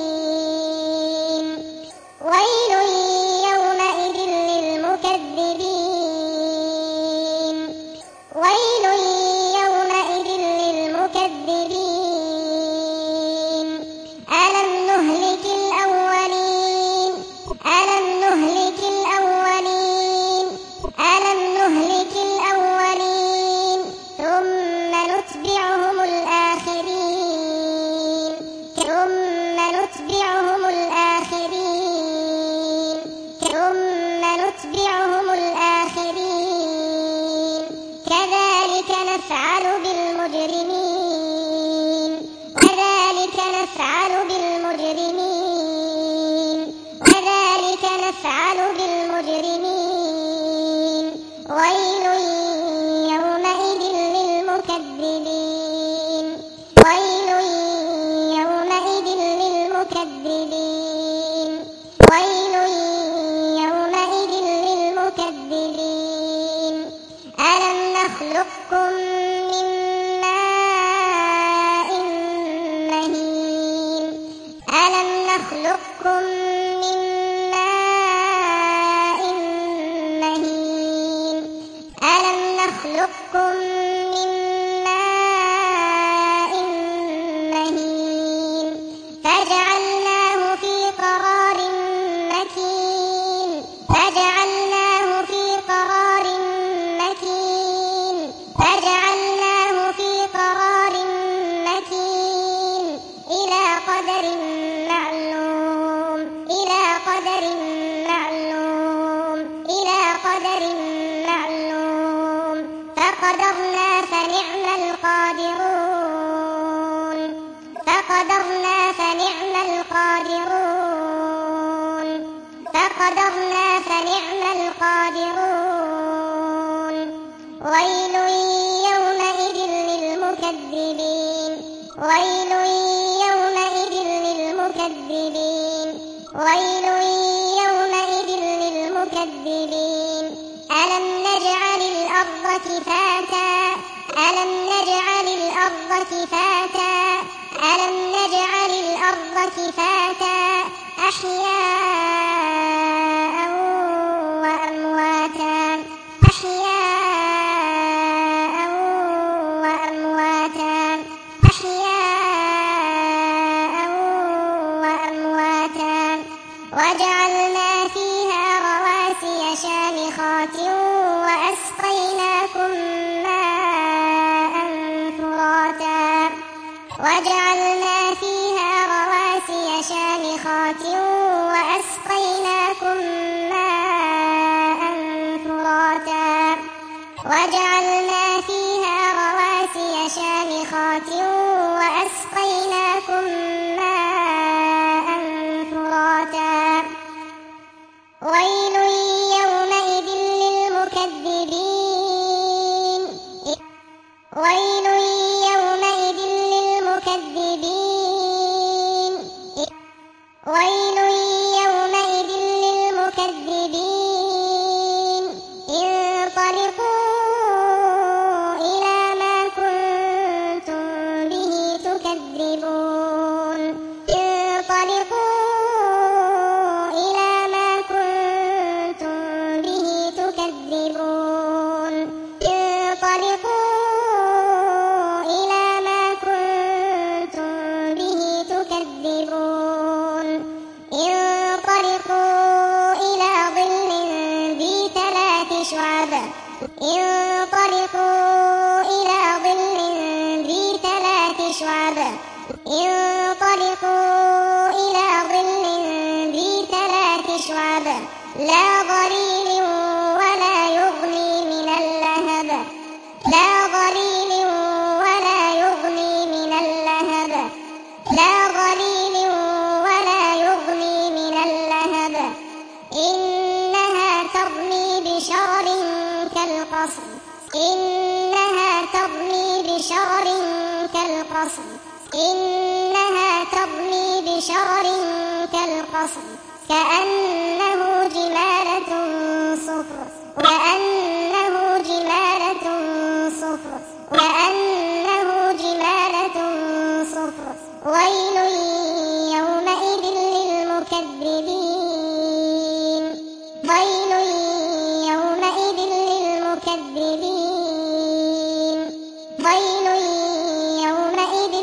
A: ويل يومئذ للمكذبين ويل يومئذ للمكذبين ألم نهلك الأولين ألم نهلك الأولين ألم نهلك الأولين ثم نتبعهم الآخرين ثم نتبعهم الآخرين ثم نتبعهم الآخرين كذلك نفعل بالمجرمين كذلك نفعل بالمجرمين كذلك نفعل بالمجرمين ويل يومئذ للمكذبين ويل يومئذ للمكذبين ويل يومئذ للمكذبين ألم نخلقكم من ماء مهين ألم نخلقكم من ماء مهين ألم نخلقكم من ماء مهين فجعلناه في قرار مكين فجعلناه في قرار مكين فجعلناه في قرار مكين إلى قدر معلوم إلى قدر معلوم إلى قدر معلوم فقدرنا فنعم القادرون فقدرنا فنعم القادرون فقدرنا فنعم القادرون ويل يومئذ للمكذبين ويل يومئذ للمكذبين ويل يومئذ للمكذبين ألم نجعل الأرض كفاتا ألم نجعل الأرض كفاتا ألم نجعل الأرض كفاتا أحياء وأمواتا أحياء وأمواتا أحياء وأمواتا وجعلنا فيها رواسي شامخات وأسقيناكم ماء فراتا وجعلنا فيها رواسي شامخات وأسقيناكم ماء فراتا وجعلنا فيها رواسي شامخات وأسقيناكم ماء فراتا ويل يومئذ للمكذبين ويل يومئذ للمكذبين ويل يومئذ للمكذبين انطلقوا إلى ما كنتم به تكذبون انطلقوا إلى ما كنتم به تكذبون انطلقوا إلى ما كنتم به تكذبون انطلقوا إلى ظل ذي ثلاث شعب انطلقوا إلى ظل ذي ثلاث شعب انطلقوا إلى ظل ذي ثلاث شعب لا ظليل ولا يغني من اللهب لا ظليل ولا يغني من اللهب لا ظليل ولا يغني من اللهب إنها ترمي بشرر كالقصر إنها ترمي بشرر كالقصر إنها ترمي بشرر كالقصر كأنه جمالة صفر كأنه جمالة صفر كأنه جمالة صفر ويل يومئذ للمكذبين ويل يومئذ للمكذبين ويل يومئذ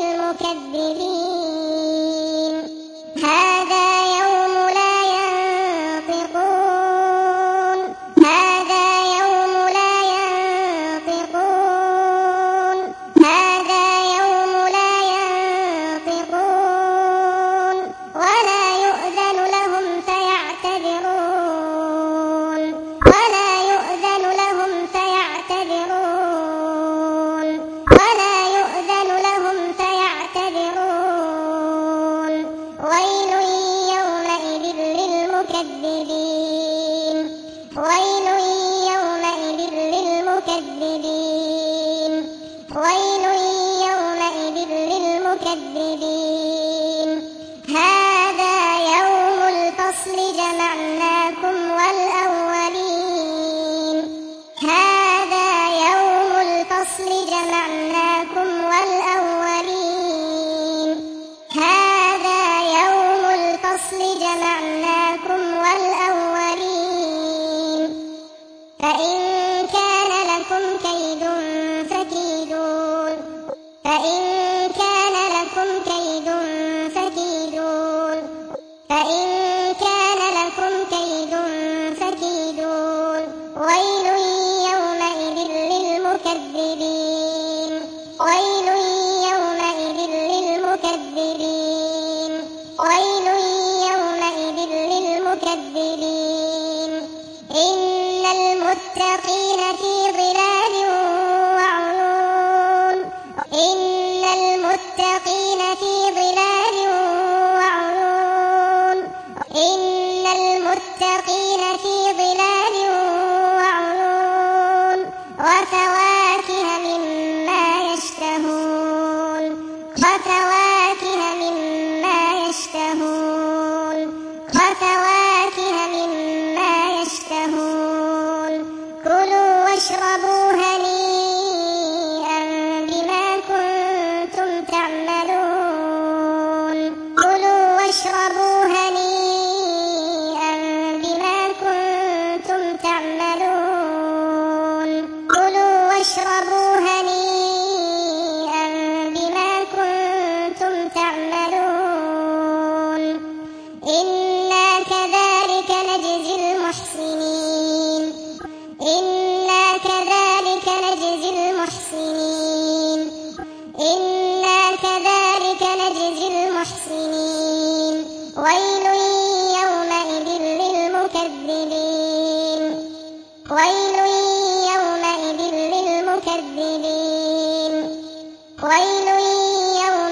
A: للمكذبين هذا يوم لا ينطقون هذا يوم لا ينطقون هذا يوم لا ينطقون ولا يؤذن لهم فيعتذرون ولا يؤذن لهم فيعتذرون ولا يؤذن لهم فيعتذرون ويل يومئذ للمكذبين ويل يومئذ للمكذبين ويل يومئذ للمكذبين هذا يوم الفصل جمعناكم والأولين هذا يوم الفصل جمعناكم والأولين هذا يوم الفصل جمعناكم والأولين فإن كان لكم كيد فكيدون فإن كان لكم كيد فكيدون فإن كان لكم كيد فكيدون ويل يومئذ للمكذبين ويل يومئذ للمكذبين ويل يومئذ للمكذبين إن المتقين في ظلال وعيون إن المتقين في ظلال وعيون إن المتقين في ظلال وعيون وفواكه مما يشتهون وفواكه مما يشتهون وفواكه مما يشتهون كلوا واشربوا هنيئا بما كنتم تعملون كلوا واشربوا هنيئا بما كنتم تعملون كلوا واشربوا هنيئا بما كنتم تعملون إنا كذلك نجزي المحسنين إنا كذلك نجزي المحسنين إنا كذلك نجزي المحسنين ويل يومئذ للمكذبين ويل يومئذ للمكذبين ويل يومئذ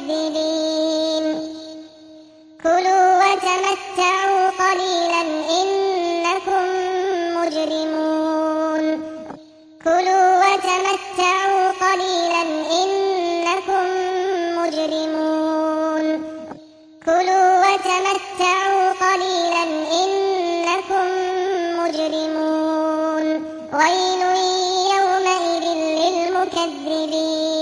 A: المكذبين كلوا وتمتعوا قليلا إنكم مجرمون كلوا وتمتعوا قليلا إنكم مجرمون كلوا وتمتعوا قليلا إنكم مجرمون ويل يومئذ للمكذبين